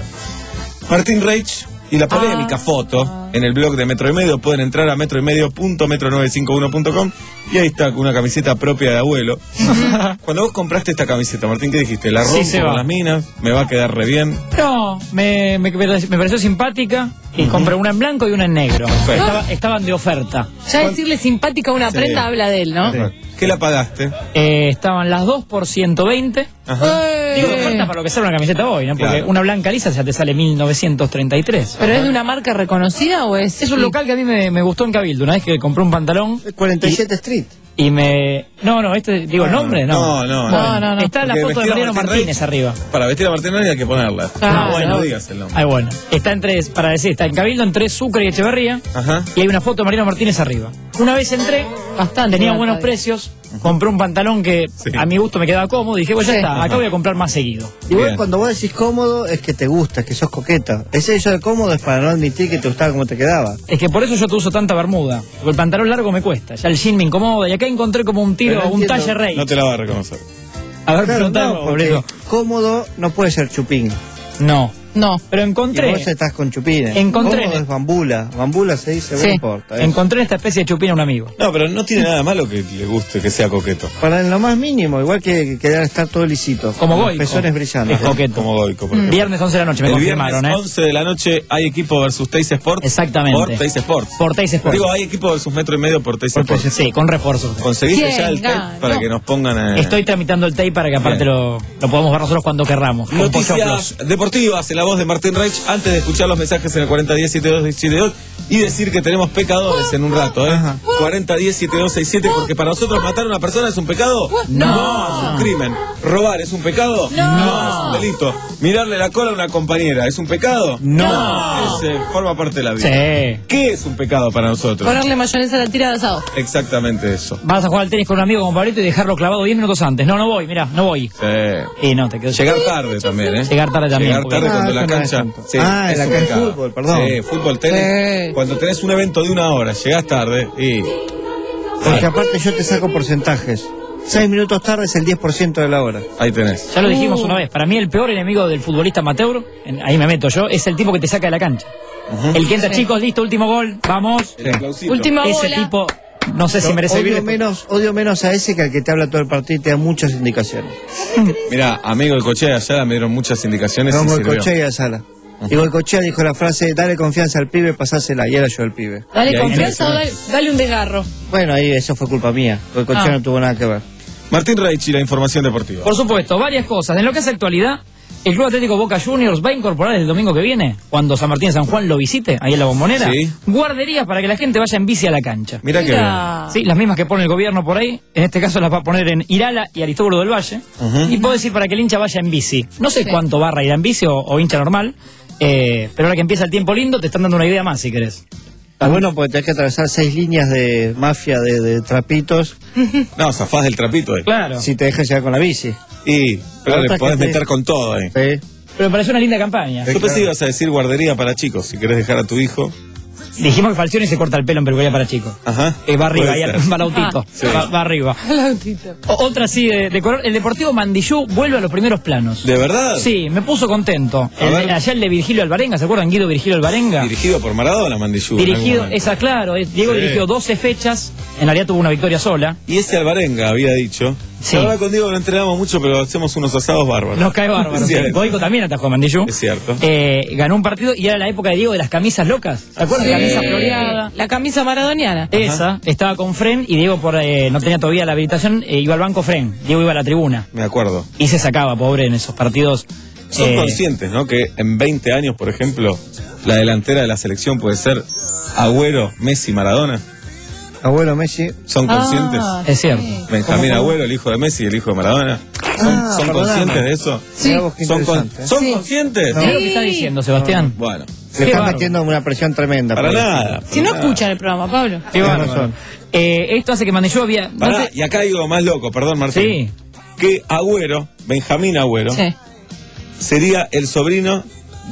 Martín Reich y la polémica Ah. foto en el blog de Metro y Medio. Pueden entrar a metro y medio punto metro novecientos cincuenta y uno punto com y ahí está una camiseta propia de abuelo. Cuando vos compraste esta camiseta, Martín, ¿qué dijiste? La Sí, rompo se con va. las minas, me va a quedar re bien. No, me, me, me pareció simpática y compré una en blanco y una en negro. Estaba- estaban de oferta. Ya decirle simpática a una Sí. prenda habla de él, ¿no? ¿Qué la pagaste? Eh, estaban las dos por ciento veinte. ¡Eh! Digo, de oferta para lo que sale una camiseta hoy, ¿no? Porque Claro. una blanca lisa ya te sale mil novecientos treinta y tres. ¿Pero es de una marca reconocida o es...? Es un local que a mí me, me gustó en Cabildo. Una vez que compré un pantalón cuarenta y siete Street. y me... No, no, este, digo, ¿el nombre? No, No, no, Bueno, no. no, no. Está la Porque foto de vestir a Mariano Martín Martínez Reich, arriba. Para vestir a Martín Reich hay que ponerla. Ah, bueno, bueno. no digas el nombre. Ay, bueno. Está entre, para decir, está en Cabildo, entre Sucre y Echeverría. Ajá. Y hay una foto de Mariano Martínez arriba. Una vez entré, Bastante. tenía bueno, buenos está bien. precios, compré un pantalón que Sí. a mi gusto me quedaba cómodo, dije, pues ya Sí. está, acá voy a comprar más seguido. Igual Bien. cuando vos decís cómodo es que te gusta, es que sos coqueta. Ese eso de cómodo es para no admitir que te gustaba como te quedaba. Es que por eso yo te uso tanta bermuda, porque el pantalón largo me cuesta, ya el jean me incomoda, y acá encontré como un tiro, Pero un entiendo. talle rey. No te la va a reconocer. A ver, Claro, preguntame, no, porque boludo. cómodo no puede ser chupín. No, No. pero Y encontré, vos estás con chupines. Encontré- Cómodo es bambula. Bambula se dice, Sí. no importa. ¿eh? encontré esta especie de chupín a un amigo. No, pero no tiene nada malo que le guste, que sea coqueto. Para en lo más mínimo, igual que, que quedar estar todo lisito. Como con los Goico. pezones brillantes. Es coqueto. Como Goico, por ejemplo. Viernes once de la noche, me El confirmaron, viernes ¿eh? once de la noche hay equipo versus Teis Sports. Exactamente. Por Teis Sports. Por Teis Sports. Digo, hay equipo versus Metro y Medio por Teis Por Sports. Teis- Sí, con refuerzos. ¿Conseguiste ¿Quién ya el tape gana? para No. que nos pongan eh, Estoy tramitando el tape para que aparte Bien. lo, lo podamos ver nosotros cuando querramos. con noticias pochoclos. deportivas en la voz de Martín Reich antes de escuchar los mensajes en el cuarenta diez setenta y dos sesenta y dos y decir que tenemos pecadores en un rato, ¿eh? cuarenta diez setenta y dos sesenta y siete porque para nosotros matar a una persona es un pecado. No. es un crimen. Robar es un pecado. No. es un delito. Mirarle la cola a una compañera es un pecado. No. Es, eh, forma parte de la vida. Sí. ¿Qué es un pecado para nosotros? Ponerle mayonesa a la tira de asado. Exactamente eso. Vas a jugar al tenis con un amigo como Pablito y dejarlo clavado diez minutos antes. No, no voy, mirá, no voy. Sí. Y no, te quedo. Llegar tarde también, ¿eh? Llegar tarde también, Llegar porque- tarde Ah, cuando eso la no es cancha. tanto. Sí, Ah, en es la un cancha de pecado. fútbol, perdón. Sí, fútbol, tenis. Sí. Cuando tenés un evento de una hora, llegás tarde y. Porque aparte yo te saco porcentajes. Seis minutos tarde es el diez por ciento de la hora. Ahí tenés. Ya lo dijimos una vez. Para mí, el peor enemigo del futbolista amateur, en- ahí me meto yo, es el tipo que te saca de la cancha. El que entra, Sí. chicos, listo, último gol, vamos. El aplausito. Última Ese bola. tipo, no sé si Yo merece odio vivir. menos, odio menos a ese que al que te habla todo el partido y te da muchas indicaciones. Mirá, amigo de Cochea, ya me dieron muchas indicaciones. No, y sirvió. Goicochea a Sala. Y Goicochea dijo la frase, dale confianza al pibe, pasásela, y era yo el pibe. Dale Y ahí confianza o tenés. dale, dale un desgarro. Bueno, ahí eso fue culpa mía. Goicochea Ah. no tuvo nada que ver. Martín Reich y la información deportiva. Por supuesto, varias cosas. En lo que es actualidad, el Club Atlético Boca Juniors va a incorporar el domingo que viene, cuando San Martín de San Juan lo visite, ahí en la Bombonera, Sí. guarderías para que la gente vaya en bici a la cancha. Mirá que bien. Mira. Sí, las mismas que pone el gobierno por ahí. En este caso las va a poner en Irala y Aristóbulo del Valle. Ujú. Y puedo decir para que el hincha vaya en bici. No sé Sí. cuánto barra irá en bici o, o hincha normal, eh, pero ahora que empieza el tiempo lindo te están dando una idea más si querés. Está bueno porque tenés que atravesar seis líneas de mafia de, de trapitos No, zafás del trapito. Eh. Claro. si te dejas llegar con la bici. Y, pero Otra le que podés te- meter con todo ahí. Sí. Pero me pareció una linda campaña. Yo pensé que ibas a decir guardería para chicos, si querés dejar a tu hijo. Dijimos que Falcioni se corta el pelo en peluquería para chicos. Ajá. Eh, va arriba, Puede ahí, ser. va al autito. Sí. Va, va arriba. O- otra sí de, de color. El Deportivo Mandillú vuelve a los primeros planos. ¿De verdad? Sí, me puso contento. A El- ver. allá el de Virgilio Alvarenga, ¿se acuerdan? Guido Virgilio Alvarenga. Dirigido por Maradona, Mandillú. en algún Dirigido, momento. esa claro, es- Diego Sí. dirigió doce fechas, en realidad tuvo una victoria sola. Y ese Alvarenga había dicho. Sí. La verdad con Diego no entrenamos mucho, pero hacemos unos asados bárbaros. Nos cae bárbaro. Es sí. cierto. Goico también atajó a Mandillú. Es cierto. Eh, ganó un partido y era la época de Diego de las camisas locas. ¿Se acuerdan? Sí. Camisa floreada. La camisa maradoniana. Esa, estaba con Fren y Diego por eh, no tenía todavía la habilitación, eh, iba al banco Fren, Diego iba a la tribuna Me acuerdo. y se sacaba, pobre, en esos partidos. Son eh, conscientes, ¿no? Que en veinte años, por ejemplo, la delantera de la selección puede ser Agüero, Messi, Maradona. Abuelo Messi. ¿Son conscientes? Ah, Es cierto. Benjamín ¿Cómo, cómo? Agüero, el hijo de Messi y el hijo de Maradona. ¿Son, Ah, son perdóname. conscientes de eso? Sí. Mirá vos qué ¿Son, con- interesante, ¿eh? ¿son Sí. conscientes? Mirá lo que está diciendo, Sebastián. Bueno, Le están metiendo una presión tremenda. Para nada. Si no escuchan el programa, Pablo. Qué bárbaro. Eh, esto hace que Mandillú había... Pará, y acá digo más loco, perdón, Martín. Sí. Que Agüero, Benjamín Agüero, Sí. sería el sobrino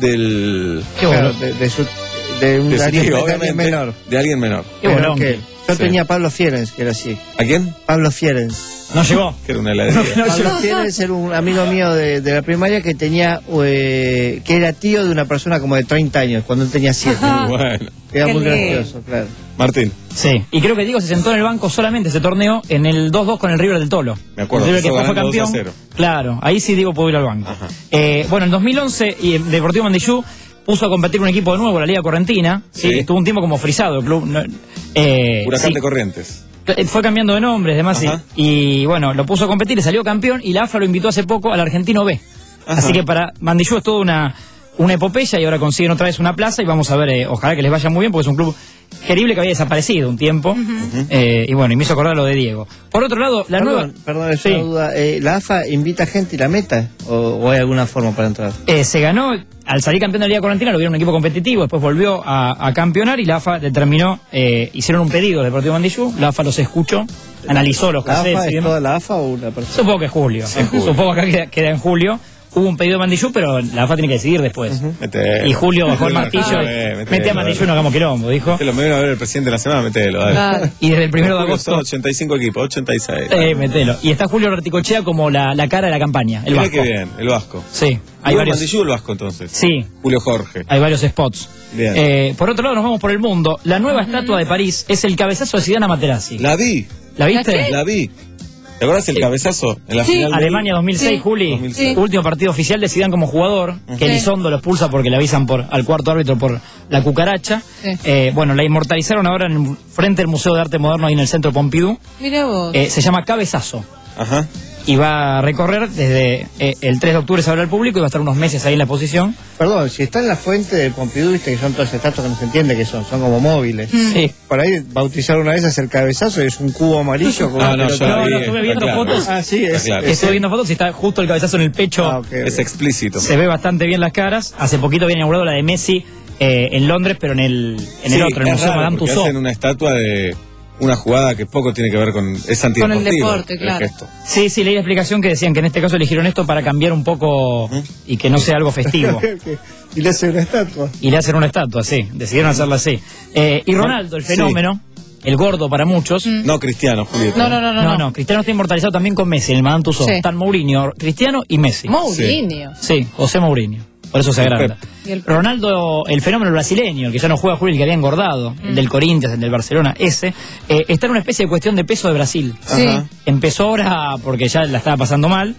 del... Qué bueno. Claro, de, de, su, de, un, de, su alguien, tío, de obviamente, alguien menor. De alguien menor. Qué Menor bolón. que él. Yo Sí. tenía a Pablo Fierens, que era así. ¿A quién? Pablo Fierens. No llegó. Que era una heladería. No, no Pablo llegó. Fierens era un amigo mío de, de la primaria que tenía, eh, que era tío de una persona como de treinta años, cuando él tenía siete. Bueno. Era Qué muy lindo. gracioso, claro. Martín, Sí, y creo que Diego se sentó en el banco solamente ese torneo en el dos dos con el River del Tolo. Me acuerdo, El River que empezó después fue ganando campeón. dos a cero. Claro, ahí sí Diego pudo ir al banco. Eh, bueno, en dos mil once y el Deportivo Mandillú puso a competir un equipo de nuevo, la Liga Correntina. Sí. Sí. Estuvo un tiempo como frisado el club. no, eh, Huracán sí. de Corrientes. Fue cambiando de nombres, demás, y, Ajá. y bueno, lo puso a competir, y salió campeón, y la A F A lo invitó hace poco al Argentino B. Ajá. Así que para Mandillú es toda una, una epopeya, y ahora consiguen otra vez una plaza, y vamos a ver, eh, ojalá que les vaya muy bien, porque es un club querible que había desaparecido un tiempo, eh, y bueno, y me hizo acordar lo de Diego. Por otro lado, la Perdón, nueva... perdón, es Sí. una duda. Eh, ¿La A F A invita gente y la meta? ¿O, o hay alguna forma para entrar? Eh, se ganó, al salir campeón de la Liga Correntina, lo vieron un equipo competitivo, después volvió a, a campeonar, y la A F A determinó, eh, hicieron un pedido al Deportivo Mandillú, la A F A los escuchó, analizó los ¿La A F cassettes A y es demás. toda la A F A o una persona? Supongo que es julio. julio. Supongo que acá queda, queda en julio. Hubo un pedido de Mandillú, pero la A F A tiene que decidir después. Metelo. Y Julio bajó el martillo y Metelo, metelo, mete a Mandillú y no hagamos quilombo, dijo. Metelo, me viene a ver el presidente de la semana, metelo, dale. Claro. Y desde el primero de Julio agosto... Son ochenta y cinco equipos, ochenta y seis. Eh, metelo. Y está Julio Raticochea como la, la cara de la campaña, el Mira Vasco. qué bien, el Vasco. Sí, hay Julio varios, Mandillú, el Vasco entonces. sí, Julio Jorge. hay varios spots. Bien. Eh, por otro lado, nos vamos por el mundo. La nueva estatua de París es el cabezazo de Zidane a Materazzi. La vi, ¿La viste? la vi. ¿Te acuerdas el cabezazo en la Sí. final? de- Alemania dos mil seis, Sí. Juli. dos mil seis. Último partido oficial de Zidane como jugador, que Sí. Elizondo lo expulsa porque le avisan por al cuarto árbitro por la cucaracha. Sí. Eh, bueno, la inmortalizaron ahora en el, frente al Museo de Arte Moderno ahí en el centro Pompidou. Mira vos. Eh, se llama Cabezazo. Ajá. Y va a recorrer desde eh, el tres de octubre, se abre al público, y va a estar unos meses ahí en la exposición. Perdón, si está en la fuente de Pompidou, viste que son todas estatuas que no se entiende que son, son como móviles. Sí. Por ahí bautizaron una vez hacia el cabezazo y es un cubo amarillo con Ah, una no, pelota. yo la No, vi, no, está estuve viendo claro. fotos. Ah, sí, Está es, claro. es- Estuve viendo fotos y está justo el cabezazo en el pecho. Ah, ok, ok. Es explícito. Se ve bastante bien las caras. Hace poquito había inaugurado la de Messi eh, en Londres, pero en el, en el Sí, otro, en el es Museo raro, Madame porque Tussauds. hacen una estatua de una jugada que poco tiene que ver con... Es Con el antideportivo. deporte, claro. gesto. Sí, sí, leí la explicación que decían que en este caso eligieron esto para cambiar un poco y que no sea algo festivo. y le hace una estatua. Y le hacen una estatua, sí. Decidieron hacerla así. Eh, y Ronaldo, el Sí. fenómeno, el gordo para muchos. No, Cristiano, Julieta. No, no, no, no. No, no, Cristiano está inmortalizado también con Messi, en el Madame Tussauds. Sí. Están Mourinho, Cristiano y Messi. Mourinho. Sí, José Mourinho. Por eso se El agranda. Pep. Y el- Ronaldo, el fenómeno brasileño, el que ya no juega Julio, el que había engordado, el del Corinthians, el del Barcelona, ese, eh, está en una especie de cuestión de peso de Brasil. Sí. Ajá. Empezó ahora porque ya la estaba pasando mal,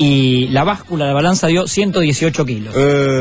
y la báscula de balanza dio ciento dieciocho kilos.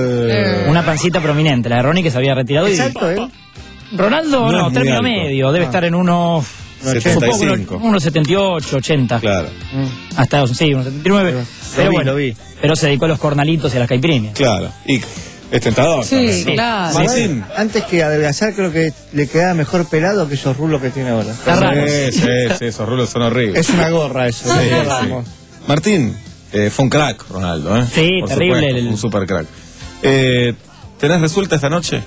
Eh, Una pancita prominente, la de Ronnie que se había retirado. y- Exacto, ¿eh? Ronaldo, No no, es muy término alto. medio, debe Ah. estar en unos... setenta y supongo, cinco. unos, unos setenta y ocho, ochenta. Claro, Hasta, sí, unos setenta y nueve. Lo Pero vi, bueno, lo vi. pero se dedicó a los cornalitos y a las caipirinhas. claro. Y es tentador. Sí, también, ¿no? claro. Martín. Antes que adelgazar, creo que le queda mejor pelado que esos rulos que tiene ahora. Está raro. Sí, sí, sí, esos rulos son horribles. Es una gorra eso. Sí, ¿no? sí. Vamos. Martín, eh, fue un crack, Ronaldo, ¿eh? Sí, Por terrible supuesto, el- fue un super crack. Eh, ¿Tenés resuelta esta noche?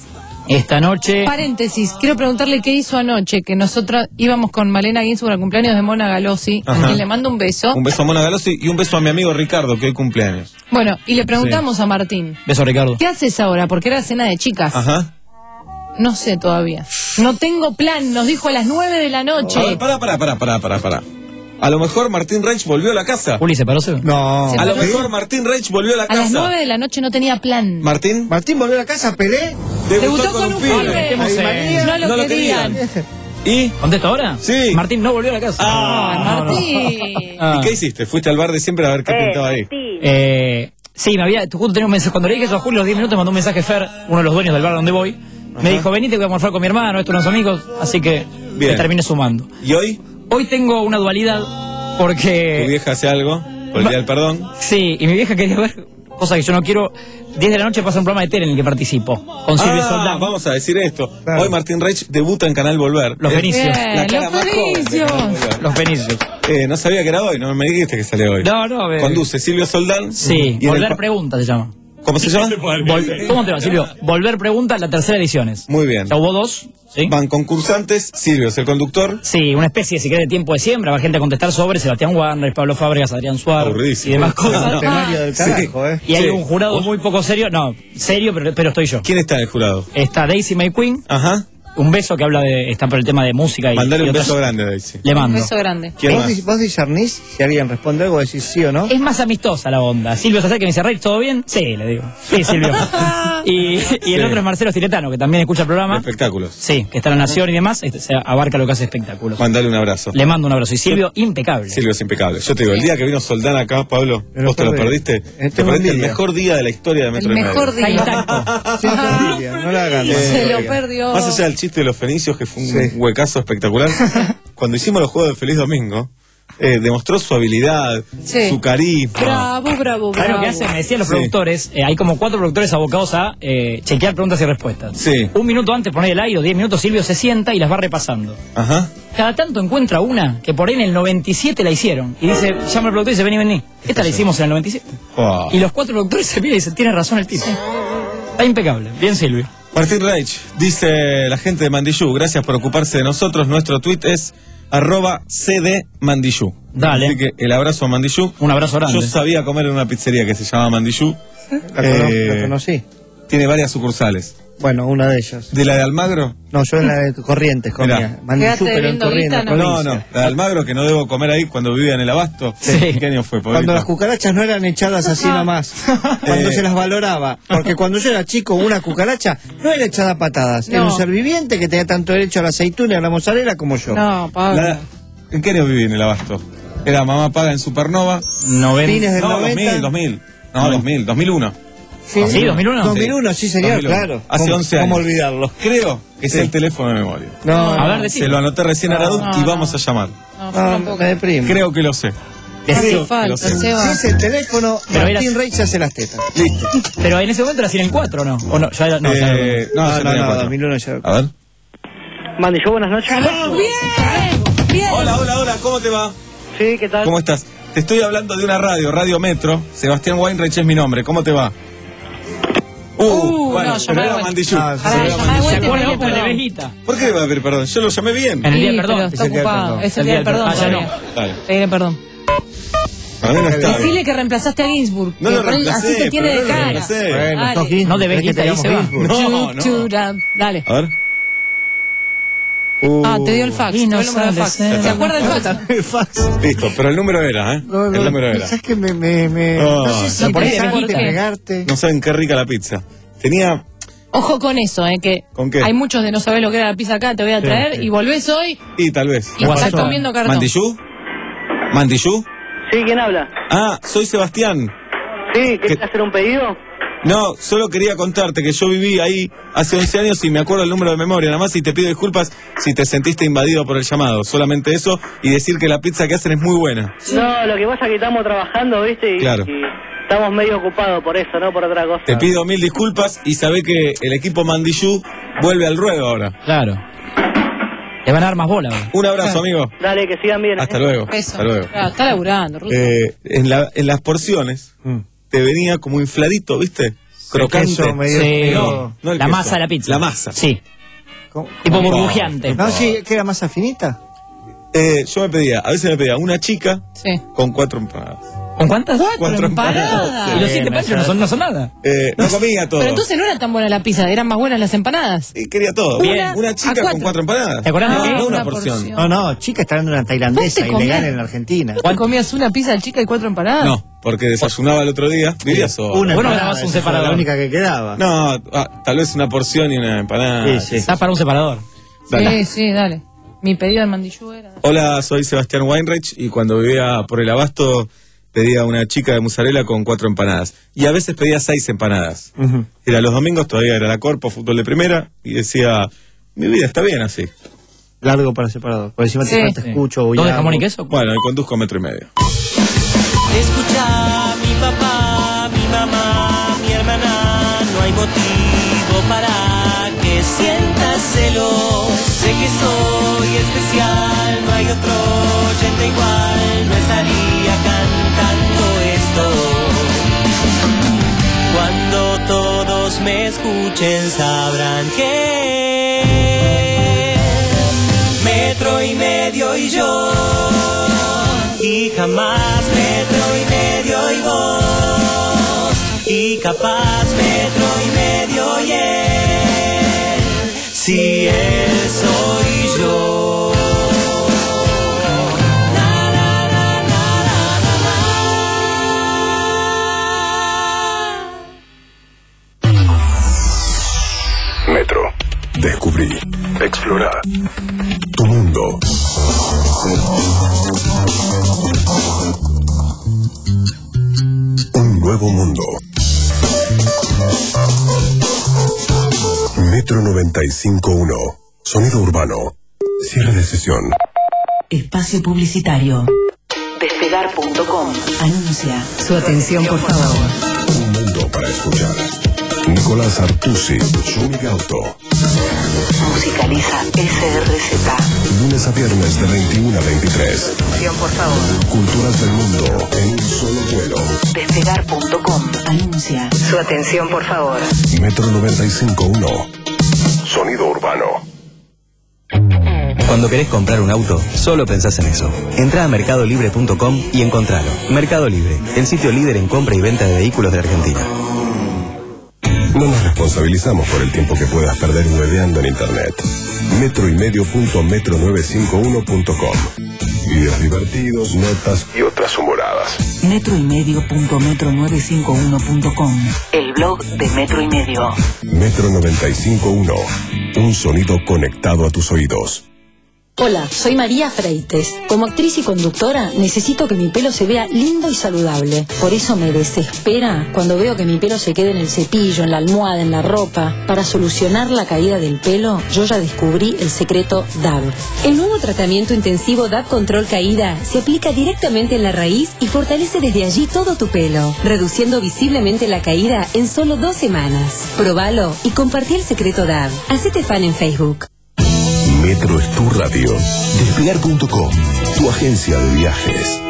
Esta noche... Paréntesis, quiero preguntarle qué hizo anoche, que nosotros íbamos con Malena Ginsburg al cumpleaños de Mona Galosi, a Ajá. quien le mando un beso. Un beso a Mona Galosi y un beso a mi amigo Ricardo, que hoy cumpleaños. Bueno, y le preguntamos a Martín, Beso, Ricardo. ¿qué haces ahora? Porque era cena de chicas. Ajá. No sé todavía. No tengo plan, nos dijo a las nueve de la noche. A ver, pará, pará, pará, pará, pará, pará. A lo mejor Martín Reich volvió a la casa. Juli, ¿se paró? No. Se A lo paró. mejor Martín Reich volvió a la A las casa. nueve de la noche no tenía plan. Martín Martín volvió a la casa, Pelé. Debutó con un pibe. Metemos en- María. No lo No lo querían. ¿Y? ¿Contesto ahora? Sí. Martín no volvió a la casa. Ah, Ay, no, no. Martín. Ah. ¿Y qué hiciste? ¿Fuiste al bar de siempre a ver qué pintaba ahí? Eh, sí, me había, justo tenía un mensaje, cuando le dije eso a Julio, a los diez minutos me mandó un mensaje Fer, uno de los dueños del bar donde voy. Me dijo, venite, voy a morfar con mi hermano, estos unos amigos, así que Bien. me terminé sumando. ¿Y hoy? Hoy tengo una dualidad ¿Tu porque... vieja hace algo? ¿Por el día del perdón? Sí, y mi vieja quería ver, cosa que yo no quiero, diez de la noche pasa un programa de tele en el que participo, con Silvia Ah, Soldán. vamos a decir esto. Hoy Martín Reich debuta en Canal Volver. Los Es Fenicios. Bien, La cara los más joven de Fenicios. Canal Volver. Los Fenicios. Eh, no sabía que era hoy, no me dijiste que sale hoy. No, no, eh. Conduce Silvio Soldán. Sí, y en el volver pa- pregunta se llama. ¿Cómo se llama? Vol- ¿Cómo te va, Silvio? Volver pregunta, la tercera edición es. Muy bien. Ya hubo dos. ¿Sí? Van concursantes, Silvio es el conductor. Sí, una especie, si querés, de tiempo de siembra. Va gente a contestar sobre Sebastián Warner, Pablo Fábregas, Adrián Suárez y demás cosas. Del carajo, ¿eh? Y hay Sí. un jurado muy poco serio. No, serio, pero, pero estoy yo. ¿Quién está en el jurado? Está Daisy May Queen. Ajá. Un beso que habla de. Está por el tema de música y. Mandale y un otras- beso grande, Daisy. Le mando. Un beso grande. ¿Quién ¿Vos, más? dis- vos discernís si alguien responde algo, decís sí o no? Es más amistosa la onda. Silvio se acerca y me dice, Rey, ¿todo bien? Sí, le digo. Sí, Silvio. y, y el Sí. otro es Marcelo Stiletano, que también escucha el programa. Espectáculos. Sí, que está en La Nación y demás. Este, se abarca lo que hace espectáculos. Mandale un abrazo. Le mando un abrazo. Y Silvio, impecable. Silvio es impecable. Yo te digo, el día que vino Soldán acá, Pablo, Me lo vos te lo perdí. perdiste. Este Te es un perdiste el día. mejor día de la historia de Metro El y Medio. mejor día. Sí, familia, no la hagan. Se no lo la perdió. Más allá del chiste de los fenicios, que fue un Sí. huecazo espectacular, cuando hicimos los juegos de Feliz Domingo, eh, demostró su habilidad, Sí. su carisma. Bravo, bravo, ¿Sabes lo bravo. que hacen? Me decían los Sí. productores, eh, hay como cuatro productores abocados a eh, chequear preguntas y respuestas. Sí. Un minuto antes poner el aire o diez minutos, Silvio se sienta y las va repasando. Ajá. Cada tanto encuentra una que por ahí en el noventa y siete la hicieron. Y dice, llama al productor y dice, vení, vení. Esta la hicimos en el noventa y siete. Oh. Y los cuatro productores se miran y dicen, tiene razón el tipo. Está impecable. Bien, Silvio. Martín Reich, dice la gente de Mandillú, gracias por ocuparse de nosotros. Nuestro tweet es arroba cd Mandillú. Dale. Así que el abrazo a Mandillú. Un abrazo grande. Yo sabía comer en una pizzería que se llama Mandillú. La, cono- Eh, la conocí. Tiene varias sucursales. Bueno, una de ellas. ¿De la de Almagro? No, yo en la de Corrientes comía. Mirá. Mandillú, Quédate pero en bebiendo Corrientes. guita, no. No, provincia. no, la de Almagro que no debo comer ahí cuando vivía en el Abasto. Sí. ¿Qué año fue? Cuando las cucarachas no eran echadas así nomás. Cuando Eh. se las valoraba. Porque cuando yo era chico, una cucaracha no era echada a patadas. Era No. un ser viviente que tenía tanto derecho a la aceituna y a la mozzarella como yo. No, Pablo. La- ¿En qué año viví en el Abasto? Era Mamá Paga en Supernova. Noventa. Fines del No, noventa. dos mil, dos mil. No, dos mil, dos mil uno. Sí, Sí, dos mil uno. dos mil uno, sí, señor, dos mil uno. claro. Hace ¿Cómo- once años. ¿Cómo olvidarlo? Creo que es Sí. el teléfono de memoria. No, A ver, no, decí. Se lo anoté recién a Aradut No, y no. vamos a llamar. No, no, tampoco. me deprimo. Creo que lo sé. Hace Creo que falta, lo sé. Seba. Si es el teléfono, Pero Martín eras- Rey se hace las tetas. Listo. Pero en ese momento era en cuatro, ¿no? ¿O no? Ya era, no, ya era- Eh, no, No, ya no, tenía no, cuatro. dos mil uno ya. A ver. Mandillú, buenas noches. Bien, bien. Hola, hola, hola, ¿cómo te va? Sí, ¿qué tal? ¿Cómo estás? Te estoy hablando de una radio, Radio Metro. Sebastián Weinreich es mi nombre. ¿Cómo te va? Uh, Uh, bueno, no, pero llamá de era vuelta. Mandillú. Ah, Sí, Pará, era llamá de Mandillú. ¿Se vuelta. acuerda Pedí vos con perdón. Levejita? ¿Por qué va a pedir perdón? Yo lo llamé bien. En el día Sí, del perdón. pero está Es el día del ocupado. perdón. Es el día del perdón. Ah, ya no. todavía. Dale. Pedirle perdón. Para mí no está Decile bien. que reemplazaste a Ginsburg. No que lo por ahí reemplacé, así te tiene pero de no lo cara. reemplacé. Bueno, Dale. sos Ginsburg, No de ¿querés que Vejita, te ahí se digamos va. Ginsburg? No, no. Chuchura. Dale. A ver. Ah, te dio el fax. Y Te no dio el número de fax. sale, ¿Se acuerda del fax? El fax. Listo, pero el número era, ¿eh? No, no, el número era. ¿Sabes que me, me, me- Oh, no sé si no, por ahí besarte, de Vejita. pegarte? No saben qué rica la pizza. Tenía... Ojo con eso, eh, que ¿Con qué? hay muchos de no saber lo que era la pizza acá, te voy a traer sí. y volvés hoy Y tal vez. y estás comiendo cartón. ¿Mandillú? ¿Mandillú? Sí, ¿quién habla? Ah, soy Sebastián. Sí, ¿querés ¿Qué? hacer un pedido? No, solo quería contarte que yo viví ahí hace once años y me acuerdo el número de memoria, nada más, y te pido disculpas si te sentiste invadido por el llamado. Solamente eso, y decir que la pizza que hacen es muy buena. No, lo que pasa es que estamos trabajando, ¿viste? Y, Claro. y estamos medio ocupados por eso, no por otra cosa. Te pido mil disculpas y sabé que el equipo Mandillú vuelve al ruedo ahora. Claro. Le van a dar más bola ahora. Un abrazo, amigo. Dale, que sigan bien. Hasta ¿eh? luego. Eso. Hasta luego. Claro, está laburando, Ruth. Eh, en, la, en las porciones te venía como infladito, ¿viste? Crocante. queso medio- Sí. medio- No el La queso. masa de la pizza. La masa. Sí. ¿Cómo? Tipo No. burbujeante. No, sí, que era masa finita. Eh, yo me pedía, a veces me pedía una chica Sí. con cuatro empanadas. ¿Con cuántas? Cuatro empanadas. Y los siete panchos no son, no son nada. Eh, no comía todo. Pero entonces no era tan buena la pizza, eran más buenas las empanadas. Y quería todo. Una Una a chica cuatro. con cuatro empanadas. ¿Te acordás No, de no qué? una Una porción. porción. No, no, chica está hablando de una tailandesa ¿Vos te comías? ilegal en la Argentina. ¿Te comías una pizza chica y cuatro empanadas? No, porque desayunaba el otro día. Vivía solo. Una Bueno, empanada, grabás un esa fue separador. la única que quedaba. No, ah, tal vez una porción y una empanada. Sí, sí. Está para un separador. Dale. Sí, sí, dale. Mi pedido al mandillú era... Hola, soy Sebastián Weinreich y cuando vivía por el Abasto pedía una chica de mozzarella con cuatro empanadas. Y a veces pedía seis empanadas. Ujú. Era los domingos, todavía era la Corpo, fútbol de primera, y decía, mi vida está bien así. Largo para separador. Por encima Sí. te falta escucho. ¿Todo de bullando. jamón y queso? Bueno, y conduzco metro y medio. Escucha, mi papá, mi mamá, mi hermana, no hay motivo para que sientas celos. Sé que soy especial, no hay otro oyente igual, no estaría cantando esto. Cuando escuchen sabrán que Metro y Medio y yo, y jamás Metro y Medio y vos, y capaz Metro y Medio y él, si él soy yo. Metro. Descubrí. Explora. Tu mundo. Un nuevo mundo. Metro noventa y cinco punto uno. Sonido urbano. Cierre de sesión. Espacio publicitario. Despegar punto com. Anuncia. Su atención, por favor. Un mundo para escuchar. Nicolás Artusi, Shumi Gauto. Musicaliza S R Z. Lunes a viernes de veintiuno a veintitrés. Atención, por favor. Culturas del mundo en un solo vuelo. Despegar punto com. Anuncia. Su atención, por favor. Metro noventa y cinco punto uno. Sonido urbano. Cuando querés comprar un auto, solo pensás en eso. Entrá a mercado libre punto com y encontralo. Mercado Libre, el sitio líder en compra y venta de vehículos de Argentina. No nos responsabilizamos por el tiempo que puedas perder hueveando en internet. Metro y medio punto metro novecientos cincuenta y uno punto com. Videos divertidos, notas y otras humoradas. Metro y medio punto metro novecientos cincuenta y uno punto com. El blog de Metro y Medio. Metro noventa y cinco punto uno. Un sonido conectado a tus oídos. Hola, soy María Freites. Como actriz y conductora, necesito que mi pelo se vea lindo y saludable. Por eso me desespera cuando veo que mi pelo se quede en el cepillo, en la almohada, en la ropa. Para solucionar la caída del pelo, yo ya descubrí el secreto D A B. El nuevo tratamiento intensivo D A B Control Caída se aplica directamente en la raíz y fortalece desde allí todo tu pelo, reduciendo visiblemente la caída en solo dos semanas. Probalo y compartí el secreto D A B. Hacete fan en Facebook. Metro es tu radio. Despegar punto com, tu agencia de viajes.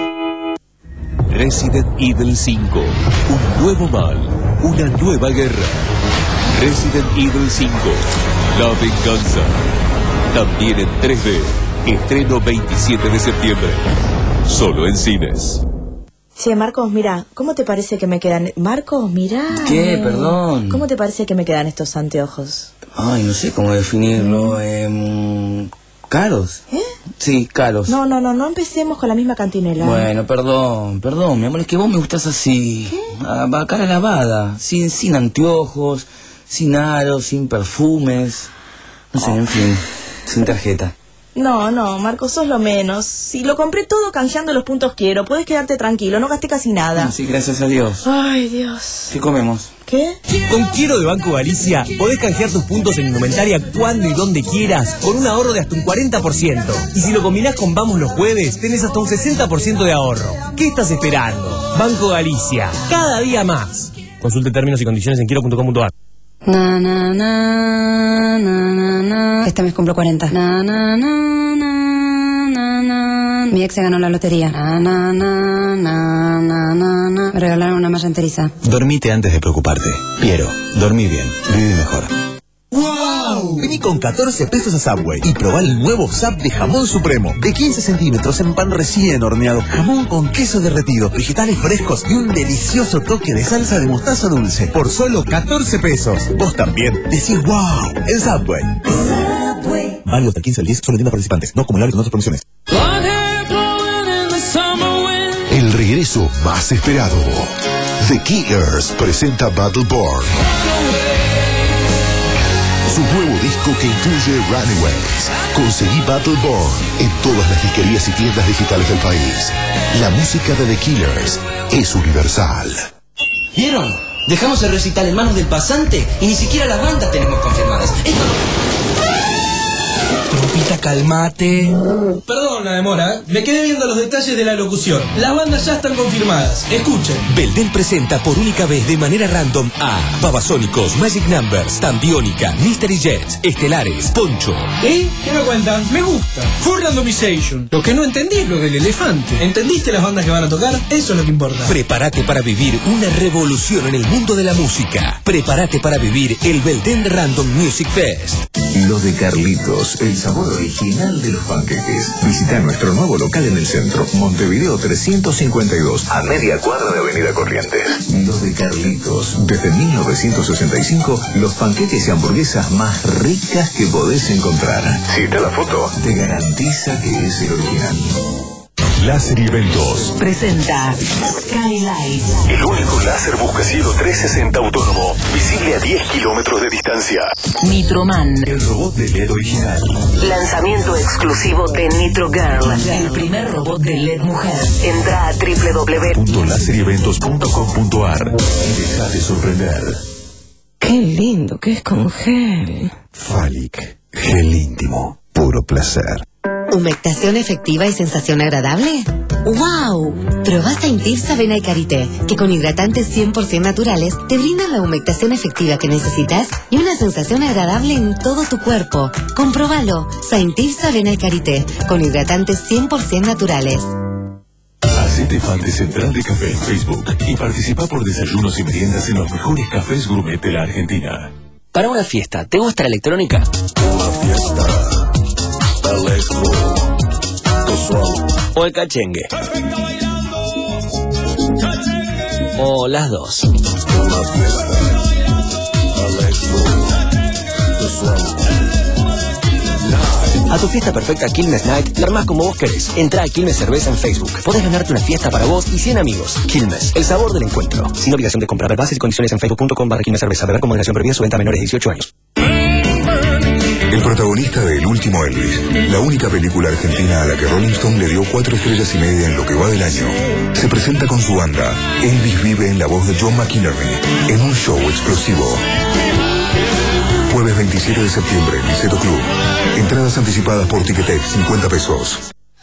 Resident Evil cinco. Un nuevo mal. Una nueva guerra. Resident Evil cinco. La venganza. También en tres D. Estreno veintisiete de septiembre. Solo en cines. Che, Marcos, mira, ¿cómo te parece que me quedan... Marcos, mira. ¿Qué? Perdón. ¿Cómo te parece que me quedan estos anteojos? Ay, no sé cómo definirlo. Eh, ¿Caros? ¿Eh? Sí, caros. No, no, no, no empecemos con la misma cantinela. Bueno, perdón, perdón, mi amor, es que vos me gustás así. ¿Qué? A, a cara lavada, sin, sin anteojos, sin aros, sin perfumes. No sé, oh. En fin, sin tarjeta. No, no, Marcos, sos lo menos. Si lo compré todo canjeando los puntos quiero, puedes quedarte tranquilo, no gasté casi nada. Sí, gracias a Dios. Ay, Dios. ¿Qué comemos? ¿Qué? Con Quiero de Banco Galicia podés canjear tus puntos en indumentaria cuando y donde quieras con un ahorro de hasta un cuarenta por ciento. Y si lo combinás con Vamos los Jueves, tenés hasta un sesenta por ciento de ahorro. ¿Qué estás esperando? Banco Galicia, cada día más. Consulte términos y condiciones en quiero punto com punto a r. Na, na, na, na, na, na. Este mes cumplo cuarenta. Na, na, na, na, na, na. Mi ex se ganó la lotería. Na, na, na, na, na, na, na. Me regalaron una malla enteriza. Dormite antes de preocuparte. Piero, dormí bien, viví mejor. ¡Wow! Vení con catorce pesos a Subway y probá el nuevo Sub de jamón supremo. De quince centímetros en pan recién horneado. Jamón con queso derretido, vegetales frescos y un delicioso toque de salsa de mostaza dulce. Por solo catorce pesos. Vos también decís wow en Subway. Subway. Válido hasta el quince al diez, solo tienda participantes. No acumulable con otras promociones. El regreso más esperado. The Killers presenta Battleborn. Su nuevo disco que incluye Runaways. Conseguí Battleborn en todas las disquerías y tiendas digitales del país. La música de The Killers es universal. ¿Vieron? Dejamos el recital en manos del pasante y ni siquiera las bandas tenemos confirmadas. Esto... Mamita, calmate. Perdón la demora, ¿eh? Me quedé viendo los detalles de la locución. Las bandas ya están confirmadas. Escuchen. Belden presenta por única vez de manera random a Babasónicos, Magic Numbers, Tambiónica, Mystery Jets, Estelares, Poncho. ¿Y? ¿Qué me cuentan? Me gusta. Full randomization. Lo que no entendí es lo del elefante. ¿Entendiste las bandas que van a tocar? Eso es lo que importa. Prepárate para vivir una revolución en el mundo de la música. Prepárate para vivir el Belden Random Music Fest. Lo de Carlitos, el sabor original de los panqueques. Visita nuestro nuevo local en el centro, Montevideo trescientos cincuenta y dos, a media cuadra de Avenida Corrientes. Lo de Carlitos, desde mil novecientos sesenta y cinco, los panqueques y hamburguesas más ricas que podés encontrar. Si está la foto, te garantiza que es el original. Láser y Eventos presenta Skylight. El único láser buscacielo trescientos sesenta autónomo, visible a diez kilómetros de distancia. Nitroman. El robot de L E D original. Lanzamiento exclusivo de Nitro Girl. El primer robot de L E D mujer. Entra a doble u doble u doble u punto láser y eventos punto com punto a r y dejate sorprender. Qué lindo que es con gel. Falic, gel íntimo, puro placer. ¿Humectación efectiva y sensación agradable? ¡Wow! Probá Saintifsa Avena y Karité, que con hidratantes cien por ciento naturales te brindan la humectación efectiva que necesitas y una sensación agradable en todo tu cuerpo. Comprobalo. Saintifsa Avena y Karité, con hidratantes cien por ciento naturales. Hacete fan de Central de Café en Facebook y participa por desayunos y meriendas en los mejores cafés gourmet de la Argentina. Para una fiesta, ¿te gusta la electrónica? Una fiesta. Electro. O el cachengue. O las dos. Una fiesta. A tu fiesta perfecta Quilmes Night, la armás como vos querés. Entrá a Quilmes Cerveza en Facebook. Podés ganarte una fiesta para vos y cien amigos. Quilmes, el sabor del encuentro. Sin obligación de comprar. Bases y condiciones en facebook punto com barra Quilmes Cerveza. Beber con moderación prohibida. Su venta a menores de dieciocho años. El protagonista de El último Elvis, la única película argentina a la que Rolling Stone le dio cuatro estrellas y media en lo que va del año, se presenta con su banda. Elvis vive en la voz de John McInerney, en un show explosivo. Jueves veintisiete de septiembre en Niceto Club. Entradas anticipadas por Ticketek, cincuenta pesos.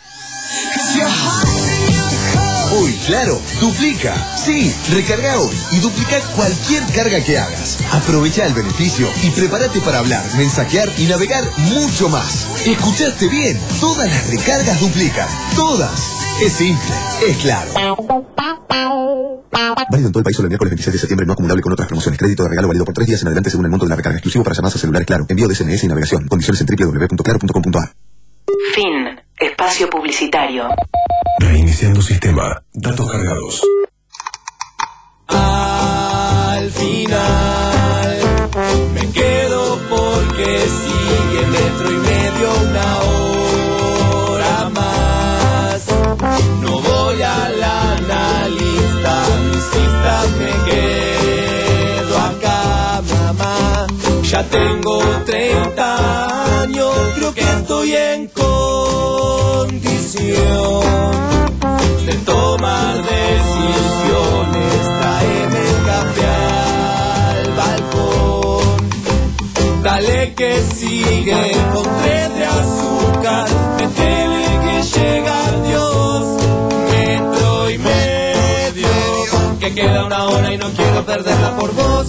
Uy, claro, duplica. Sí, recarga hoy y duplica cualquier carga que hagas. Aprovecha el beneficio y prepárate para hablar, mensajear y navegar mucho más. ¿Escuchaste bien? Todas las recargas duplican. Todas. Es simple, es claro. Válido en todo el país solo el miércoles veintiséis de septiembre, no acumulable con otras promociones. Crédito de regalo válido por tres días en adelante según el monto de la recarga. Exclusivo para llamadas a celulares Claro. Envío de S M S y navegación. Condiciones en doble u doble u doble u punto claro punto com punto a r. Fin. Espacio publicitario. Reiniciando sistema. Datos cargados. Al final me quedo porque sigue metro y medio una hora más. No voy a la analista, mis citas me quedo acá, mamá. Ya tengo treinta años, creo que estoy en condición de tomar decisiones. Tráeme el café al balcón, dale que sigue con tres de azúcar, métele que llega Dios. Metro y medio, que queda una hora y no quiero perderla por vos.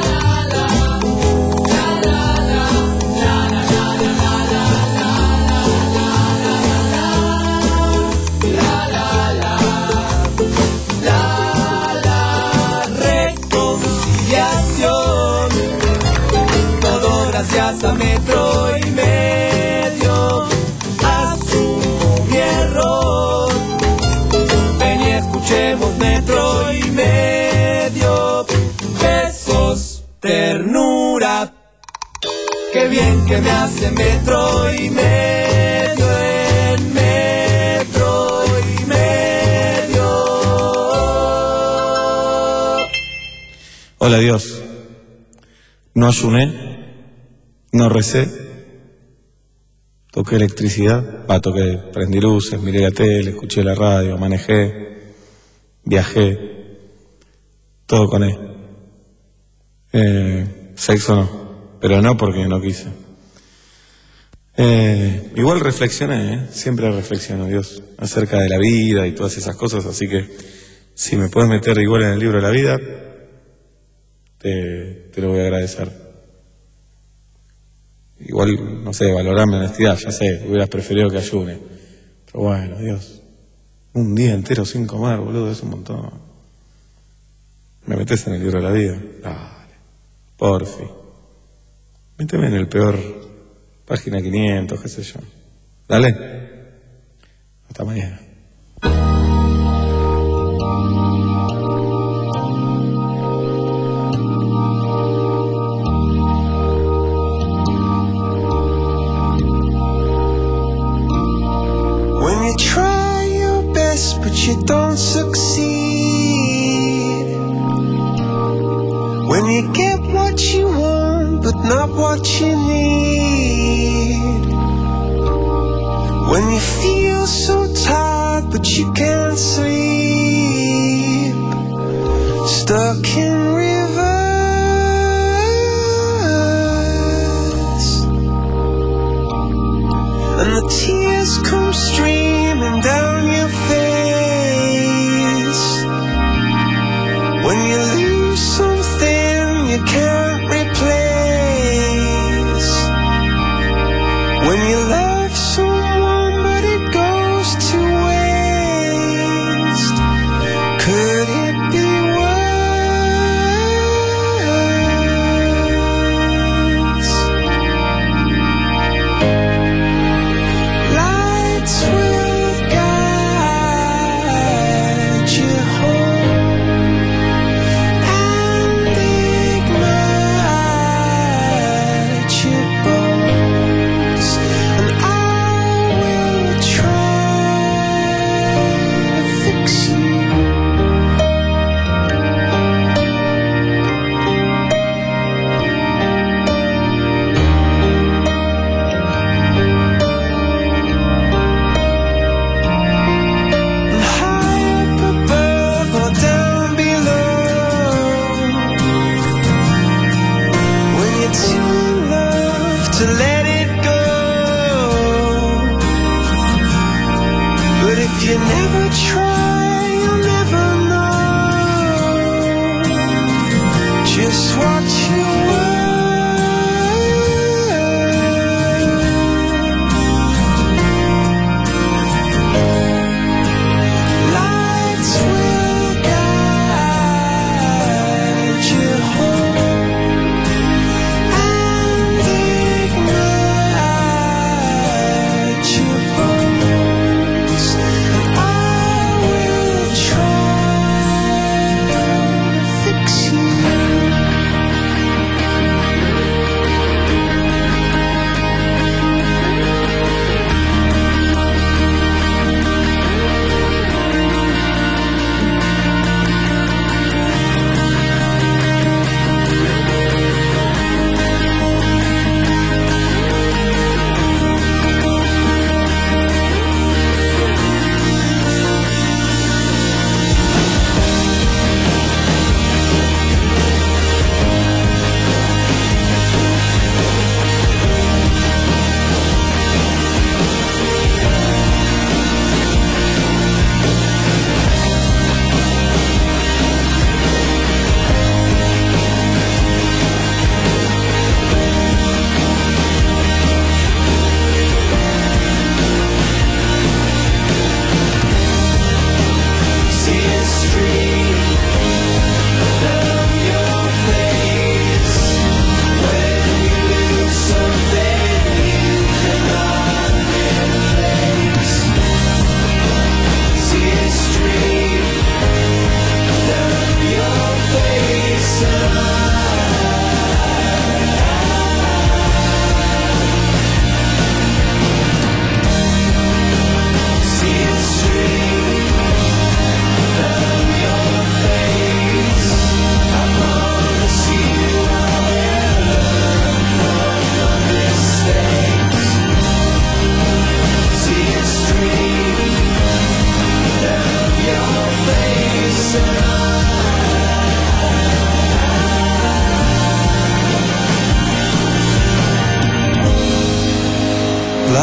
Gracias a metro y medio, asumo mi error. Ven y escuchemos metro y medio. Besos, ternura. Qué bien que me hace metro y medio en metro y medio. Hola Dios. No ayuné. No recé, toqué electricidad, ah, toqué, prendí luces, miré la tele, escuché la radio, manejé, viajé, todo con él. Eh, sexo no, pero no porque no quise. Eh, igual reflexioné, ¿eh? Siempre reflexiono, Dios, acerca de la vida y todas esas cosas, así que si me puedes meter igual en el libro de la vida, te, te lo voy a agradecer. Igual, no sé, valorar mi honestidad, ya sé, hubieras preferido que ayune. Pero bueno, Dios, un día entero sin comer, boludo, es un montón. ¿Me metes en el libro de la vida? Dale, porfi. Méteme en el peor, página quinientos, qué sé yo. Dale. Hasta mañana. When you try your best but you don't succeed, when you get what you want but not what you need, when you feel so tired but you can't sleep, stuck in rivers, and the tears come streaming down your face, when you lose something you can't replace, when you love someone but it goes to waste, could it be worse? Lights will guide you home and ignite your bones, and I will try to fix you. High up above or down below, when you're too in love to let it go, but if you never try, you'll never know just what you were. Lights will guide you home and ignite your bones, and I will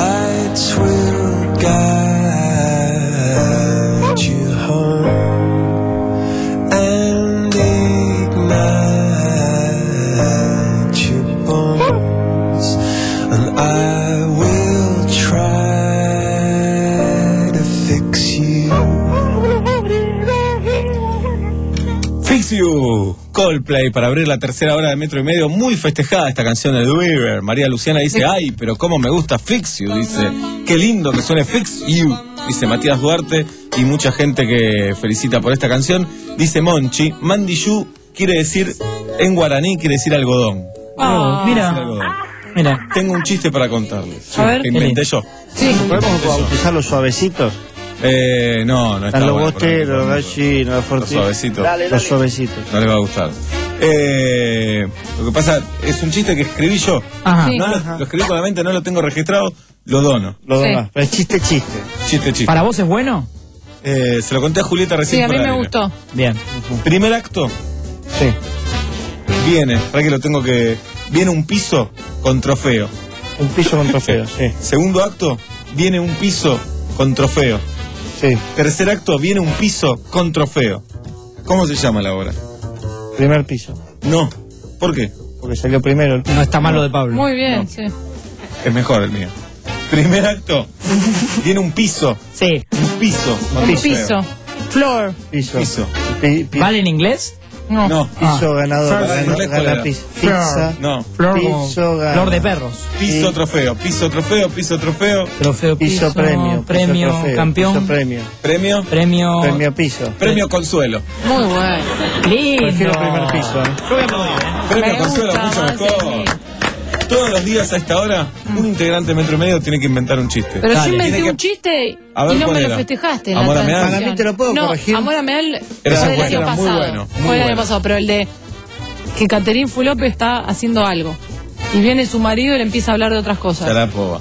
lights will guide you home and ignite your bones, and I will try to fix you. Fix You, Coldplay, para abrir la tercera hora de Metro y Medio. Muy festejada esta canción de River. María Luciana dice, ay, pero cómo me gusta Fix You. Dice, qué lindo que suene Fix You. Dice Matías Duarte y mucha gente que felicita por esta canción. Dice Monchi, Mandiyú quiere decir, en guaraní quiere decir algodón. Oh, mira. Algodón. Mira. Tengo un chiste para contarles. A ver. Que inventé yo. Sí. ¿Podemos bautizar los suavecitos? Eh, no, no está los bueno, bosteros, los gallinos, los Los fortitos. suavecitos. Dale, dale. Los suavecitos. No les va a gustar. Eh, lo que pasa, es un chiste que escribí yo. Ajá. No lo, lo escribí con la mente, no lo tengo registrado, lo dono. Lo Sí. donas. Pero es chiste, chiste. Chiste, chiste. ¿Para vos es bueno? Eh, se lo conté a Julieta recién. Sí, a mí fuera me del aire. gustó. Bien. Primer acto, Sí. viene, para que lo tengo que... Viene un piso con trofeo. Un piso con trofeo, sí. Segundo acto, viene un piso con trofeo. Sí. Tercer acto, viene un piso con trofeo. ¿Cómo se llama la obra? Primer piso. No. ¿Por qué? Porque salió primero. No está mal lo de Pablo. Muy bien, sí. Es mejor el mío. Primer acto, viene un piso. Sí. Un piso con Un trofeo. piso. Floor. Piso. Piso. Pi- pi- ¿Vale en inglés? No. No. Piso ganador. Flor, ¿en Gana, inglés cuál gana era? piso. Pizza. No. Flor, como Piso gana. flor de perros. Piso Sí. trofeo, piso trofeo, piso trofeo. Trofeo Piso premio. Premio, piso trofeo, campeón. Piso premio. Premio. Premio. Premio piso. Premio consuelo. Muy bueno. Lindo. Prefiero primer piso. ¿eh? Yo voy a aplaudir, ¿eh? Premio Me consuelo, gusta mucho más mejor. el mío. Todos los días a esta hora, un integrante de Metro y Medio tiene que inventar un chiste. Pero Dale. yo inventé Tiene un que- chiste A ver, y no ¿cuál me lo era? festejaste en Amor la a Meal. transmisión. Para mí te lo puedo no, corregir. Amor a Meal Era fue del bueno, año era muy pasado. bueno, muy fue el bueno. año pasado, pero el de que Caterín Fulópez está haciendo algo. Y viene su marido y le empieza a hablar de otras cosas. Charapoba.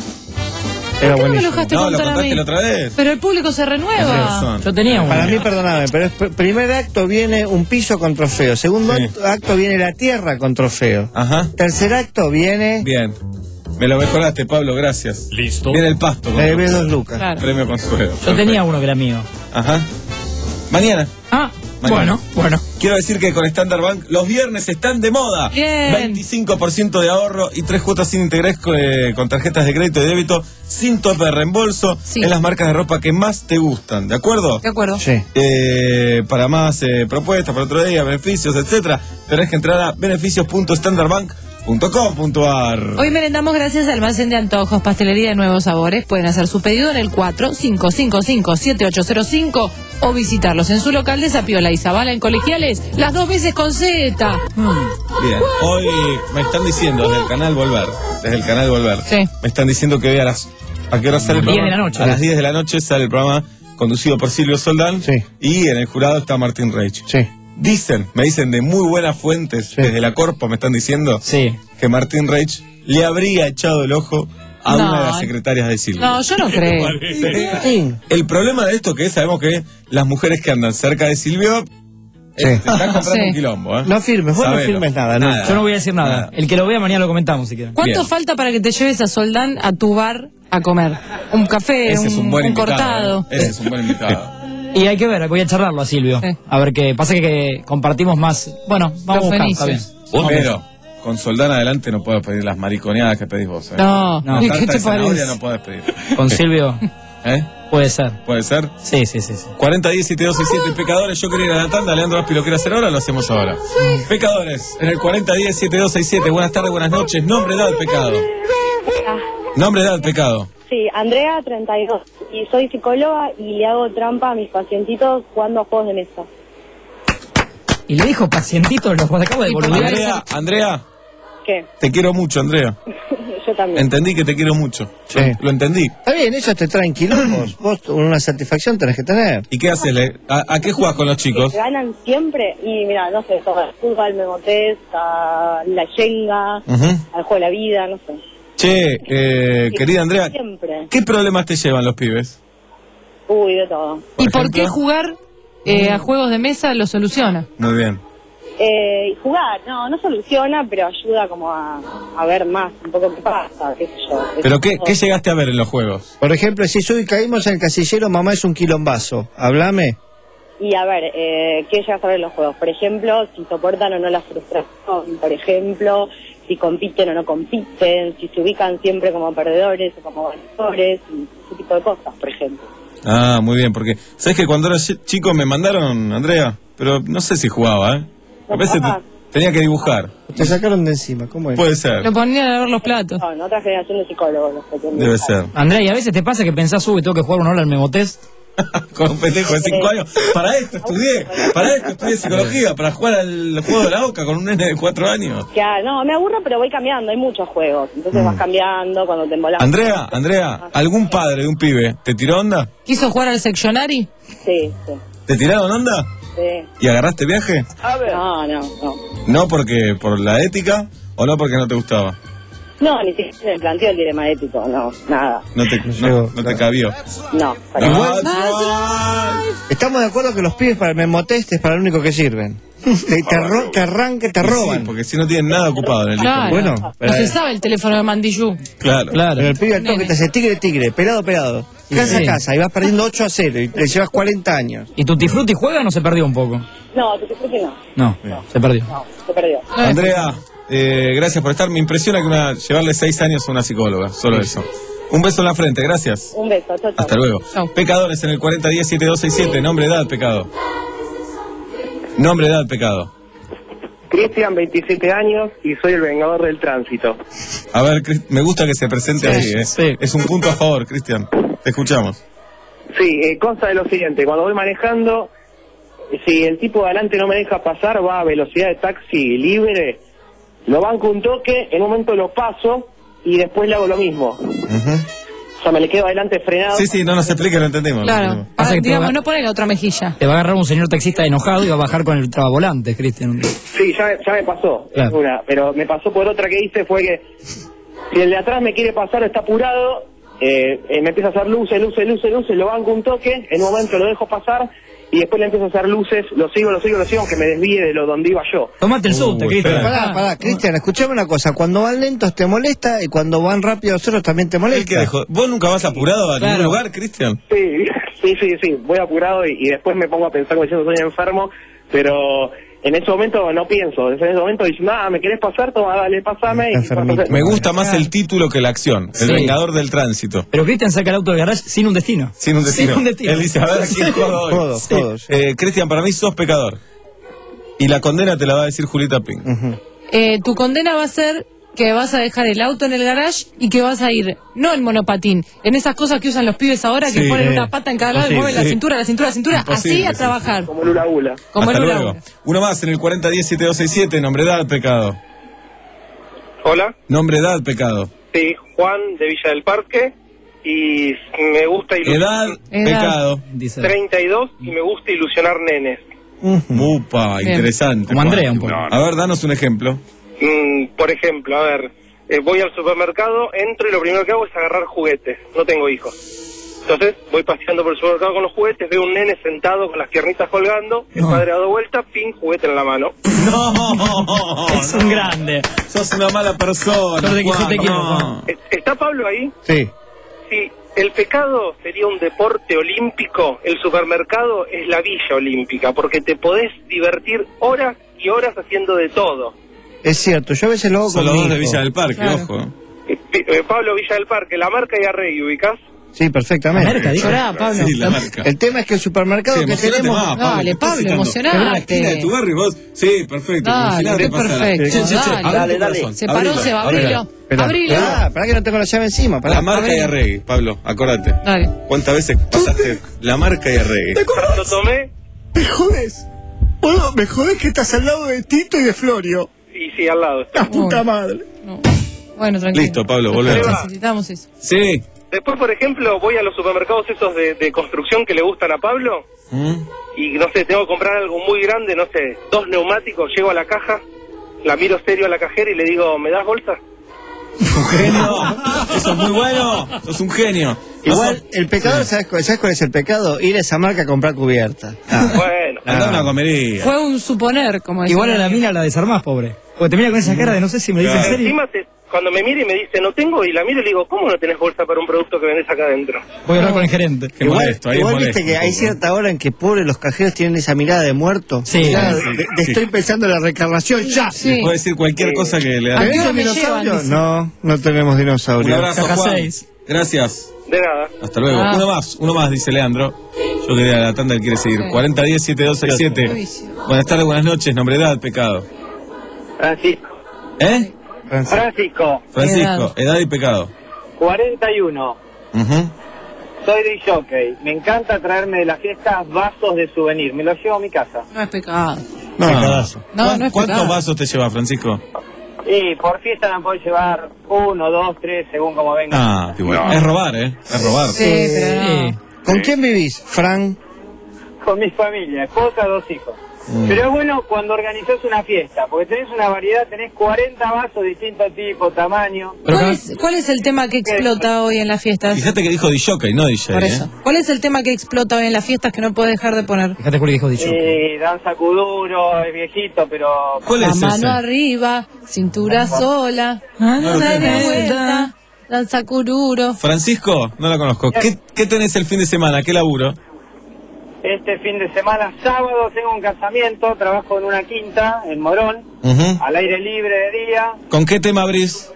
Era ¿Por qué no me lo buenísimo. dejaste No, lo contar a contaste mí? la otra vez. Pero el público se Tenés renueva. razón. Yo tenía uno. Para mí, perdóname, pero es pr- primer acto viene un piso con trofeo. Segundo Sí. acto, acto viene la tierra con trofeo. Ajá. Tercer acto viene. Bien. Me lo mejoraste, Pablo, gracias. Listo. Viene el pasto. con Le trofeo. debes dos lucas. Claro. Premio consuelo. Yo tenía uno que era mío. Ajá. Mañana. Ah, Mañana. bueno, bueno. Quiero decir que con Standard Bank los viernes están de moda. Bien. veinticinco por ciento de ahorro y tres cuotas sin interés con, eh, con tarjetas de crédito y débito sin tope de reembolso Sí. en las marcas de ropa que más te gustan. ¿De acuerdo? De acuerdo. Sí. Eh, para más eh, propuestas para otro día, beneficios, etcétera, tenés que entrar a beneficios punto standard bank punto com punto a r. Hoy merendamos gracias al Almacén de Antojos, Pastelería de Nuevos Sabores. Pueden hacer su pedido en el cuatro cinco cinco cinco siete ocho cero cinco o visitarlos en su local de Zapiola y Zabala en Colegiales, las dos veces con Z. Bien, hoy me están diciendo desde el canal Volver, desde el canal Volver, Sí. me están diciendo que hoy a las, ¿a qué hora sale el diez programa? de la noche. A las diez de la noche sale el programa conducido por Silvio Soldán. Sí. Y en el jurado está Martín Reich. Sí. Dicen, me dicen de muy buenas fuentes, Sí. desde la Corpo me están diciendo Sí. que Martín Reich le habría echado el ojo a No. una de las secretarias de Silvio. No, yo no creo. Sí. El problema de esto que es, sabemos que las mujeres que andan cerca de Silvio Sí. eh, te están comprando Sí. un quilombo, ¿eh? No firmes, vos no Sabelo. firmes nada, nunca. Yo no voy a decir nada. Nada. El que lo vea mañana lo comentamos si quieren. ¿Cuánto Bien. falta para que te lleves a Soldán a tu bar a comer? Un café, Ese es un buen invitado. cortado. ¿eh? Ese es un buen invitado. Y hay que ver, voy a charlarlo a Silvio. Sí. A ver qué pasa que, que compartimos más. Bueno, vamos a buscar, está bien. Vos, pero con Soldán adelante no puedo pedir las mariconeadas que pedís vos. ¿eh? No, No. ¿qué Tarta te de zanahoria parece? no podés pedir. Con Silvio ¿Eh? puede ser. ¿Puede ser? Sí, sí, sí. sí. cuarenta, diez, setenta y dos, siete Pecadores, yo quería ir a la tanda. Leandro Aspi lo quiere hacer ahora, lo hacemos ahora. Pecadores, en el cuarenta, diez, setenta y dos, sesenta y siete. Buenas tardes, buenas noches. Nombre, edad, pecado. Nombre, edad, pecado. Sí, Andrea, treinta y dos. Y soy psicóloga y le hago trampa a mis pacientitos jugando a juegos de mesa. Y le dijo pacientito, los acabo de volver. Andrea, Andrea, ¿Qué? te quiero mucho, Andrea. Yo también. Entendí que te quiero mucho. Sí. Lo entendí. Está bien, eso te traen quilombos. Vos una satisfacción tenés que tener. ¿Y qué haces? Le- ¿A, a qué jugás con los chicos? Que ganan siempre y mira, no sé, todo el fútbol, al memotés, a la yenga, Ujú. al juego de la vida, no sé. Che, eh, querida Andrea, Siempre. ¿qué problemas te llevan los pibes? Uy, de todo. ¿Y por ejemplo? qué jugar eh, a juegos de mesa lo soluciona? Muy bien. Eh, y jugar, no, no soluciona, pero ayuda como a, a ver más, un poco qué pasa, qué sé yo. ¿Pero qué, qué llegaste a ver en los juegos? Por ejemplo, si soy caímos en el casillero, mamá es un quilombazo. Háblame. Y a ver, eh, ¿qué llegas a ver en los juegos? Por ejemplo, si soportan o no la frustración, por ejemplo, si compiten o no compiten, si se ubican siempre como perdedores o como ganadores, y ese tipo de cosas, por ejemplo. Ah, muy bien, porque ¿sabes que cuando era chico me mandaron, Andrea? Pero no sé si jugaba, ¿eh? A veces te- tenía que dibujar. Te sacaron de encima, ¿cómo es? Puede ser, Lo ponían a lavar los platos. No, en otra generación de psicólogos los que tienen. debe ser. Andrea, ¿y a veces te pasa que pensás, uy, tengo que jugar una hora al memotest? Con un pendejo de cinco años. Para esto estudié, para esto estudié psicología, para jugar al juego de la oca con un nene de cuatro años. Ya, no, me aburro, pero voy cambiando, hay muchos juegos, entonces vas cambiando cuando te embolas. Andrea, Andrea, ¿algún padre de un pibe te tiró onda? ¿Quiso jugar al Sectionary? Sí, sí, ¿Te tiraron onda? sí. ¿Y agarraste viaje? No, no, no. ¿No porque por la ética o no porque no te gustaba? No, ni siquiera me planteó el dilema ético, no, nada. No te, no, no te cabió. No, para Igual- Estamos de acuerdo que los pibes para el memotest es para lo único que sirven. Te, te, ro- te arrancan, te Sí, roban. porque si no tienen nada ocupado en el Claro. Bueno, No pero, se sabe el teléfono de Mandillú. Claro. Claro. pero el pibe al toque Nene. te hace tigre, tigre, pelado, pelado. Casa Sí. a casa, y vas perdiendo ocho a cero y te llevas cuarenta años. ¿Y Tutti Frutti juega o no se perdió un poco? No, te creo que no, No, se perdió. no, se perdió. Andrea, eh, gracias por estar. Me impresiona que una, llevarle seis años a una psicóloga, solo eso. Un beso en la frente, gracias. Un beso, chao, chao. Hasta luego. Chau. Pecadores en el cuarenta diez siete dos seis siete. Nombre, edad, pecado. Nombre, edad, pecado. Cristian, veintisiete años y soy el vengador del tránsito. A ver, Cris- me gusta que se presente Sí, así, ¿eh? sí. Es un punto a favor, Cristian. Te escuchamos. Sí, eh, consta de lo siguiente, cuando voy manejando, si el tipo de adelante no me deja pasar, va a velocidad de taxi libre, lo banco un toque, en un momento lo paso y después le hago lo mismo. O sea, me le quedo adelante frenado. Sí, sí, no nos explique, lo entendemos. lo Claro. entendemos. Ah, Pasa que te digamos, va- no pone la otra mejilla. Te va a agarrar un señor taxista enojado y va a bajar con el trabavolante, Cristian. Sí, ya, me- ya me pasó, Claro. es una, pero me pasó por otra que hice, fue que si el de atrás me quiere pasar, está apurado, eh, eh, me empieza a hacer luces, luces, luces, luces, lo banco un toque, en un momento lo dejo pasar y después le empiezo a hacer luces, lo sigo, lo sigo, lo sigo, aunque me desvíe de lo donde iba yo. Tomate el subte, Uy, Cristian. espera. Pará, pará, Cristian, escuchame una cosa. Cuando van lentos te molesta y cuando van rápido otros también te El que molesta. dejó. ¿Vos nunca vas apurado a Claro. ningún lugar, Cristian? Sí, sí, sí, sí, voy apurado y, y después me pongo a pensar como diciendo soy enfermo, pero en ese momento no pienso, en ese momento diciendo, ah, ¿me querés pasar? Toma, dale, pasame. Y Enfermito. Me gusta más el título que la acción. El Sí. vengador del tránsito. Pero Cristian saca el auto del garage sin un destino. Sin un destino. Sin un destino. Él dice, a ver, ¿a quién jodo hoy? Todos, Sí. todos. Eh, Cristian, para mí sos pecador. Y la condena te la va a decir Julieta Pink. Eh, tu condena va a ser que vas a dejar el auto en el garage y que vas a ir, no en monopatín, en esas cosas que usan los pibes ahora, que Sí. ponen una pata en cada lado y Sí, mueven la sí. cintura, la cintura, la cintura, Imposible, así a sí, trabajar. Como Lula Gula. Como Hasta en una luego. obra. Uno más en el cuarenta diez siete dos seis siete. Nombre, edad, pecado. Hola, Nombre, edad, pecado. sí, Juan de Villa del Parque y me gusta Edad, Edad. pecado. Dice. treinta y dos y me gusta ilusionar nenes. Upa, Bien. interesante. Como Juan. Andrea un poco. A ver, danos un ejemplo. Mm, por ejemplo, a ver, eh, voy al supermercado, entro y lo primero que hago es agarrar juguetes. No tengo hijos. Entonces voy paseando por el supermercado con los juguetes, veo un nene sentado con las piernitas colgando, el No. padre ha dado vuelta, pin, juguete en la mano. No, Es un grande. sos una mala persona. Solo de que yo Juan, te quiero, no. Juan. Eh, ¿Está Pablo ahí? Sí. Sí, el pecado sería un deporte olímpico, el supermercado es la villa olímpica, porque te podés divertir horas y horas haciendo de todo. Es cierto, yo a veces lo hago Son con los mi dos de hijo. Villa del Parque, Claro. ojo. Eh, eh, Pablo Villa del Parque, la marca y Arregui, ¿ubicás? Sí, perfectamente. La merca, dijo. Llorá, Pablo. Sí, la marca. El tema es que el supermercado Sí, que emocionate tenemos... más, Dale, te estoy Pablo, citando. emocionate. En la esquina de tu barrio y vos. Sí, perfecto. Dale, emocionate, qué pasala. perfecto, Che, che, che, dale. abrí tu Dale, dale. corazón, Se paró, abrilo, se va, abrilo. abrilo. Espera, Abrilo. esperá, esperá que no tengo la llave encima. Pará. La marca y Abrilo. Arregui, Pablo, acordate. Dale. ¿Cuántas veces pasaste la marca y Arregui? Lo tomé ¿Me jodes? Bueno, me jodes que estás al lado de Tito y de Florio. y sí, al lado está. La puta madre. No. Bueno, tranquilo. Listo, Pablo, volvemos. Necesitamos eso. Sí. Después, por ejemplo, voy a los supermercados esos de, de construcción que le gustan a Pablo ¿Mm? y, no sé, tengo que comprar algo muy grande, no sé, dos neumáticos, llego a la caja, la miro serio a la cajera y le digo, ¿me das bolsa? Un genio. Eso es muy bueno. Sos un genio. Igual, No sos- el pecado, ¿sabes, cuál- ¿sabes cuál es el pecado? Ir a esa marca a comprar cubierta. Bueno, Anda una comería. Fue un suponer, como decía. Igual a la mina la desarmás, pobre. Porque te mira con esa cara de no sé si me lo dice en serio. Encima, te- cuando me mira y me dice no tengo, y la miro y le digo, ¿cómo no tenés bolsa para un producto que vendés acá adentro? Voy a hablar con el gerente. Qué Igual, molesto, ahí igual es molesto viste que un hay poco. cierta hora en que pobre los cajeros tienen esa mirada de muerto. Sí. O sea, Sí, de, de sí. estoy pensando en la reencarnación ya. Sí. Puede decir cualquier cosa que le ¿A da. qué hora ¿Tenés me dinosaurio? llevan? Dice. No, no tenemos Un dinosaurio. abrazo, Caja Juan. seis. Gracias. De nada. Hasta luego. Ah. Uno más, uno más, dice Leandro. Yo quería la tanda, él quiere seguir. Sí. cuarenta diez siete dos seis siete. Buenas tardes, buenas noches. Nombre, edad, pecado. Francisco. ¿Eh? Francisco, Francisco, edad y pecado. cuarenta y uno. Ujú. Soy de jockey. Me encanta traerme de las fiestas vasos de souvenir. Me los llevo a mi casa. No es pecado. No, Pecadazo. No, no es ¿Cuántos pecado. vasos te lleva, Francisco? Y por fiesta me puedo llevar uno, dos, tres, según como venga. Ah, igual. Es robar, ¿eh? Es robar. Sí, pero no. ¿Con quién vivís, Fran? Con mi familia, esposa, dos hijos. Mm. Pero es bueno cuando organizás una fiesta, porque tenés una variedad, tenés cuarenta vasos de distinto tipo, tamaño. ¿Cuál es, cuál es el tema que explota hoy en las fiestas? Fíjate que dijo D-Jockey, no D J. Por ¿eh? eso. ¿Cuál es el tema que explota hoy en las fiestas que no puedo dejar de poner? Fíjate, Juli, dijo dicho. Y danza kuduro, es viejito, pero... ¿Cuál La es mano ese? arriba, cintura sola, lo media tengo. vuelta, danza cururo. Francisco, no la conozco. ¿Qué, ¿Qué tenés el fin de semana? ¿Qué laburo? Este fin de semana, sábado, tengo un casamiento, trabajo en una quinta, en Morón, Ujú. al aire libre de día. ¿Con qué tema abrís?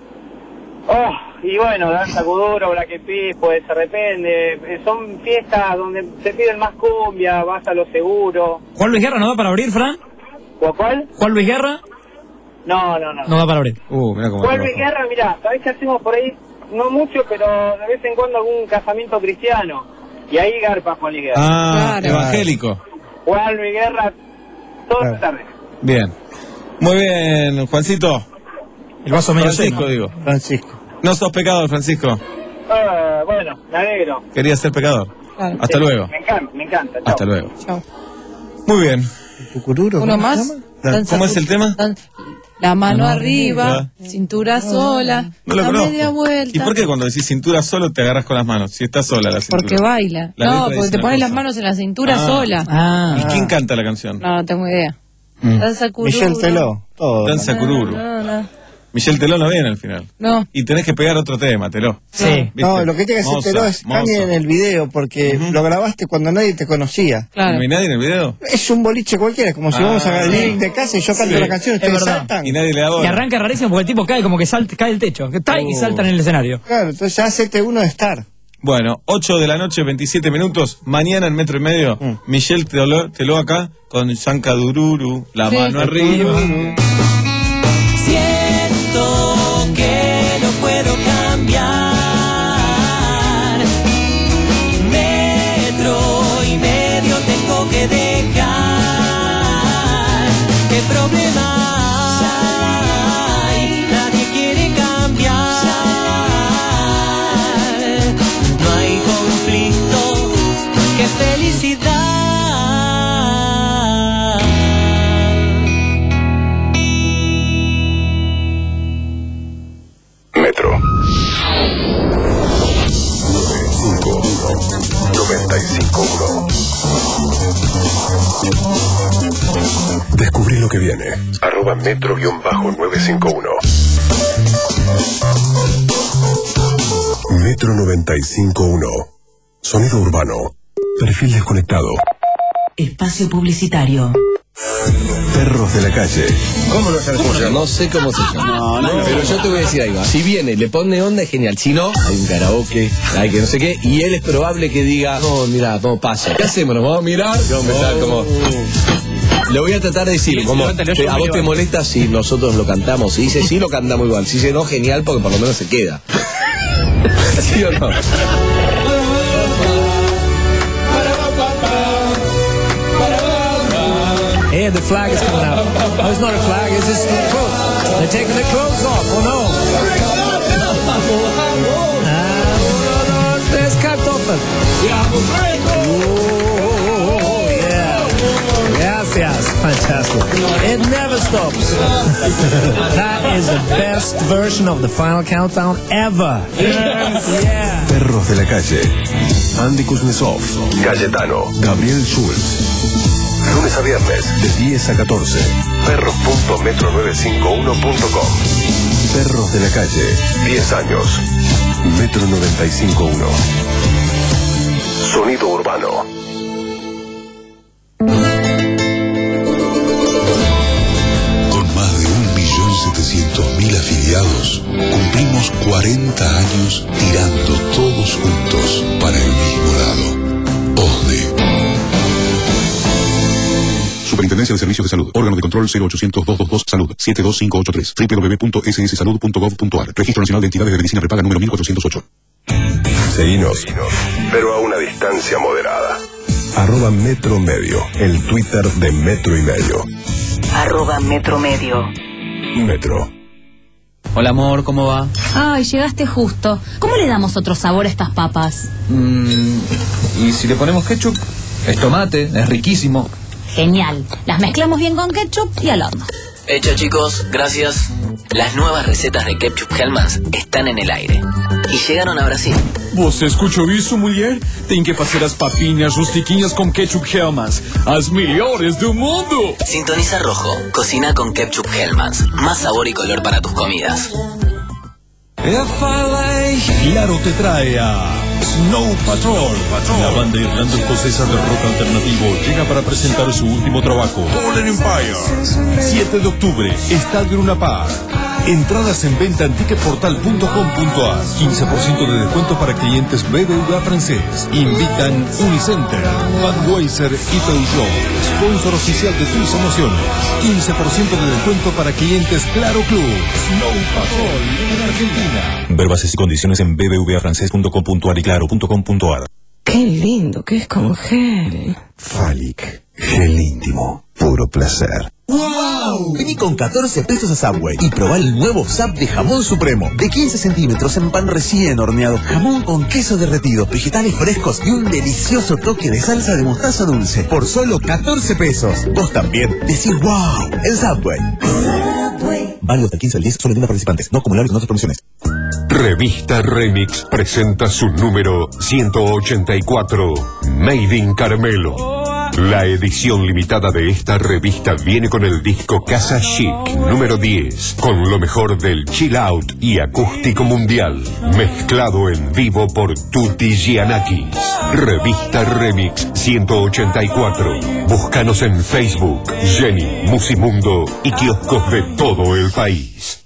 Oh, y bueno, danza kuduro, black peas, pues se repende. Eh, Son fiestas donde se piden más cumbia, vas a lo seguro. ¿Juan Luis Guerra no da para abrir, Fran? ¿O cuál? ¿Juan Luis Guerra? No, no, no. No da para abrir. Uh, mira cómo ¿Cuál trabajo. Luis Guerra? Mirá, sabés que hacemos por ahí, no mucho, pero de vez en cuando algún casamiento cristiano. Y ahí garpa Juan Luis Guerra. Ah, Claro. evangélico. Juan Luis Guerra, toda la tarde. Bien. Muy bien, Juancito. El vaso medio Francisco, seco. digo. Francisco. No sos pecador, Francisco. Ah, bueno, me alegro. Querías ser pecador. Claro. Hasta Sí, luego. Me encanta, me encanta. Chao. Hasta luego. Chao. Muy bien. ¿Tucururo? ¿Uno ¿Cómo se más? llama? Danza ¿Cómo es el tema? dan- La mano La mano arriba, arriba. cintura sola, No lo la conozco. media ¿Y vuelta. por qué cuando decís cintura solo te agarras con las manos? Si está sola la cintura. Porque baila. La No, letra porque dice te una pones las cosa. manos en la cintura Ah. sola. Ah. ¿Y quién canta la canción? No, no tengo idea. Mm. Danza cururo. Michelle Teló. Todo. Danza Cururu. No, no. Michelle Teló no viene al final. No. Y tenés que pegar otro tema, Teló. Sí. ¿Viste? No, lo que tiene que hacer Moza, Teló es moza. cambien el video porque lo grabaste cuando nadie te conocía. Claro. ¿No hay nadie en el video? Es un boliche cualquiera, es como si Ah, vamos a el sí. link de casa y yo canto Sí, la canción, es ustedes verdad. saltan. Y nadie le da Y bola. arranca rarísimo porque el tipo cae como que salta, cae el techo. Que está y Oh. salta en el escenario. Claro, entonces hacete uno de estar. Bueno, ocho de la noche, veintisiete minutos. Mañana en Metro y Medio, Mm. Michelle Teló, Teló acá con Yanka Dururu, la Sí. mano arriba. Siento que no puedo cambiar. Metro y medio tengo que dejar. ¿Qué problema hay? Nadie quiere cambiar. No hay conflicto. ¡Qué felicidad! Metro. noventa y cinco uno. Descubrí lo que viene. Arroba metro guión bajo nueve cinco uno. Metro noventa y cinco uno. Sonido urbano. Perfil desconectado. Espacio publicitario. Perros de la calle. ¿Cómo no sabes cómo se llama? No sé cómo se llama. No, no, pero yo te voy a decir ahí va. Si viene, le pone onda, es genial. Si no, hay un karaoke, hay que no sé qué, y él es probable que diga, no, mira, no pasa. ¿Qué hacemos? ¿Nos vamos a mirar? Y vamos a empezar como... Le voy a tratar de decir, como, te- ¿a vos te molesta si nosotros lo cantamos? Si dice sí, lo cantamos igual. Si dice no, genial, porque por lo menos se queda. ¿Sí o no? Hey, the flag is coming out. Oh, it's not a flag, it's just the clothes. They're taking their clothes off, oh no. Ah, there's Kartoffel. Oh, yeah. Yes, yes, fantastic. It never stops. That is the best version of the final countdown ever. Yeah. Perros de la calle. Andy Kuznetsov. Cayetano. Gabriel Schulz. lunes a viernes, de diez a catorce. perros punto metro nueve cinco uno punto com. Perros de la calle, diez años. Metro noventa y cinco punto uno. Sonido urbano. Con más de un millón setecientos mil afiliados, cumplimos cuarenta años tirando todos juntos para el mismo lado. O S D E. Superintendencia de Servicios de Salud. Órgano de control cero ochocientos, doscientos veintidós, Salud. siete dos cinco ocho tres. doble u doble u doble u punto ese ese salud punto gov punto a r. Registro Nacional de Entidades de Medicina Prepaga número mil cuatrocientos ocho. Seguinos, pero a una distancia moderada. Arroba Metro Medio, el Twitter de Metro y Medio. Arroba Metro Medio. Metro. Hola amor, ¿cómo va? Ay, llegaste justo. ¿Cómo le damos otro sabor a estas papas? Mm, ¿y si le ponemos ketchup? Es tomate, es riquísimo. Genial. Las mezclamos bien con ketchup y al horno. Hecho chicos, gracias. Las nuevas recetas de Ketchup Hellmann's están en el aire. Y llegaron a Brasil. Você escuchou isso, mulher? Tem que fazer as papinhas rustiquinhas com Ketchup Hellmann's. As melhores do mundo. Sintoniza Rojo. Cocina con Ketchup Hellmann's. Más sabor y color para tus comidas. Claro te trae a Snow Patrol. La banda irlanda escocesa de rock alternativo llega para presentar su último trabajo, Fallen Empire. siete de octubre, Estadio Luna Park. Entradas en venta en ticketportal punto com punto a r. quince por ciento de descuento para clientes B B V A francés. Invitan Unicenter, Budweiser y Peugeot. Sponsor oficial de tus emociones. quince por ciento de descuento para clientes Claro Club. Snow Patrol en Argentina. Ver bases y condiciones en b b v a francés punto com punto a r y claro punto com punto a r. Qué lindo que es con gel. Falic, gel íntimo, puro placer. ¡Wow! Vení con catorce pesos a Subway y probá el nuevo Sub de jamón supremo. De quince centímetros en pan recién horneado. Jamón con queso derretido, vegetales frescos y un delicioso toque de salsa de mostaza dulce. Por solo catorce pesos. Vos también decís ¡wow! En Subway. Subway. Válido hasta el quince al diez, solo en tiendas participantes. No acumulables con otras promociones. Revista Remix presenta su número ciento ochenta y cuatro, Made in Caramelo. La edición limitada de esta revista viene con el disco Casa Chic número diez, con lo mejor del chill out y acústico mundial, mezclado en vivo por Tutti Giannakis. Revista Remix ciento ochenta y cuatro. Búscanos en Facebook, Jenny, Musimundo y kioscos de todo el país.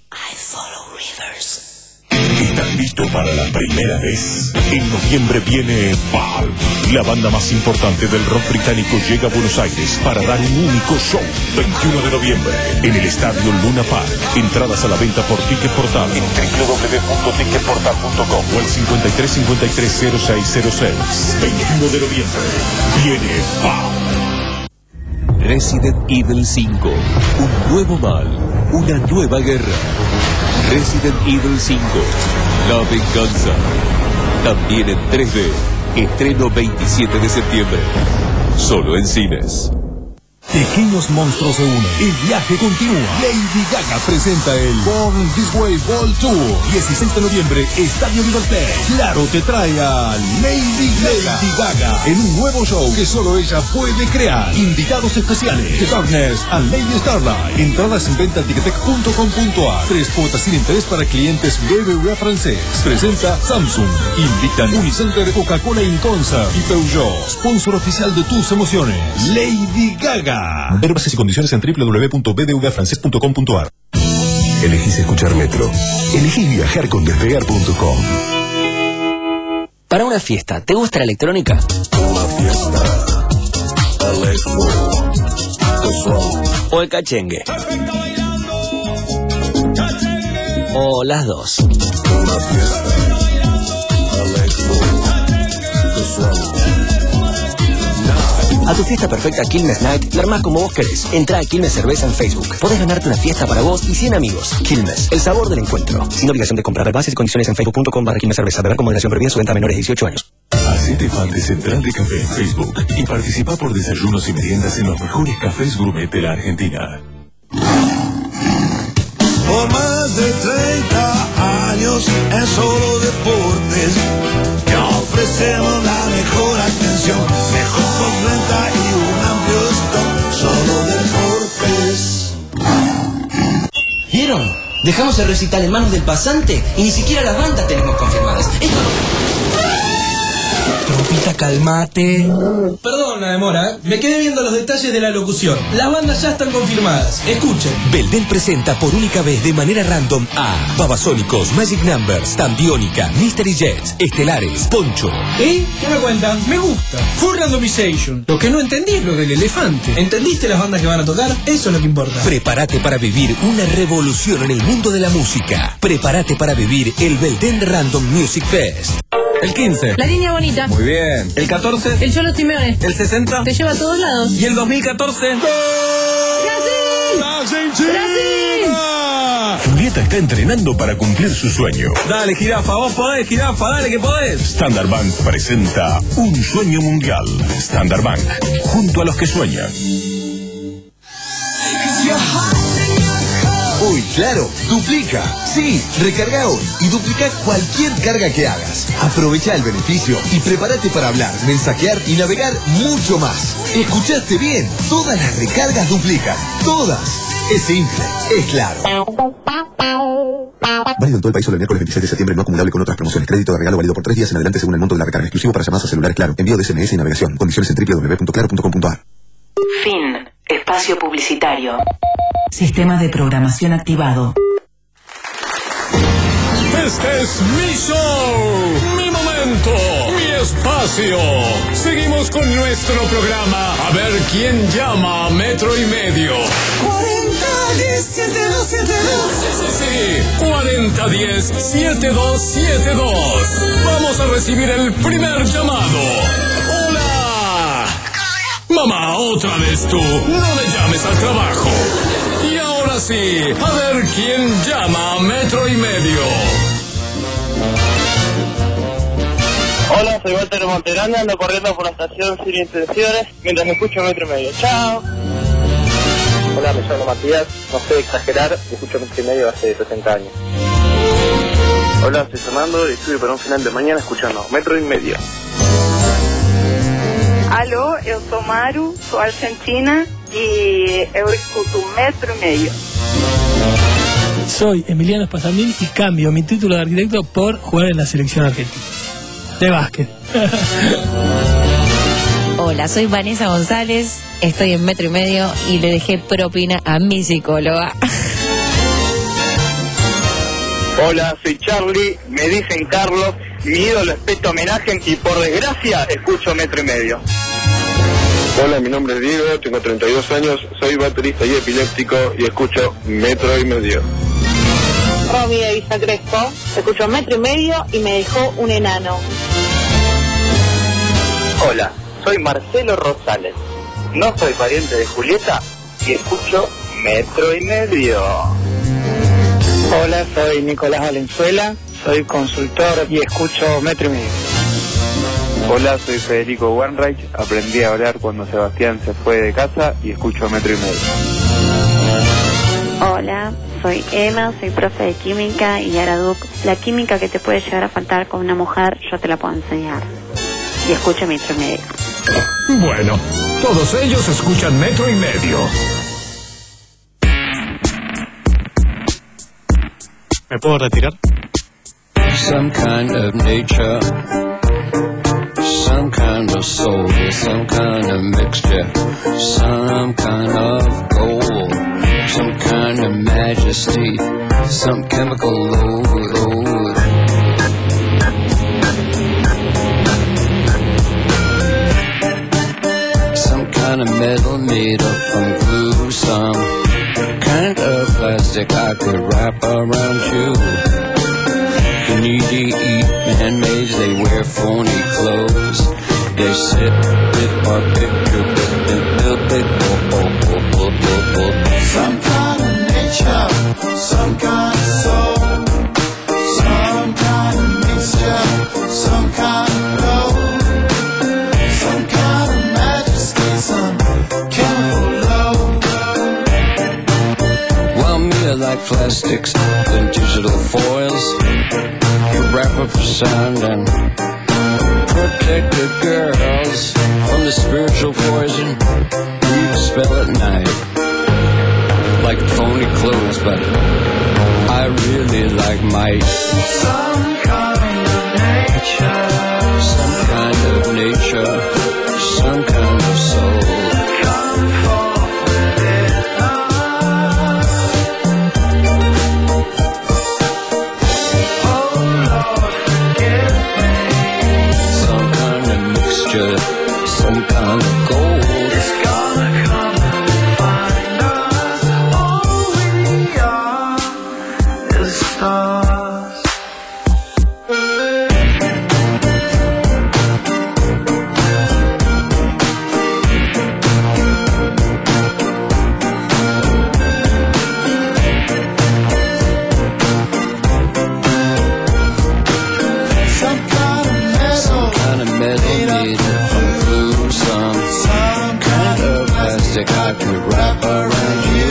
¿Estás listo para la primera vez? En noviembre viene Valve. La banda más importante del rock británico llega a Buenos Aires para dar un único show. veintiuno de noviembre en el Estadio Luna Park. Entradas a la venta por Ticket Portal en doble u doble u doble u punto ticket portal punto com o el cincuenta y tres cincuenta y tres cero seis cero seis. veintiuno de noviembre viene Valve. Resident Evil cinco. Un nuevo mal. Una nueva guerra. Resident Evil cinco. La venganza. También en tres D. Estreno veintisiete de septiembre. Solo en cines. Pequeños monstruos se unen. El viaje continúa. Lady Gaga presenta el Born This Way World Tour. dieciséis de noviembre, Estadio Liberté. Claro te trae a Lady Gaga. Lady Gaga en un nuevo show que solo ella puede crear. Invitados especiales: The Darkness and Lady Starlight. Entradas en venta en ticketek punto com punto a r. Tres cuotas sin interés para clientes B B V A francés. Presenta Samsung. Invitan Unicenter, Coca-Cola in Concert y Peugeot. Sponsor oficial de tus emociones. Lady Gaga. Ver bases y condiciones en doble u doble u doble u punto b b v a francés punto com punto a r. Elegís escuchar Metro. Elegís viajar con despegar punto com. Para una fiesta, ¿te gusta la electrónica? Una fiesta. Electro. Casual. ¿O el cachengue? ¿O las dos? Una fiesta. Electro. Casual. A tu fiesta perfecta Quilmes Night la armás como vos querés. Entrá a Quilmes Cerveza en Facebook. Podés ganarte una fiesta para vos y cien amigos. Quilmes, el sabor del encuentro. Sin obligación de comprar. Bases y condiciones en facebook punto com barra Quilmes Cerveza. Beber con moderación, prohibida su venta a menores de dieciocho años. Hacete fan de Central de Café en Facebook y participa por desayunos y meriendas en los mejores cafés gourmet de la Argentina. Por más de treinta años en Solo Deportes te ofrecemos la mejor atención, mejor postventa y un amplio stock Dejamos el recital en manos del pasante y ni siquiera las bandas tenemos confirmadas. Esto Trompita, calmate. Perdón la demora, ¿eh? Me quedé viendo los detalles de la locución. Las bandas ya están confirmadas. Escuchen. Belden presenta por única vez de manera random a Babasónicos, Magic Numbers, Tambiónica, Mystery Jets, Estelares, Poncho. ¿Y? ¿Qué me cuentan? Me gusta. Full randomization. Lo que no entendí es lo del elefante. ¿Entendiste las bandas que van a tocar? Eso es lo que importa. Prepárate para vivir una revolución en el mundo de la música. Prepárate para vivir el Belden Random Music Fest. El quince. La línea bonita. Muy bien. El catorce. El Cholo Simeone. El sesenta. Te lleva a todos lados. Y el dos mil catorce. ¡Brasil! ¡Brasil! Julieta está entrenando para cumplir su sueño. Dale, jirafa, vos podés, jirafa, dale que podés. Standard Bank presenta Un Sueño Mundial. Standard Bank, junto a los que sueñan. Uy, claro, duplica. Sí, recarga hoy y duplica cualquier carga que hagas. Aprovecha el beneficio y prepárate para hablar, mensajear y navegar mucho más. ¿Escuchaste bien? Todas las recargas duplican. Todas. Es simple, es claro. Válido en todo el país solo el miércoles veintiséis de septiembre, no acumulable con otras promociones. Crédito de regalo válido por tres días en adelante según el monto de la recarga. Exclusivo para llamadas a celulares Claro. Envío de S M S y navegación. Condiciones en doble u doble u doble u punto claro punto com punto a r. Fin. Espacio publicitario. Sistema de programación activado. Este es mi show, mi momento, mi espacio. Seguimos con nuestro programa. A ver quién llama a metro y medio. cuarenta diez setenta y dos setenta y dos. Sí, sí, sí. cuarenta diez setenta y dos setenta y dos. Vamos a recibir el primer llamado. Hola. Mamá, otra vez tú. No me llames al trabajo. Y ahora sí, a ver quién llama a metro y medio. Hola, soy Walter Monterana, ando corriendo por la estación sin intenciones mientras me escucho metro y medio. Chao. Hola, me llamo Matías, no sé exagerar, escucho metro y medio hace sesenta años. Hola, soy Fernando y estuve para un final de mañana escuchando metro y medio. Alô, eu sou Maru, sou argentina e eu escuto metro y medio. Soy Emiliano Espazamil y cambio mi título de arquitecto por jugar en la selección argentina. De básquet. Hola, soy Vanessa González, estoy en metro y medio y le dejé propina a mi psicóloga. Hola, soy Charlie, me dicen Carlos, mi ídolo es Peto Homenaje y por desgracia escucho metro y medio. Hola, mi nombre es Diego, tengo treinta y dos años, soy baterista y epiléptico y escucho metro y medio. Romy de Vista Crespo, escucho metro y medio y me dejó un enano. Hola, soy Marcelo Rosales, no soy pariente de Julieta y escucho metro y medio. Hola, soy Nicolás Valenzuela, soy consultor y escucho metro y medio. Hola, soy Federico Wainwright, aprendí a hablar cuando Sebastián se fue de casa y escucho metro y medio. Hola, soy Emma, soy profe de química y Araduc. La química que te puede llegar a faltar con una mujer, yo te la puedo enseñar. Y escucho metro y medio. Bueno, todos ellos escuchan metro y medio. ¿Me puedo retirar? Some kind of nature, some kind of soul, some kind of mixture, some kind of gold, some kind of majesty, some chemical load, load. Some kind of metal made up from glue, some kind of plastic I could wrap around you. You need to eat man-maids, they wear phony clothes. They sit with our picture, build big, oh, oh, oh, oh, oh, oh. Some kind of nature, some kind of soul, some kind of mixture, some kind of gold, some kind of majesty, some chemical load. Well, me I like plastics and digital foils. You wrap up the sound and protect the girls from the spiritual poison you spell at night. Like phony clothes, but I really like Mike. Some kind of nature. Some kind of nature. Some kind of soul. Come forth with us. Oh Lord, forgive me. Some kind of mixture. Some kind of gold. It's gonna come and find us. All we are is stars. Some kind of metal made from glue. Some kind of plastic I could wrap around you.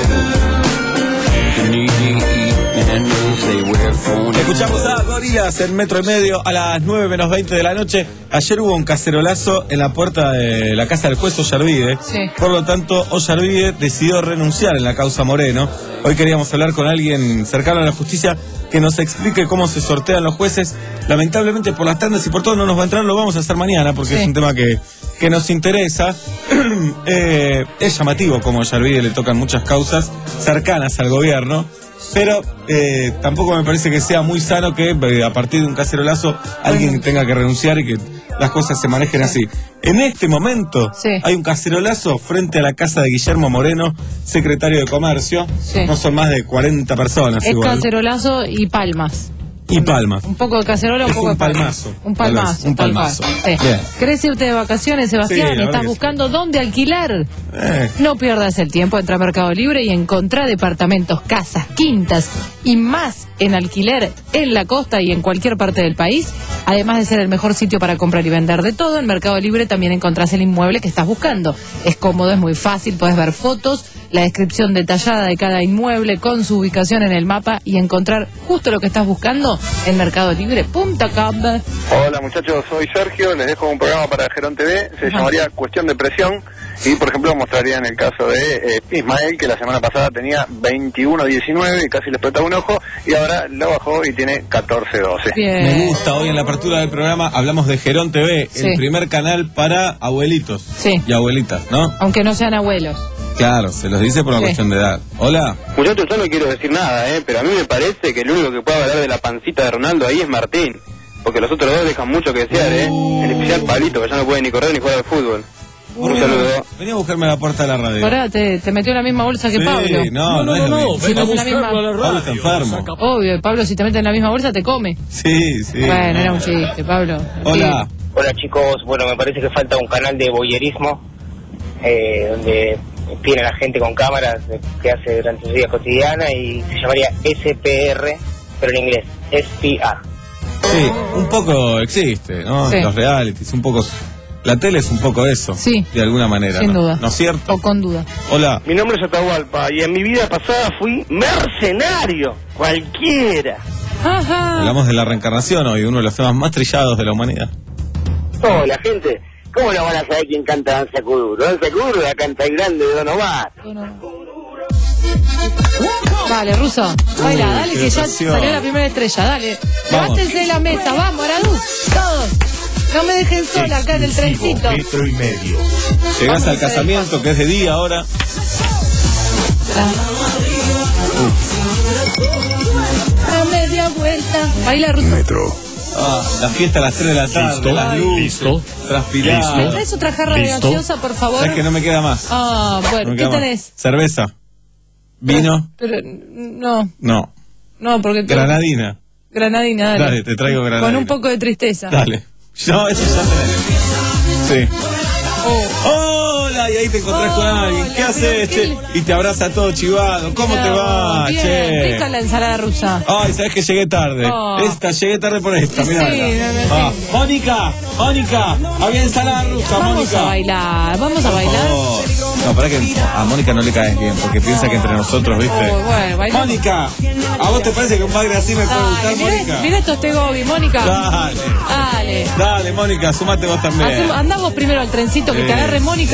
The needy eat man-made, they wear phone. Escuchamos a Gorillaz en Metro y Medio a las nueve menos veinte de la noche. Ayer hubo un cacerolazo en la puerta de la casa del juez Ollarvide. Sí. Por lo tanto, Ollarvide decidió renunciar en la causa Moreno. Hoy queríamos hablar con alguien cercano a la justicia que nos explique cómo se sortean los jueces. Lamentablemente por las tandas y por todo no nos va a entrar, lo vamos a hacer mañana porque Sí. es un tema que, que nos interesa. eh, es llamativo como a Ollarvide le tocan muchas causas cercanas al gobierno. Pero eh, tampoco me parece que sea muy sano que eh, a partir de un cacerolazo alguien tenga que renunciar y que las cosas se manejen así. En este momento Sí. hay un cacerolazo frente a la casa de Guillermo Moreno, secretario de Comercio. Sí. No son más de cuarenta personas Es igual. cacerolazo y palmas. Y palmas. Un poco de cacerola, un Es poco un de palmas. palmazo. Un palmazo. Un tal palmazo. cual. Sí. Bien. ¿Querés irte de vacaciones, Sebastián? Sí, la ¿Estás verdad que buscando dónde alquilar? Eh. No pierdas el tiempo, entra a Mercado Libre y encontrá departamentos, casas, quintas y más en alquiler en la costa y en cualquier parte del país. Además de ser el mejor sitio para comprar y vender de todo, en Mercado Libre también encontrás el inmueble que estás buscando. Es cómodo, es muy fácil, puedes ver fotos, la descripción detallada de cada inmueble con su ubicación en el mapa y encontrar justo lo que estás buscando en mercado libre punto com. Hola muchachos, soy Sergio, les dejo un programa para Gerón T V, se llamaría Cuestión de Presión y por ejemplo mostrarían el caso de eh, Ismael, que la semana pasada tenía veintiuno diecinueve y casi le explotaba un ojo y ahora lo bajó y tiene catorce doce. Me gusta, hoy en la apertura del programa hablamos de Gerón T V, Sí. el primer canal para abuelitos Sí. y abuelitas, ¿no? Aunque no sean abuelos. Claro, se los dice por una Sí. cuestión de edad. Hola. Muchachos, yo no quiero decir nada, ¿eh? Pero a mí me parece que el único que puede hablar de la pancita de Ronaldo ahí es Martín. Porque los otros dos dejan mucho que desear, ¿eh? En especial Pablito, que ya no puede ni correr ni jugar al fútbol. Un saludo. Vení a buscarme a la puerta de la radio. Ahora te, te metió en la misma bolsa que Sí, Pablo. no, no, no, no, Si estás en la misma... Pablo está enfermo. Obvio, Pablo, si te mete en la misma bolsa te come. Sí, sí. Bueno, era un chiste, Pablo. Hola. Hola chicos, bueno, me parece que falta un canal de voyerismo eh, donde tiene a la gente con cámaras eh, que hace durante su vida cotidiana y se llamaría S P R, pero en inglés, S P R. Sí, un poco existe, ¿no? Sí. Los realities, un poco... La tele es un poco eso. Sí. De alguna manera, Sin ¿no? duda. ¿No es cierto? O con duda. Hola. Mi nombre es Atahualpa y en mi vida pasada fui mercenario, cualquiera. Ajá. Hablamos de la reencarnación hoy, uno de los temas más trillados de la humanidad. Hola gente, ¿cómo no van a saber quién canta Danza Kuduro? Danza Kuduro la canta el grande de Don Omar. Dale, Ruso. Baila, dale, qué que ya presión. salió la primera estrella, dale. Vamos. Levántense de la mesa, vamos, Aradú. Todos. No me dejen sola acá en el trencito. Metro y medio. Llegás Vamos al a hacer casamiento, que es de día ahora. A media vuelta. Baila, Ruso. Metro. Ah, la fiesta a las tres de la tarde, Listo, las luces, listo, transpirado. ¿Me traes otra jarra de Listo. gaseosa, por favor? ¿Sabes que no me queda más? Ah, No bueno, me ¿qué queda más. tenés? Cerveza. ¿Vino? Pero, no, No. no, porque... te- Granadina. Granadina, dale. Dale, te traigo granadina. Con un poco de tristeza. Dale. No, eso ya tenés. Sí. Hola, y ahí te encontrás con alguien. ¿Qué haces, che? Y te abraza todo chivado. ¿Cómo te va, Bien, che? rica la ensalada rusa. Ay, sabes que llegué tarde. Oh. Esta, llegué tarde por esta, Sí, mirá. no, no, Ah, Mónica, Mónica, había ensalada rusa, Vamos Mónica. a bailar, vamos a bailar. Oh. No, para que a Mónica no le caes bien, porque piensa que entre nosotros, ¿viste? Oh, bueno, bailamos. Mónica, ¿a vos te parece que un bagre así me puede gustar, Dale, Mónica? mira, mira estos Tegobi, Mónica. Dale. Dale. Dale, Mónica, sumate vos también. Hacemos- andamos primero al trencito, que Sí. te agarre Mónica de atrás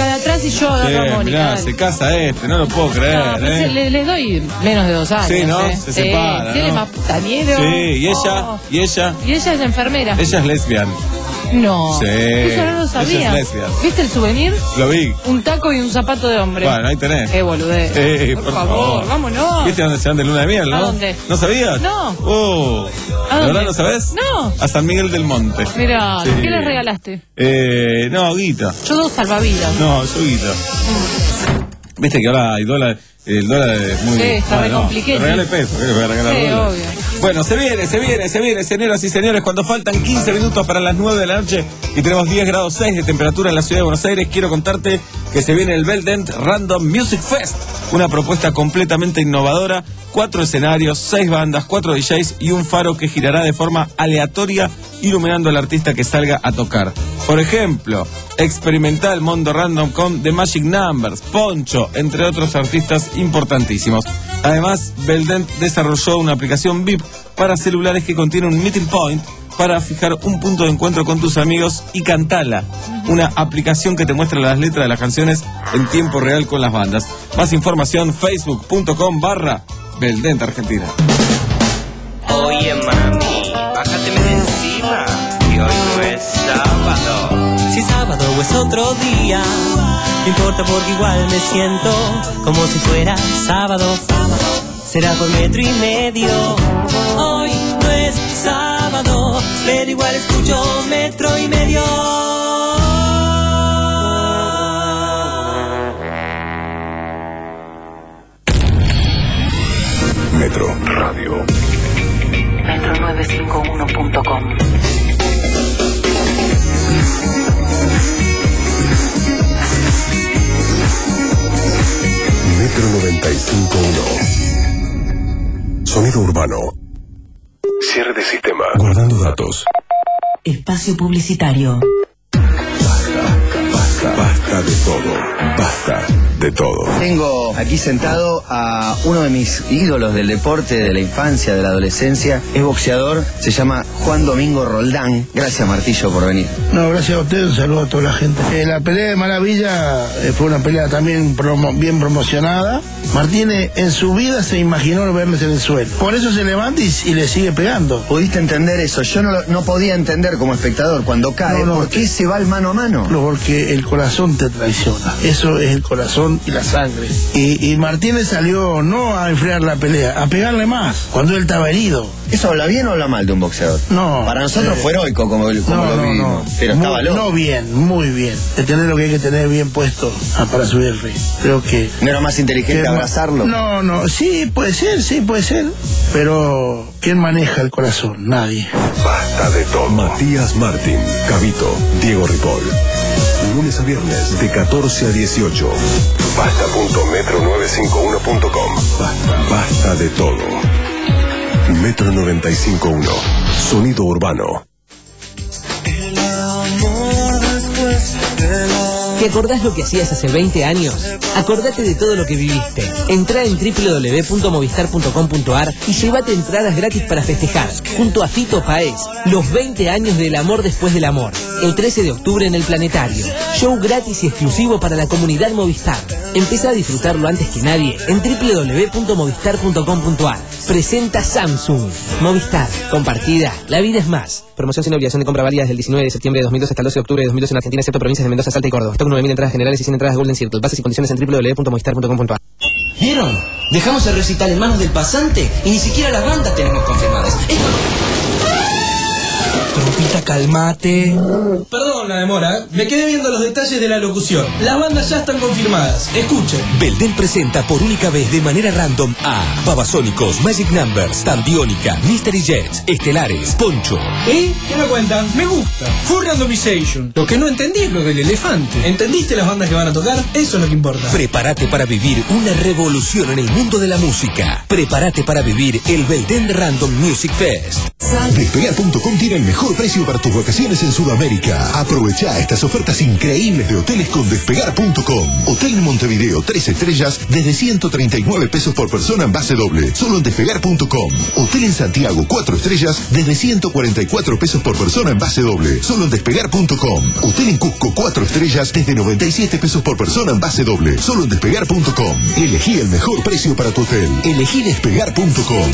si yo agarro Sí, a Mónica. mirá, dale. se casa este, no lo puedo creer, No, pero ¿eh? se- le- les doy menos de dos años. Sí, ¿no? ¿eh? Se Sí, separa, sí, él es ¿no? más putañero. Sí, y ella, Oh. y ella, Y ella es enfermera. ella es lesbiana. No. Sí. Eso no lo Ella sabía. es lesbiana. ¿Viste el souvenir? Lo vi. Un taco y un zapato de hombre. Bueno, ahí tenés. Qué boludez. Eh, por, por favor, favor. vámonos. ¿Viste dónde se van de luna de miel, no? ¿A dónde? ¿No sabías? No. Oh. ¿A ¿De dónde? verdad no sabés? No. A San Miguel del Monte. Mira, Sí. ¿qué les regalaste? Eh, no, guita. Yo dos salvavidas. No, yo guita. Viste que ahora hay dólar, el dólar es muy... Sí, está re no, compliquete. te regalé peso, ¿qué le voy a regalar Sí, dólar? obvio. Bueno, se viene, se viene, se viene, señoras y señores, cuando faltan quince minutos para las nueve de la noche y tenemos diez grados seis de temperatura en la ciudad de Buenos Aires, quiero contarte que se viene el Beldent Random Music Fest, una propuesta completamente innovadora, cuatro escenarios, seis bandas, cuatro D Js y un faro que girará de forma aleatoria iluminando al artista que salga a tocar. Por ejemplo, experimental Mondo Random con The Magic Numbers, Poncho, entre otros artistas importantísimos. Además, Beldent desarrolló una aplicación V I P para celulares que contiene un meeting point para fijar un punto de encuentro con tus amigos y cantala. Una aplicación que te muestra las letras de las canciones en tiempo real con las bandas. Más información, facebook.com barra Beldent Argentina. Oye mami, bájateme de encima, que hoy no es sábado. Si es sábado o es otro día, no importa porque igual me siento como si fuera sábado. Será por metro y medio. Hoy no es sábado, pero igual escucho metro y medio. Metro Radio. metro novecientos cincuenta y uno punto com. Metro noventa y cinco punto uno. Sonido urbano. Cierre de sistema. Guardando datos. Espacio publicitario. Basta, basta de todo. Basta de todo. Tengo aquí sentado a uno de mis ídolos del deporte, de la infancia, de la adolescencia. Es boxeador, se llama Juan Domingo Roldán. Gracias, Martillo, por venir. No, gracias a usted, un saludo a toda la gente. Eh, la pelea de Maravilla eh, fue una pelea también promo- bien promocionada. Martínez en su vida se imaginó verles en el suelo. Por eso se levanta y, y le sigue pegando. ¿Pudiste entender eso? Yo no, lo- no podía entender como espectador cuando cae. No, no, ¿Por qué se va el mano a mano? No, porque el corazón te traiciona. Eso es el corazón y la sangre. Y, y Martínez salió no a enfriar la pelea, a pegarle más, cuando él estaba herido. ¿Eso habla bien o habla mal de un boxeador? No. Para nosotros eh, fue heroico como, como no, lo no, vimos. no. Pero Muy- estaba loco. No bien, muy bien. De tener lo que hay que tener bien puesto ah, para subir el ring. Creo que... ¿No era más inteligente que- abrazarlo? No, no, sí, puede ser, sí, puede ser. Pero, ¿quién maneja el corazón? Nadie. Basta de todo. Matías Martín, Cabito, Diego Ripoll. Lunes a viernes de catorce a dieciocho. Basta punto metro novecientos cincuenta y uno punto com. Basta, basta de todo. Metro noventa y cinco punto uno. Sonido urbano. ¿Te acordás lo que hacías hace veinte años? Acordate de todo lo que viviste. Entrá en doble u doble u doble u punto movistar punto com punto ar y llévate entradas gratis para festejar, junto a Fito Páez, los veinte años del amor después del amor. El trece de octubre en el Planetario. Show gratis y exclusivo para la comunidad Movistar. Empezá a disfrutarlo antes que nadie en doble u doble u doble u punto movistar punto com punto ar. Presenta Samsung. Movistar. Compartida. La vida es más. Promoción sin obligación de compra válida desde el diecinueve de septiembre de dos mil doce hasta el doce de octubre de dos mil doce en Argentina, excepto provincias de Mendoza, Salta y Córdoba. Stock nueve mil entradas generales y cien entradas Golden Circle. Bases y condiciones en doble u doble u doble u punto movistar punto com punto ar. ¿Vieron? Dejamos el recital en manos del pasante y ni siquiera las bandas tenemos confirmadas. Esto... Trompita, calmate. Perdón la demora, me quedé viendo los detalles de la locución. Las bandas ya están confirmadas. Escuchen. Beldent presenta por única vez de manera random a Babasónicos, Magic Numbers, Tambiónica, Mystery Jets, Estelares, Poncho. ¿Y qué me cuentan? Me gusta. Full Randomization. Lo que no entendí es lo del elefante. ¿Entendiste las bandas que van a tocar? Eso es lo que importa. Prepárate para vivir una revolución en el mundo de la música. Prepárate para vivir el Beldent Random Music Fest. Despegar punto com tiene el mejor mejor precio para tus vacaciones en Sudamérica. Aprovecha estas ofertas increíbles de hoteles con despegar punto com. Hotel en Montevideo, tres estrellas, desde ciento treinta y nueve pesos por persona en base doble, solo en despegar punto com. Hotel en Santiago, cuatro estrellas, desde ciento cuarenta y cuatro pesos por persona en base doble, solo en despegar punto com. Hotel en Cusco, cuatro estrellas, desde noventa y siete pesos por persona en base doble, solo en despegar punto com. Elegí el mejor precio para tu hotel. Elegí despegar punto com.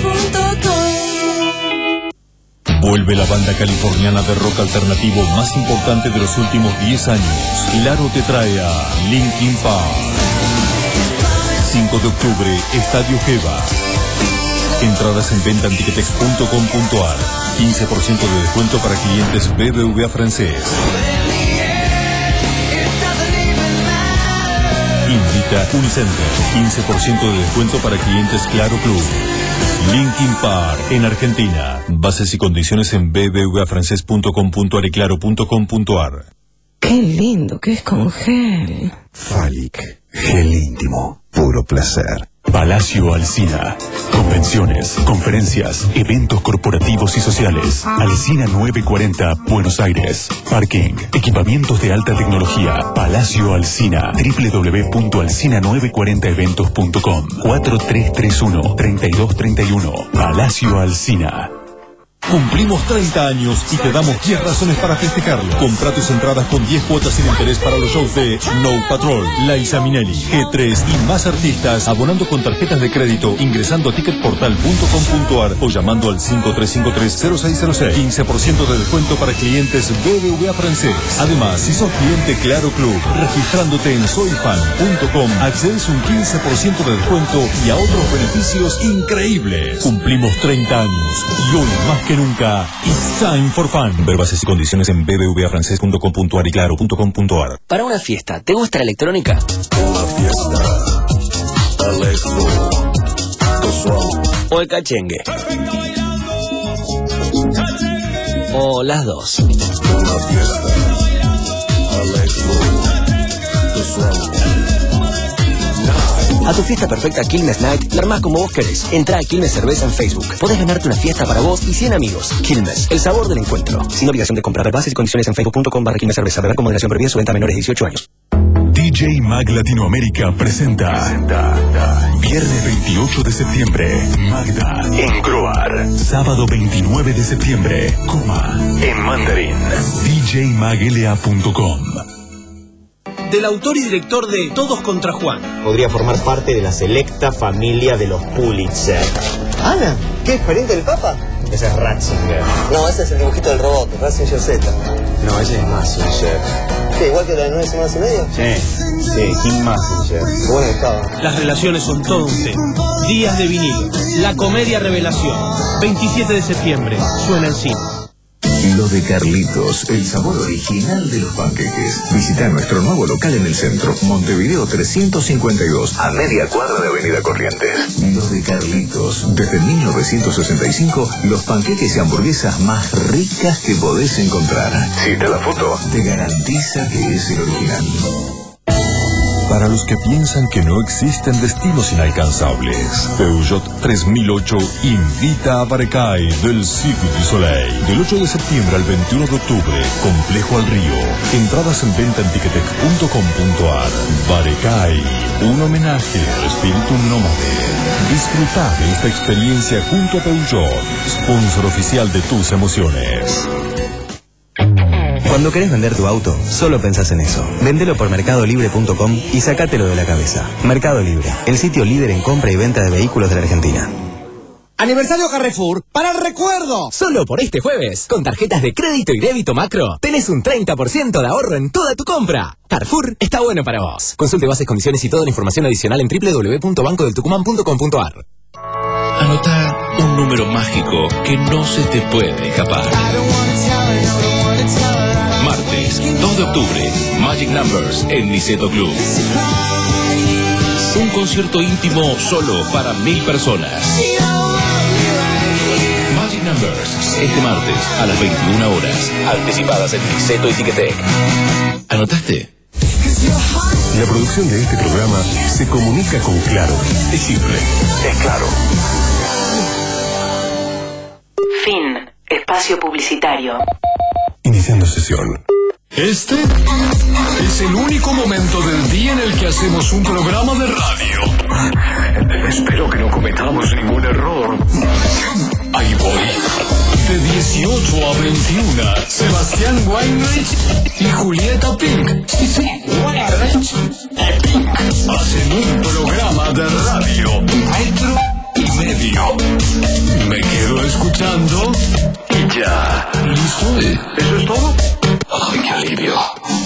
Vuelve la banda californiana de rock alternativo más importante de los últimos diez años. Claro te trae a Linkin Park. cinco de octubre, Estadio Geva. Entradas en venta en ticketex punto com punto ar. quince por ciento de descuento para clientes B B V A francés. Invita Unicenter. quince por ciento de descuento para clientes Claro Club. Linkin Park en Argentina. Bases y condiciones en b b v a francés punto com punto ar y claro punto com punto ar. Qué lindo que es con gel. Falic, gel íntimo, puro placer. Palacio Alsina. Convenciones, conferencias, eventos corporativos y sociales. Alsina novecientos cuarenta, Buenos Aires. Parking, equipamientos de alta tecnología. Palacio Alsina. doble u doble u doble u punto alsina novecientos cuarenta eventos punto com. cuatro tres tres uno, tres dos tres uno. Palacio Alsina. Cumplimos treinta años y te damos diez razones para festejarlo. Compra tus entradas con diez cuotas sin interés para los shows de Snow Patrol, Liza Minnelli, G tres y más artistas, abonando con tarjetas de crédito, ingresando a ticket portal punto com punto ar o llamando al cinco tres cinco tres, cero seis cero seis. quince por ciento de descuento para clientes B B V A francés. Además, si sos cliente Claro Club, registrándote en soy fan punto com, accedes un quince por ciento de descuento y a otros beneficios increíbles. Cumplimos treinta años y hoy más que nunca, it's time for fun. Ver bases y condiciones en b b v a francés punto com punto ar y claro punto com punto ar. Para una fiesta, ¿te gusta la electrónica? Una fiesta electro. ¿O el cachengue? ¿O las dos? Una fiesta electro. A tu fiesta perfecta Quilmes Night la armás como vos querés. Entrá a Quilmes Cerveza en Facebook. Podés ganarte una fiesta para vos y cien amigos. Quilmes, el sabor del encuentro. Sin obligación de comprar. Bases y condiciones en facebook punto com barra Quilmes Cerveza. Beber con moderación prohibida. Su venta a menores de dieciocho años. D J Mag Latinoamérica presenta, presenta Viernes veintiocho de septiembre, Magda en Croar. Sábado veintinueve de septiembre, Coma en Mandarín. D J mag L A punto com. Del autor y director de Todos contra Juan. Podría formar parte de la selecta familia de los Pulitzer. Ana, ¿qué es pariente del Papa? Ese es Ratzinger. No, ese es el dibujito del robot, Ratzinger Z. No, ese es Massinger. ¿Qué, igual que la de nueve semanas y medio? Sí, sí, Kim Massinger. Bueno estaba. Las relaciones son todo un tema. Días de vinilo. La comedia revelación. veintisiete de septiembre. Suena en cine. Lo de Carlitos, el sabor original de los panqueques. Visita nuestro nuevo local en el centro, Montevideo trescientos cincuenta y dos, a media cuadra de Avenida Corrientes. Lo de Carlitos, desde mil novecientos sesenta y cinco, los panqueques y hamburguesas más ricas que podés encontrar. Cita la foto, te garantiza que es el original. Para los que piensan que no existen destinos inalcanzables, Peugeot tres mil ocho invita a Barecay del Cirque du Soleil. Del ocho de septiembre al veintiuno de octubre, Complejo al Río. Entradas en venta en ticketex punto com punto ar. Barecay, un homenaje al espíritu nómade. Disfruta de esta experiencia junto a Peugeot, sponsor oficial de tus emociones. Cuando querés vender tu auto, solo pensás en eso. Vendelo por mercado libre punto com y sacátelo de la cabeza. Mercado Libre, el sitio líder en compra y venta de vehículos de la Argentina. Aniversario Carrefour para el recuerdo. Solo por este jueves, con tarjetas de crédito y débito Macro, tenés un treinta por ciento de ahorro en toda tu compra. Carrefour está bueno para vos. Consulte bases, condiciones y toda la información adicional en doble u doble u doble u punto banco del tucumán punto com punto ar. Anota un número mágico que no se te puede escapar. Martes, dos de octubre, Magic Numbers en Niceto Club. Un concierto íntimo solo para mil personas. Magic Numbers, este martes a las veintiuna horas. Anticipadas en Niceto y Ticketek. ¿Anotaste? La producción de este programa se comunica con Claro. Es simple, es claro. Fin. Espacio. Espacio publicitario. Iniciando sesión. Este es el único momento del día en el que hacemos un programa de radio. Espero que no cometamos ningún error. Ahí voy. De dieciocho a veintiuno, Sebastián Weinreich y Julieta Pink. Sí, sí, Weinreich y Pink hacen un programa de radio. Metro y medio. Me quedo escuchando y ya. ¿Listo? ¿Eso es todo? ¡Ay, qué alivio!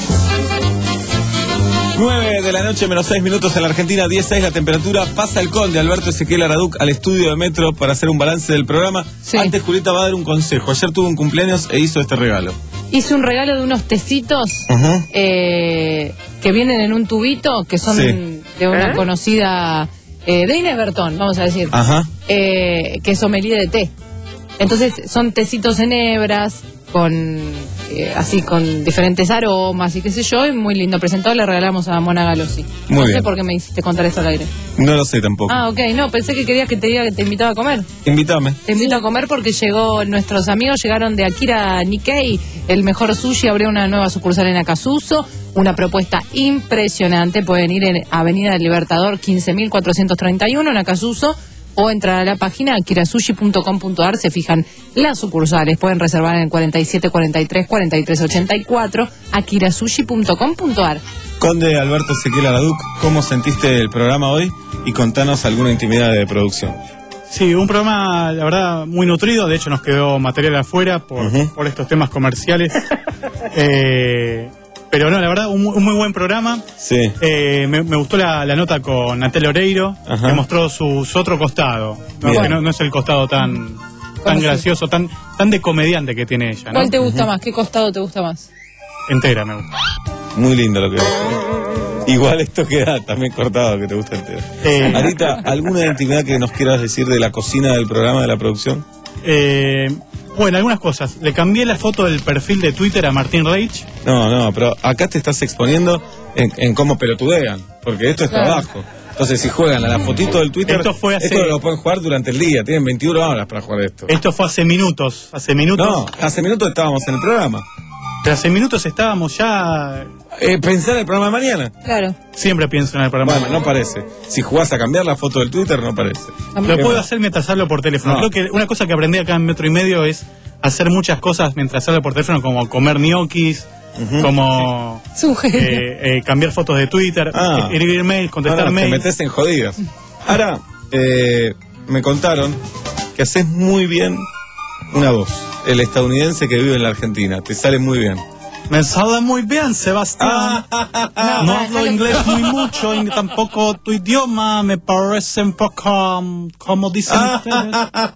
nueve de la noche, menos seis minutos en la Argentina, diez seis la temperatura. Pasa el conde Alberto Ezequiel Araduc al estudio de Metro para hacer un balance del programa. Sí. Antes, Julieta va a dar un consejo. Ayer tuvo un cumpleaños e hizo este regalo. Hice un regalo de unos tecitos uh-huh. eh, que vienen en un tubito, que son sí. de una ¿Eh? conocida, eh, de Inés Bertón, vamos a decir, uh-huh. eh, que es sommelier de té. Entonces son tecitos en hebras, con eh, así con diferentes aromas y qué sé yo, y muy lindo presentado. Le regalamos a Mona Galossi. Muy no bien. sé por qué me hiciste contar eso al aire. No lo sé tampoco. Ah, ok, no, pensé que querías que te diga que te invitaba a comer. Invítame. Te invito a comer porque llegó, nuestros amigos llegaron de Akira Nikkei, el mejor sushi, abrió una nueva sucursal en Acasuso, una propuesta impresionante. Pueden ir en Avenida del Libertador quince mil cuatrocientos treinta y uno en Acasuso, o entrar a la página akirasushi punto com punto a r, se fijan las sucursales, pueden reservar en el cuarenta y siete cuarenta y tres cuarenta y tres ochenta y cuatro, akirasushi punto com punto a r. Conde Alberto Ezequiel Araduc, ¿cómo sentiste el programa hoy? Y contanos alguna intimidad de producción. Sí, un programa, la verdad, muy nutrido. De hecho, nos quedó material afuera por, uh-huh. por estos temas comerciales. eh... Pero no, la verdad, un, un muy buen programa. Sí. Eh, me, me gustó la, la nota con Natalia Oreiro, Ajá. que mostró su, su otro costado. ¿no? Que no, no es el costado tan, tan gracioso, sí? tan, tan de comediante que tiene ella, ¿no? ¿Cuál te gusta uh-huh. más? ¿Qué costado te gusta más? Entera me gusta. Muy lindo lo que dice. Igual esto queda también cortado, que te gusta entera. Eh. Arita, ¿alguna intimidad que nos quieras decir de la cocina del programa, de la producción? Eh... Bueno, algunas cosas. Le cambié la foto del perfil de Twitter a Martín Reich. No, no, pero acá te estás exponiendo en, en cómo pelotudean, porque esto es claro. trabajo. Entonces, si juegan a la fotito del Twitter, esto, fue hace... esto lo pueden jugar durante el día. Tienen veintiuna horas para jugar esto. Esto fue hace minutos. Hace minutos. No, hace minutos estábamos en el programa. Pero hace minutos estábamos ya... Eh, pensar en el programa de mañana. Claro. Siempre pienso en el programa bueno, de mañana. No parece. Si jugás a cambiar la foto del Twitter, no parece. Lo puedo bueno. hacer mientras hablo por teléfono. No. Creo que una cosa que aprendí acá en Metro y Medio es hacer muchas cosas mientras hablo por teléfono, como comer ñoquis, uh-huh. como eh, eh, cambiar fotos de Twitter, ah. escribir mails, contestar no, no, mails. Te metés en jodidas. Ahora, eh, me contaron que haces muy bien una voz. El estadounidense que vive en la Argentina. Te sale muy bien. Me sale muy bien, Sebastián. Ah, no hablo inglés muy mucho y tampoco tu idioma me parece un poco um, como dicen ustedes.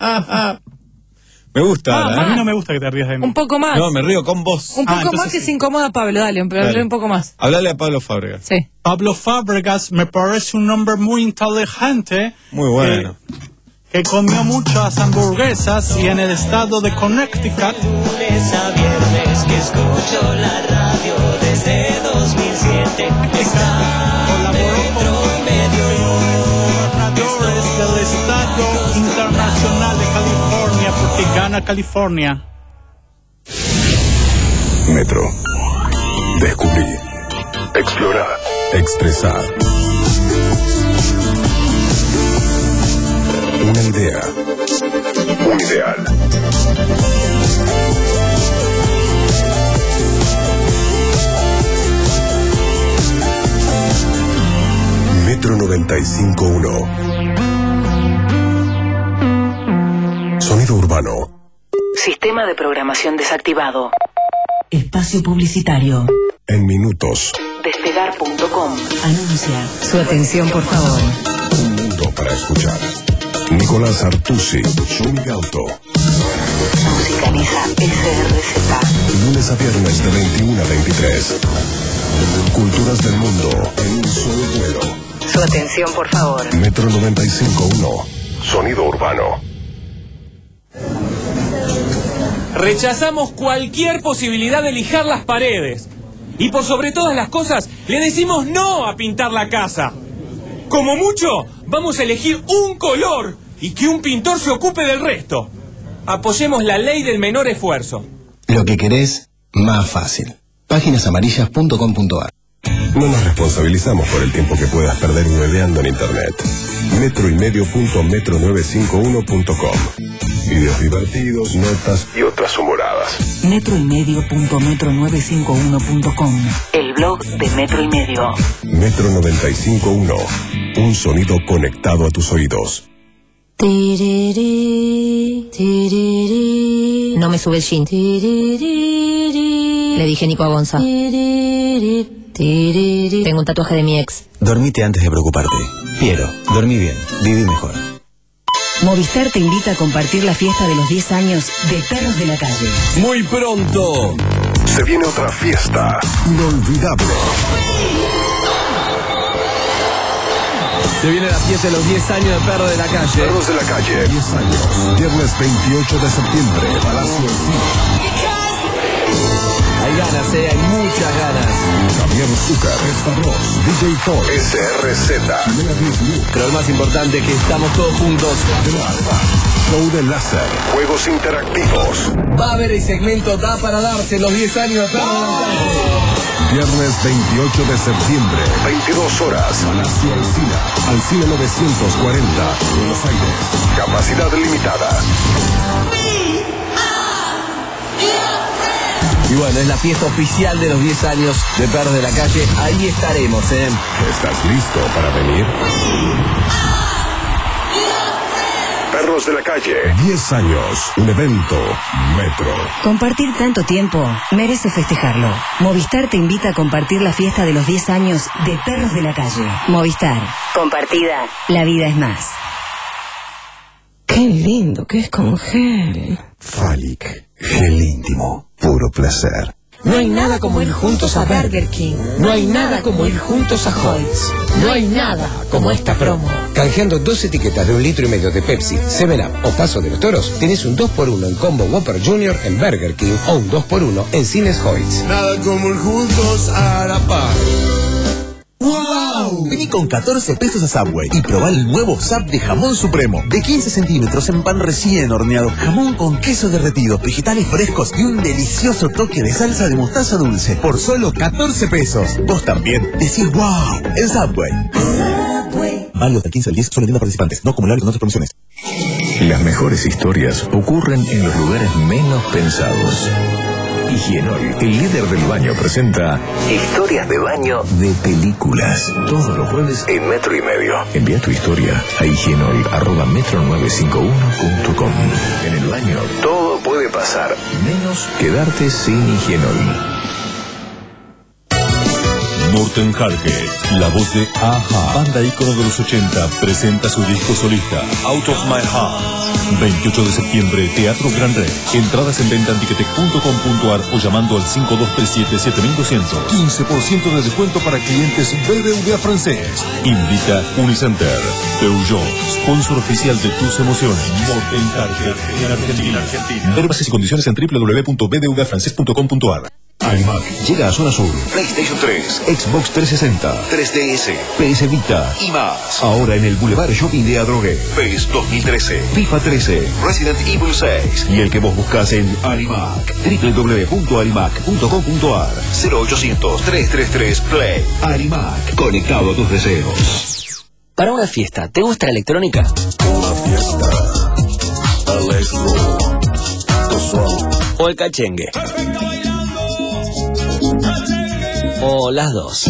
Me gusta. Ah, a mí no me gusta que te rías de mí. Un poco más. No, me río con vos. Un poco ah, más que sí. se incomoda Pablo, dale, pero dale. un poco más. Hablale a Pablo Fábregas. Sí. Pablo Fábregas me parece un hombre muy inteligente. Muy bueno. Eh, que comió muchas hamburguesas y en el estado de Connecticut. Lunes a viernes que escucho la radio desde dos mil siete. Está colaboró con medio gobernadores del estado internacional de California porque gana California. Metro. Descubrir. Explorar. Expresar. Una idea. Un ideal. Metro noventa y cinco punto uno. Sonido urbano. Sistema de programación desactivado. Espacio publicitario. En minutos. Despegar punto com. Anuncia. Su atención, por favor. Un mundo para escuchar. Nicolás Artusi, Shumi Gauto. Musicaliza S R Z. Lunes a viernes de veintiuno a veintitrés. Culturas del mundo en un solo vuelo. Su atención, por favor. Metro noventa y cinco punto uno. Sonido urbano. Rechazamos cualquier posibilidad de lijar las paredes. Y por sobre todas las cosas, le decimos no a pintar la casa. Como mucho, vamos a elegir un color y que un pintor se ocupe del resto. Apoyemos la ley del menor esfuerzo. Lo que querés, más fácil. páginas amarillas punto com punto a r. No nos responsabilizamos por el tiempo que puedas perder hueveando en internet. Metro y medio punto metro nueve cinco uno punto com. Videos divertidos, notas y otras humoradas. metro y medio punto metro nueve cinco uno punto com. El blog de Metro y Medio. Metro noventa y cinco punto uno. Un sonido conectado a tus oídos. No me sube el jean. Le dije Nico a Gonza. Tengo un tatuaje de mi ex. Dormite antes de preocuparte. Piero, dormí bien, viví mejor. Movistar te invita a compartir la fiesta de los diez años de Perros de la Calle. Muy pronto se viene otra fiesta inolvidable. Se viene la fiesta de los diez años de Perros de la Calle. Perros de la Calle, diez años. Viernes veintiocho de septiembre, Palacio del Cine. Hay ganas, eh, hay muchas ganas. Javier Zúcar, Stavros, D J Paul, S R Z. Pero lo más importante es que estamos todos juntos. Show de láser, juegos interactivos. Va a haber el segmento Da para darse los diez años de Perros de la Calle. Viernes veintiocho de septiembre, veintidós horas. Palacio Alsina, Alsina novecientos cuarenta, Buenos Aires. Capacidad limitada. Y bueno, es la fiesta oficial de los diez años de Perros de la Calle. Ahí estaremos, ¿eh? ¿Estás listo para venir? Perros de la Calle, diez años, un evento Metro. Compartir tanto tiempo merece festejarlo. Movistar te invita a compartir la fiesta de los diez años de Perros de la Calle. Movistar. Compartida. La vida es más. Qué lindo que es con gel. Falic, gel íntimo, puro placer. No hay nada como ir juntos a Burger King. No hay nada como ir juntos a Hoyts. No hay nada como esta promo. Canjeando dos etiquetas de un litro y medio de Pepsi, seven up o Paso de los Toros, tenés un dos por uno en Combo Whopper Junior en Burger King o un dos por uno en Cines Hoyts. Nada como ir juntos a la par. ¡Wow! Vení con catorce pesos a Subway y probá el nuevo Sub de jamón supremo. De quince centímetros en pan recién horneado. Jamón con queso derretido, vegetales frescos y un delicioso toque de salsa de mostaza dulce. Por solo catorce pesos. Vos también decís ¡wow! En Subway. Subway. Válido del quince al diez, solo en tiendas participantes. No acumulable con otras promociones. Las mejores historias ocurren en los lugares menos pensados. Higienol, el líder del baño, presenta Historias de baño de películas. Todos los jueves en Metro y Medio. Envía tu historia a higienol arroba metro nueve cinco uno punto com. En el baño todo puede pasar, menos quedarte sin Higienol. Morten Harke, la voz de Aja, banda ícono de los ochenta, presenta su disco solista, Out of My Heart. veintiocho de septiembre, Teatro Gran Rex. Entradas en venta en ticketek punto com punto a r o llamando al cinco dos tres siete siete dos cero cero. quince por ciento de descuento para clientes B B V A francés. Invita Unicenter. Peugeot, sponsor oficial de tus emociones. Morten Harke, en Argentina. Ver bases y condiciones en doble u doble u doble u punto b d v a francés punto com punto a r. iMac llega a Zona Sur. PlayStation tres, Xbox trescientos sesenta, tres D S, P S Vita y más. Ahora en el Boulevard Shopping de Adrogué. P E S dos mil trece, FIFA trece, Resident Evil seis y el que vos buscás en iMac. doble u doble u doble u punto imac punto com punto a r. cero ochocientos, trescientos treinta y tres Play. iMac, conectado a tus deseos. Para una fiesta, ¿te gusta la electrónica? Una fiesta electro. ¿O el cachengue? O las dos.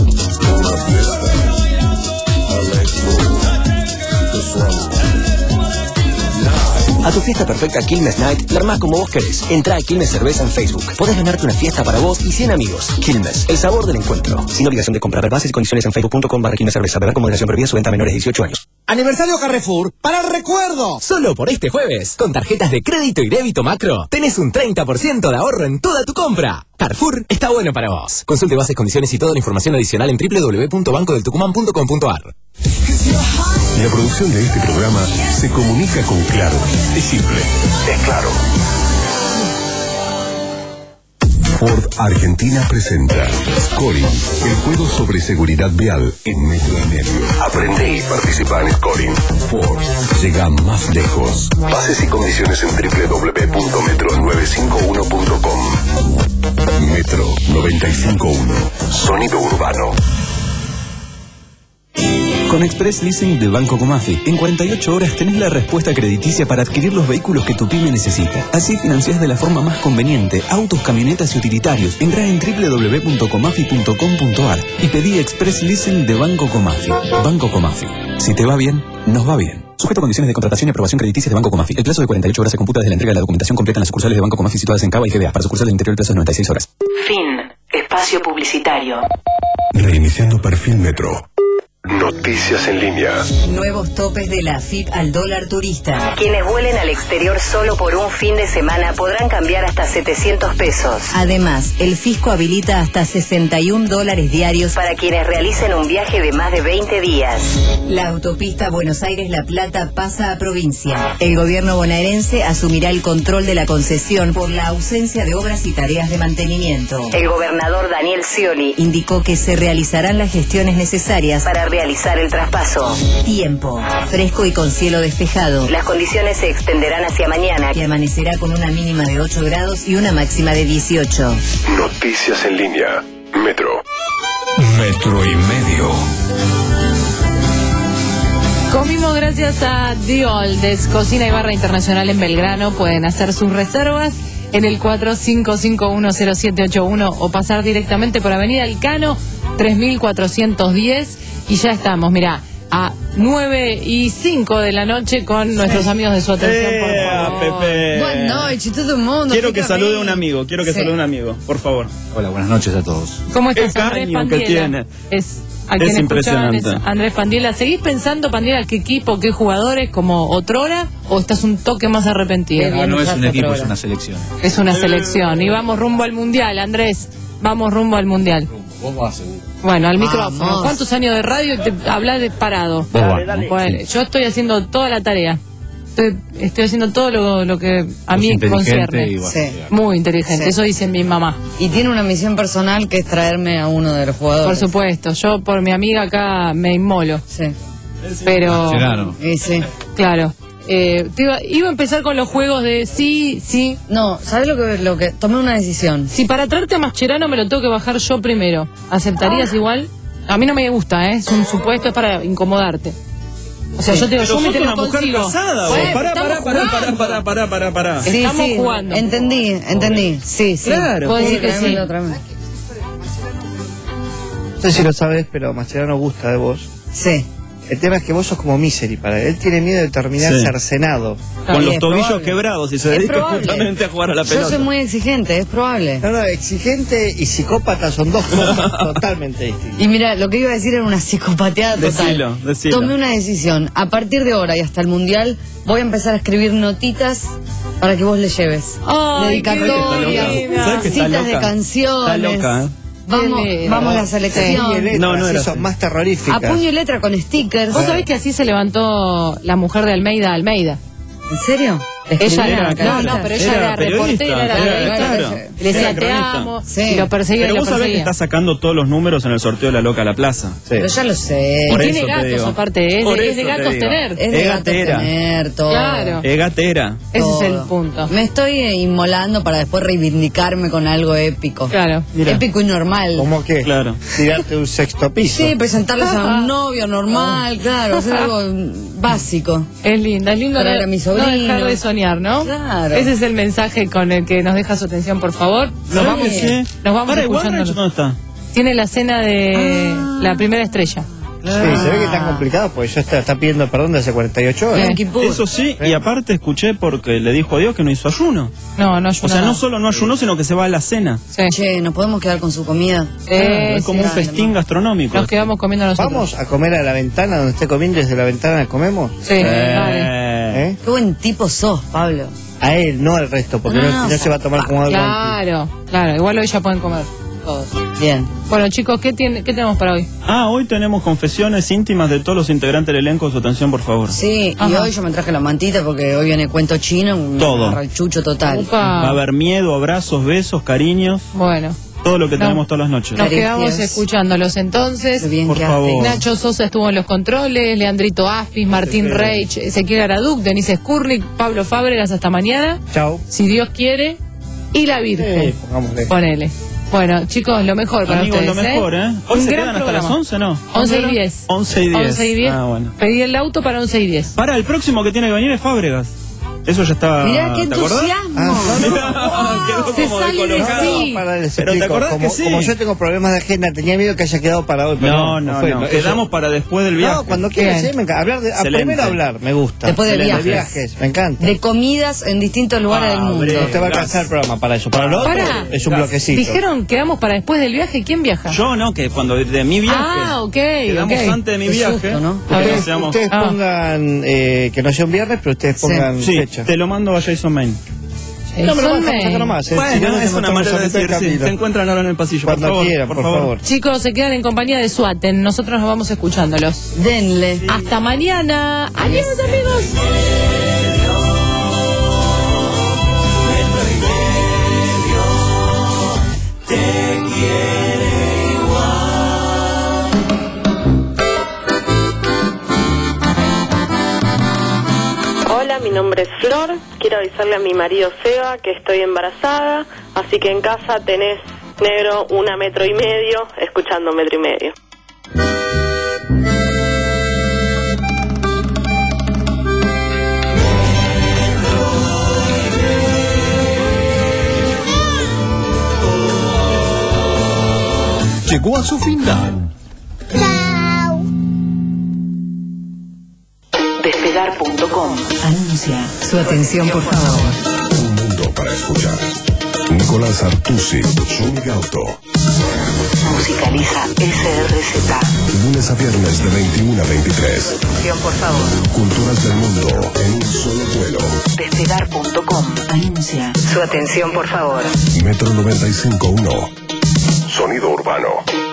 A tu fiesta perfecta Quilmes Night, la armás como vos querés. Entrá a Quilmes Cerveza en Facebook. Podés ganarte una fiesta para vos y cien amigos. Quilmes, el sabor del encuentro. Sin obligación de comprar. Bases y condiciones en facebook punto com barra Quilmes Cerveza. Beber con moderación prohibida, su venta a menores de dieciocho años. Aniversario Carrefour para el recuerdo. Solo por este jueves, con tarjetas de crédito y débito Macro, tenés un treinta por ciento de ahorro en toda tu compra. Carrefour está bueno para vos. Consulte bases, condiciones y toda la información adicional en doble u doble u doble u punto banco del tucumán punto com punto a r. La producción de este programa se comunica con Claro. Es simple, es claro. Ford Argentina presenta Scoring, el juego sobre seguridad vial en metro y medio. Aprende y participa en Scoring. Ford llega más lejos. Bases y condiciones en doble u doble u doble u punto metro novecientos cincuenta y uno punto com. Metro noventa y cinco punto uno. Sonido urbano. Con Express Leasing de Banco Comafi, en cuarenta y ocho horas tenés la respuesta crediticia para adquirir los vehículos que tu pyme necesita. Así financiás de la forma más conveniente autos, camionetas y utilitarios. Entrá en doble u doble u doble u punto comafi punto com punto ar y pedí Express Leasing de Banco Comafi. Banco Comafi. Si te va bien, nos va bien. Sujeto a condiciones de contratación y aprobación crediticia de Banco Comafi. El plazo de cuarenta y ocho horas se computa desde la entrega de la documentación completa en las sucursales de Banco Comafi situadas en Cava y G B A. Para sucursales del interior el plazo es noventa y seis horas. Fin. Espacio publicitario. Reiniciando perfil Metro. Noticias en línea. Nuevos topes de la A F I P al dólar turista. Quienes vuelen al exterior solo por un fin de semana podrán cambiar hasta setecientos pesos. Además, el fisco habilita hasta sesenta y un dólares diarios para quienes realicen un viaje de más de veinte días. La autopista Buenos Aires-La Plata pasa a provincia. El gobierno bonaerense asumirá el control de la concesión por la ausencia de obras y tareas de mantenimiento. El gobernador Daniel Scioli indicó que se realizarán las gestiones necesarias para realizar el traspaso. Tiempo. Fresco y con cielo despejado. Las condiciones se extenderán hacia mañana, que amanecerá con una mínima de ocho grados y una máxima de dieciocho. Noticias en línea. Metro. Metro y medio. Comimos gracias a The Oldes, Cocina y Barra Internacional en Belgrano. Pueden hacer sus reservas en el cuatro cinco cinco uno cero siete ocho uno o pasar directamente por Avenida Elcano tres mil cuatrocientos diez. Y ya estamos, mirá, a nueve y cinco de la noche con nuestros amigos de su atención, por favor. Pepe. Buenas noches, todo el mundo. Quiero que salude a un amigo, quiero que Sí. salude a un amigo, por favor. Hola, buenas noches a todos. ¿Cómo estás, Qué Andrés caño que Pandiela? tiene. Es, a Es quien escuchaban impresionante. es Andrés Pandiela. ¿Seguís pensando, Pandiela, qué equipo, qué jugadores, como otrora, o estás un toque más arrepentido? Ah, no es un equipo, es una selección. Es una selección. Y vamos rumbo al Mundial, Andrés. Vamos rumbo al Mundial. Vos vas seguro. Bueno, al Vamos. micrófono. ¿Cuántos años de radio y te hablas de parado? Vos vas, ¿no? Bueno, yo estoy haciendo toda la tarea. Estoy, estoy haciendo todo lo, lo que a Sos mí inteligente concierne. y vas a Sí. llegar. Muy inteligente, Sí. eso dice mi mamá. Y tiene una misión personal que es traerme a uno de los jugadores. Por supuesto, yo por mi amiga acá me inmolo. Sí. Pero. Mascherano. Y sí. Claro. Eh, te iba, iba a empezar con los juegos de sí, sí. No, ¿sabes lo que, lo que tomé una decisión? Si para traerte a Mascherano me lo tengo que bajar yo primero, ¿aceptarías igual? A mí no me gusta, ¿eh? Es un supuesto, es para incomodarte. O sea, Sí. yo te digo, Pero yo me sos te lo una mujer consigo. casada, vos. Bueno, Pará, estamos pará, pará, jugando. pará, pará, pará, pará. Sí, Estamos sí, jugando. Entendí, entendí. Sí, sí. Claro. Puedo decir que tráemelo, sí. tráemelo. No sé si lo sabes, pero Mascherano gusta de vos. Sí. El tema es que vos sos como Misery para él. Él tiene miedo de terminar Sí. cercenado. Con Y los es tobillos probable. quebrados y se Es dedica probable. justamente a jugar a la Yo pelota. soy muy exigente, es probable. No, no, exigente y psicópata son dos cosas totalmente distintas. Y mira, lo que iba a decir era una psicopateada total. Decilo, decilo. Tomé una decisión. A partir de ahora y hasta el Mundial voy a empezar a escribir notitas para que vos le lleves. Ay, qué Dedicatorias, linda. ¿Sabes que está citas de loca? canciones. Está loca, ¿eh? Vamos, Qué lindo. vamos a la Puño y selección. letras, No, no así era son así. más A terroríficas. puño y letra con stickers. Vos sabés que así se levantó la mujer de Almeida Almeida. ¿En serio? Ella Escribía era, no, cartas. no, pero ella Era era, periodista, reportera, era, era, era- claro. le decía Era te cronista. amo, Sí. y lo perseguía Pero y lo vos sabés que perseguía. está sacando todos los números en el sorteo de la loca a la plaza. Pero ya lo sé. Y Por tiene eso te gatos digo. aparte, es Por de, es de eso te gatos digo. tener. Es de Es gatos gatera. tener todo. Claro. Es gatera. Ese es el Todo. punto. Me estoy eh, inmolando para después reivindicarme con algo épico. Claro. Mira. Épico y normal. ¿Cómo qué? Claro. Tirarte un sexto piso. Sí, presentarles a un novio normal, claro, hacer algo básico. Es linda, es lindo Para no- ver a mi no sobrino. dejar de soñar, ¿no? Claro. Ese es el mensaje con el que nos deja su atención, por favor. Nos ¿Sabés vamos, que sí? nos vamos Para, ¿y escuchando. Warren dónde está? Tiene la cena de la primera estrella. Sí, se ve que están complicados porque ya está, está pidiendo perdón desde cuarenta y ocho horas. Bien. Eso sí, y aparte escuché porque le dijo a Dios que no hizo ayuno. No, no O ayuda sea, no nada. solo no ayunó, sino que se va a la cena. Sí. Che, ¿nos podemos quedar con su comida? Eh, Es como un sí, festín gastronómico. Nos quedamos comiendo nosotros. Vamos a comer a la ventana donde esté comiendo y desde la ventana comemos. Sí, Eh, vale. ¿Eh? Qué buen tipo sos, Pablo. A él, no al resto, porque No, no, no se va a tomar como algo. Claro, claro. Igual hoy ya pueden comer. todos. Bien. Bueno, chicos, ¿qué, tiene, ¿qué tenemos para hoy? Ah, hoy tenemos confesiones íntimas de todos los integrantes del elenco. Su atención, por favor. Sí, Ajá. y hoy yo me traje la mantita porque hoy viene cuento chino, un Todo. arrachucho total. Upa. Va a haber miedo, abrazos, besos, cariños. Bueno. Todo lo que No. tenemos todas las noches. Nos quedamos escuchándolos entonces. Bien Por que favor. Nacho Sosa estuvo en los controles, Leandrito Aspis, Martín Reich, Ezequiel Araduc, Denise Skurnik, Pablo Fábregas, hasta mañana. Chao. Si Dios quiere. Y la Virgen. Sí, pongámosle. Ponele. Bueno, chicos, lo mejor para Amigos, ustedes. lo mejor, ¿eh? Hoy Un se gran quedan hasta programa. las once, ¿no? once y diez. once y diez. once y diez. Ah, bueno. Pedí el auto para once y diez. Para, el próximo que tiene que venir es Fábregas. Eso ya está. Mirá qué ¿te acordás? entusiasmo. Ah, quedó Se como sale de descolocado. sí. Para, les Pero te explico, acordás como, que sí. como yo tengo problemas de agenda, tenía miedo que haya quedado para hoy. Pero No, no, fue, no. Eso- Quedamos para después del viaje. No, cuando quieras, Bien. sí, me encanta. Hablar de, a Excelente. primero hablar, me gusta. Después de Excelente. viajes. me encanta. De comidas en distintos lugares del mundo. Abre. No te va a alcanzar el programa para eso. Para lo otro Pará. es un bloquecito. Dijeron, quedamos para después del viaje. ¿Quién viaja? Yo no, que cuando de mi viaje. Ah, ok. Quedamos ok. antes de mi Qué viaje. susto, ¿no? A ver. Ustedes, Seamos- ustedes Ah. pongan eh, que no sea un viernes, pero ustedes Sí. pongan Sí, fecha. te lo mando a Jason Main. No, me lo Jason vas a May. sacar nomás. eh. Bueno, Si no, nos es una encontramos manera de a mitad del decir, sí. camino. Se encuentran ahora en el pasillo. Cuando por favor, quieran, por favor. Chicos, se quedan en compañía de Suaten. Nosotros nos vamos escuchándolos. Denle. Hasta mañana. Adiós, amigos. Hola, mi nombre es Flor. Quiero avisarle a mi marido Seba que estoy embarazada, así que en casa tenés, negro, una metro y medio, escuchando metro y medio. Llegó a su final. Despegar punto com anuncia. Su atención, por favor. Un mundo para escuchar. Nicolás Artusi, Zuni Gauto. Musicaliza S R Z. Lunes a viernes de veintiuno a veintitrés. Atención, por favor. Culturas del mundo en un solo vuelo. Despegar punto com anuncia. Su atención, por favor. Metro noventa y cinco punto uno. Sonido urbano.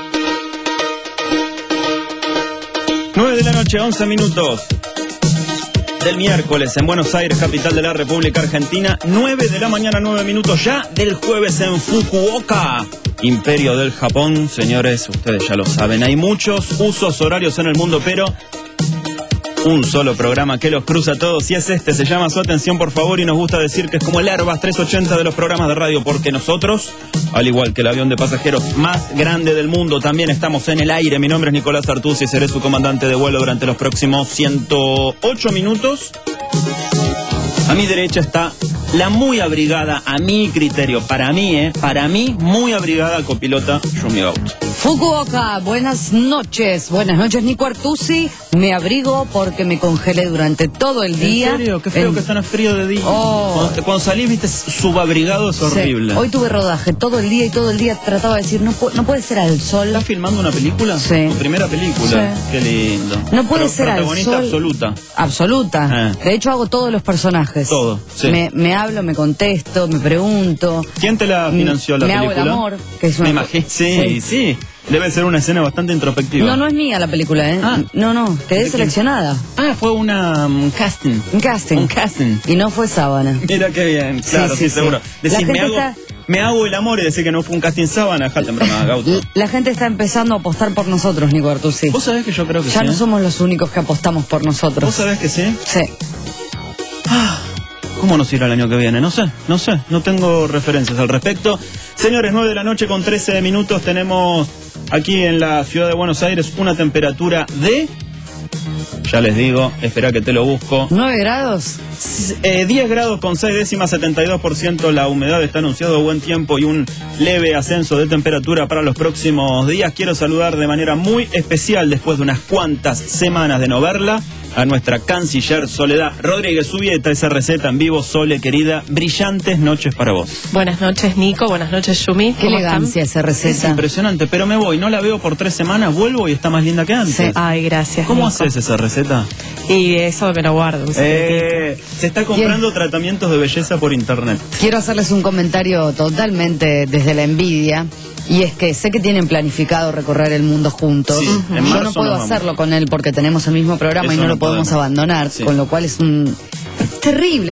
nueve de la noche, once minutos. Del miércoles en Buenos Aires, capital de la República Argentina. nueve de la mañana, nueve minutos ya del jueves en Fukuoka, imperio del Japón. Señores, ustedes ya lo saben, hay muchos usos horarios en el mundo, pero un solo programa que los cruza a todos y es este. Se llama Su Atención, por favor, y nos gusta decir que es como el Airbus trescientos ochenta de los programas de radio, porque nosotros, al igual que el avión de pasajeros más grande del mundo, también estamos en el aire. Mi nombre es Nicolás Artusi y seré su comandante de vuelo durante los próximos ciento ocho minutos. A mi derecha está la muy abrigada, a mi criterio, para mí, eh, para mí, muy abrigada copilota Yumi Gauto. Fukuoka, buenas noches. Buenas noches, Nico Artusi. Me abrigo porque me congelé durante todo el día. ¿En serio? Qué feo En- que están a frío de día. Oh. Cuando, te- cuando salís, viste, subabrigado, es Sí. horrible. Hoy tuve rodaje todo el día y todo el día trataba de decir, no, pu- no puede ser al sol. ¿Estás filmando una película? Sí. ¿Tu primera película? Sí. Qué lindo. No puede Pero ser al protagonista sol. absoluta. Absoluta. Ah. De hecho, hago todos los personajes. Todo, sí. Me, me hablo, me contesto, me pregunto. ¿Quién te la financió la me película? hago el amor, que es una- Me imagino, sí, Sí. sí, Debe ser una escena bastante introspectiva. No, no es mía la película, ¿eh? Ah. No, no, quedé ¿De quién? seleccionada. Ah, fue una um, casting. Un casting. Un casting. Y no fue sábana. Mira qué bien, claro, sí, sí, sí. seguro. La Decís, me gente hago, está- me hago el amor y decir que no fue un casting sábana, dejate en broma, Gauto. L- La gente está empezando a apostar por nosotros, Nico Artusi. ¿Vos sabés que yo creo que Ya sí? no eh? somos los únicos que apostamos por nosotros. ¿Vos sabés que sí? Sí. ¿Cómo nos irá el año que viene? No sé, no sé, no tengo referencias al respecto. Señores, nueve de la noche con trece minutos, tenemos aquí en la ciudad de Buenos Aires una temperatura de... Ya les digo, espera que te lo busco. ¿Nueve grados? Eh, diez grados con seis décimas, setenta y dos por ciento la humedad, está anunciado buen tiempo y un leve ascenso de temperatura para los próximos días. Quiero saludar de manera muy especial, después de unas cuantas semanas de no verla, a nuestra canciller Soledad Rodríguez Subieta, esa receta en vivo. Sole, querida, brillantes noches para vos. Buenas noches, Nico. Buenas noches, Yumi. Qué elegancia esa Es receta. impresionante, pero me voy, no la veo por tres semanas, vuelvo y está más linda que antes. Sí. Ay, gracias. ¿Cómo Nico. haces esa receta? Y eso me lo guardo. un Eh, se está comprando tratamientos de belleza por internet. Quiero hacerles un comentario totalmente desde la envidia. Y es que sé que tienen planificado recorrer el mundo juntos. Sí, en Yo marzo no puedo nos vamos. hacerlo con él porque tenemos el mismo programa Eso y no, no lo podemos podemos. abandonar, Sí. con lo cual es un terrible.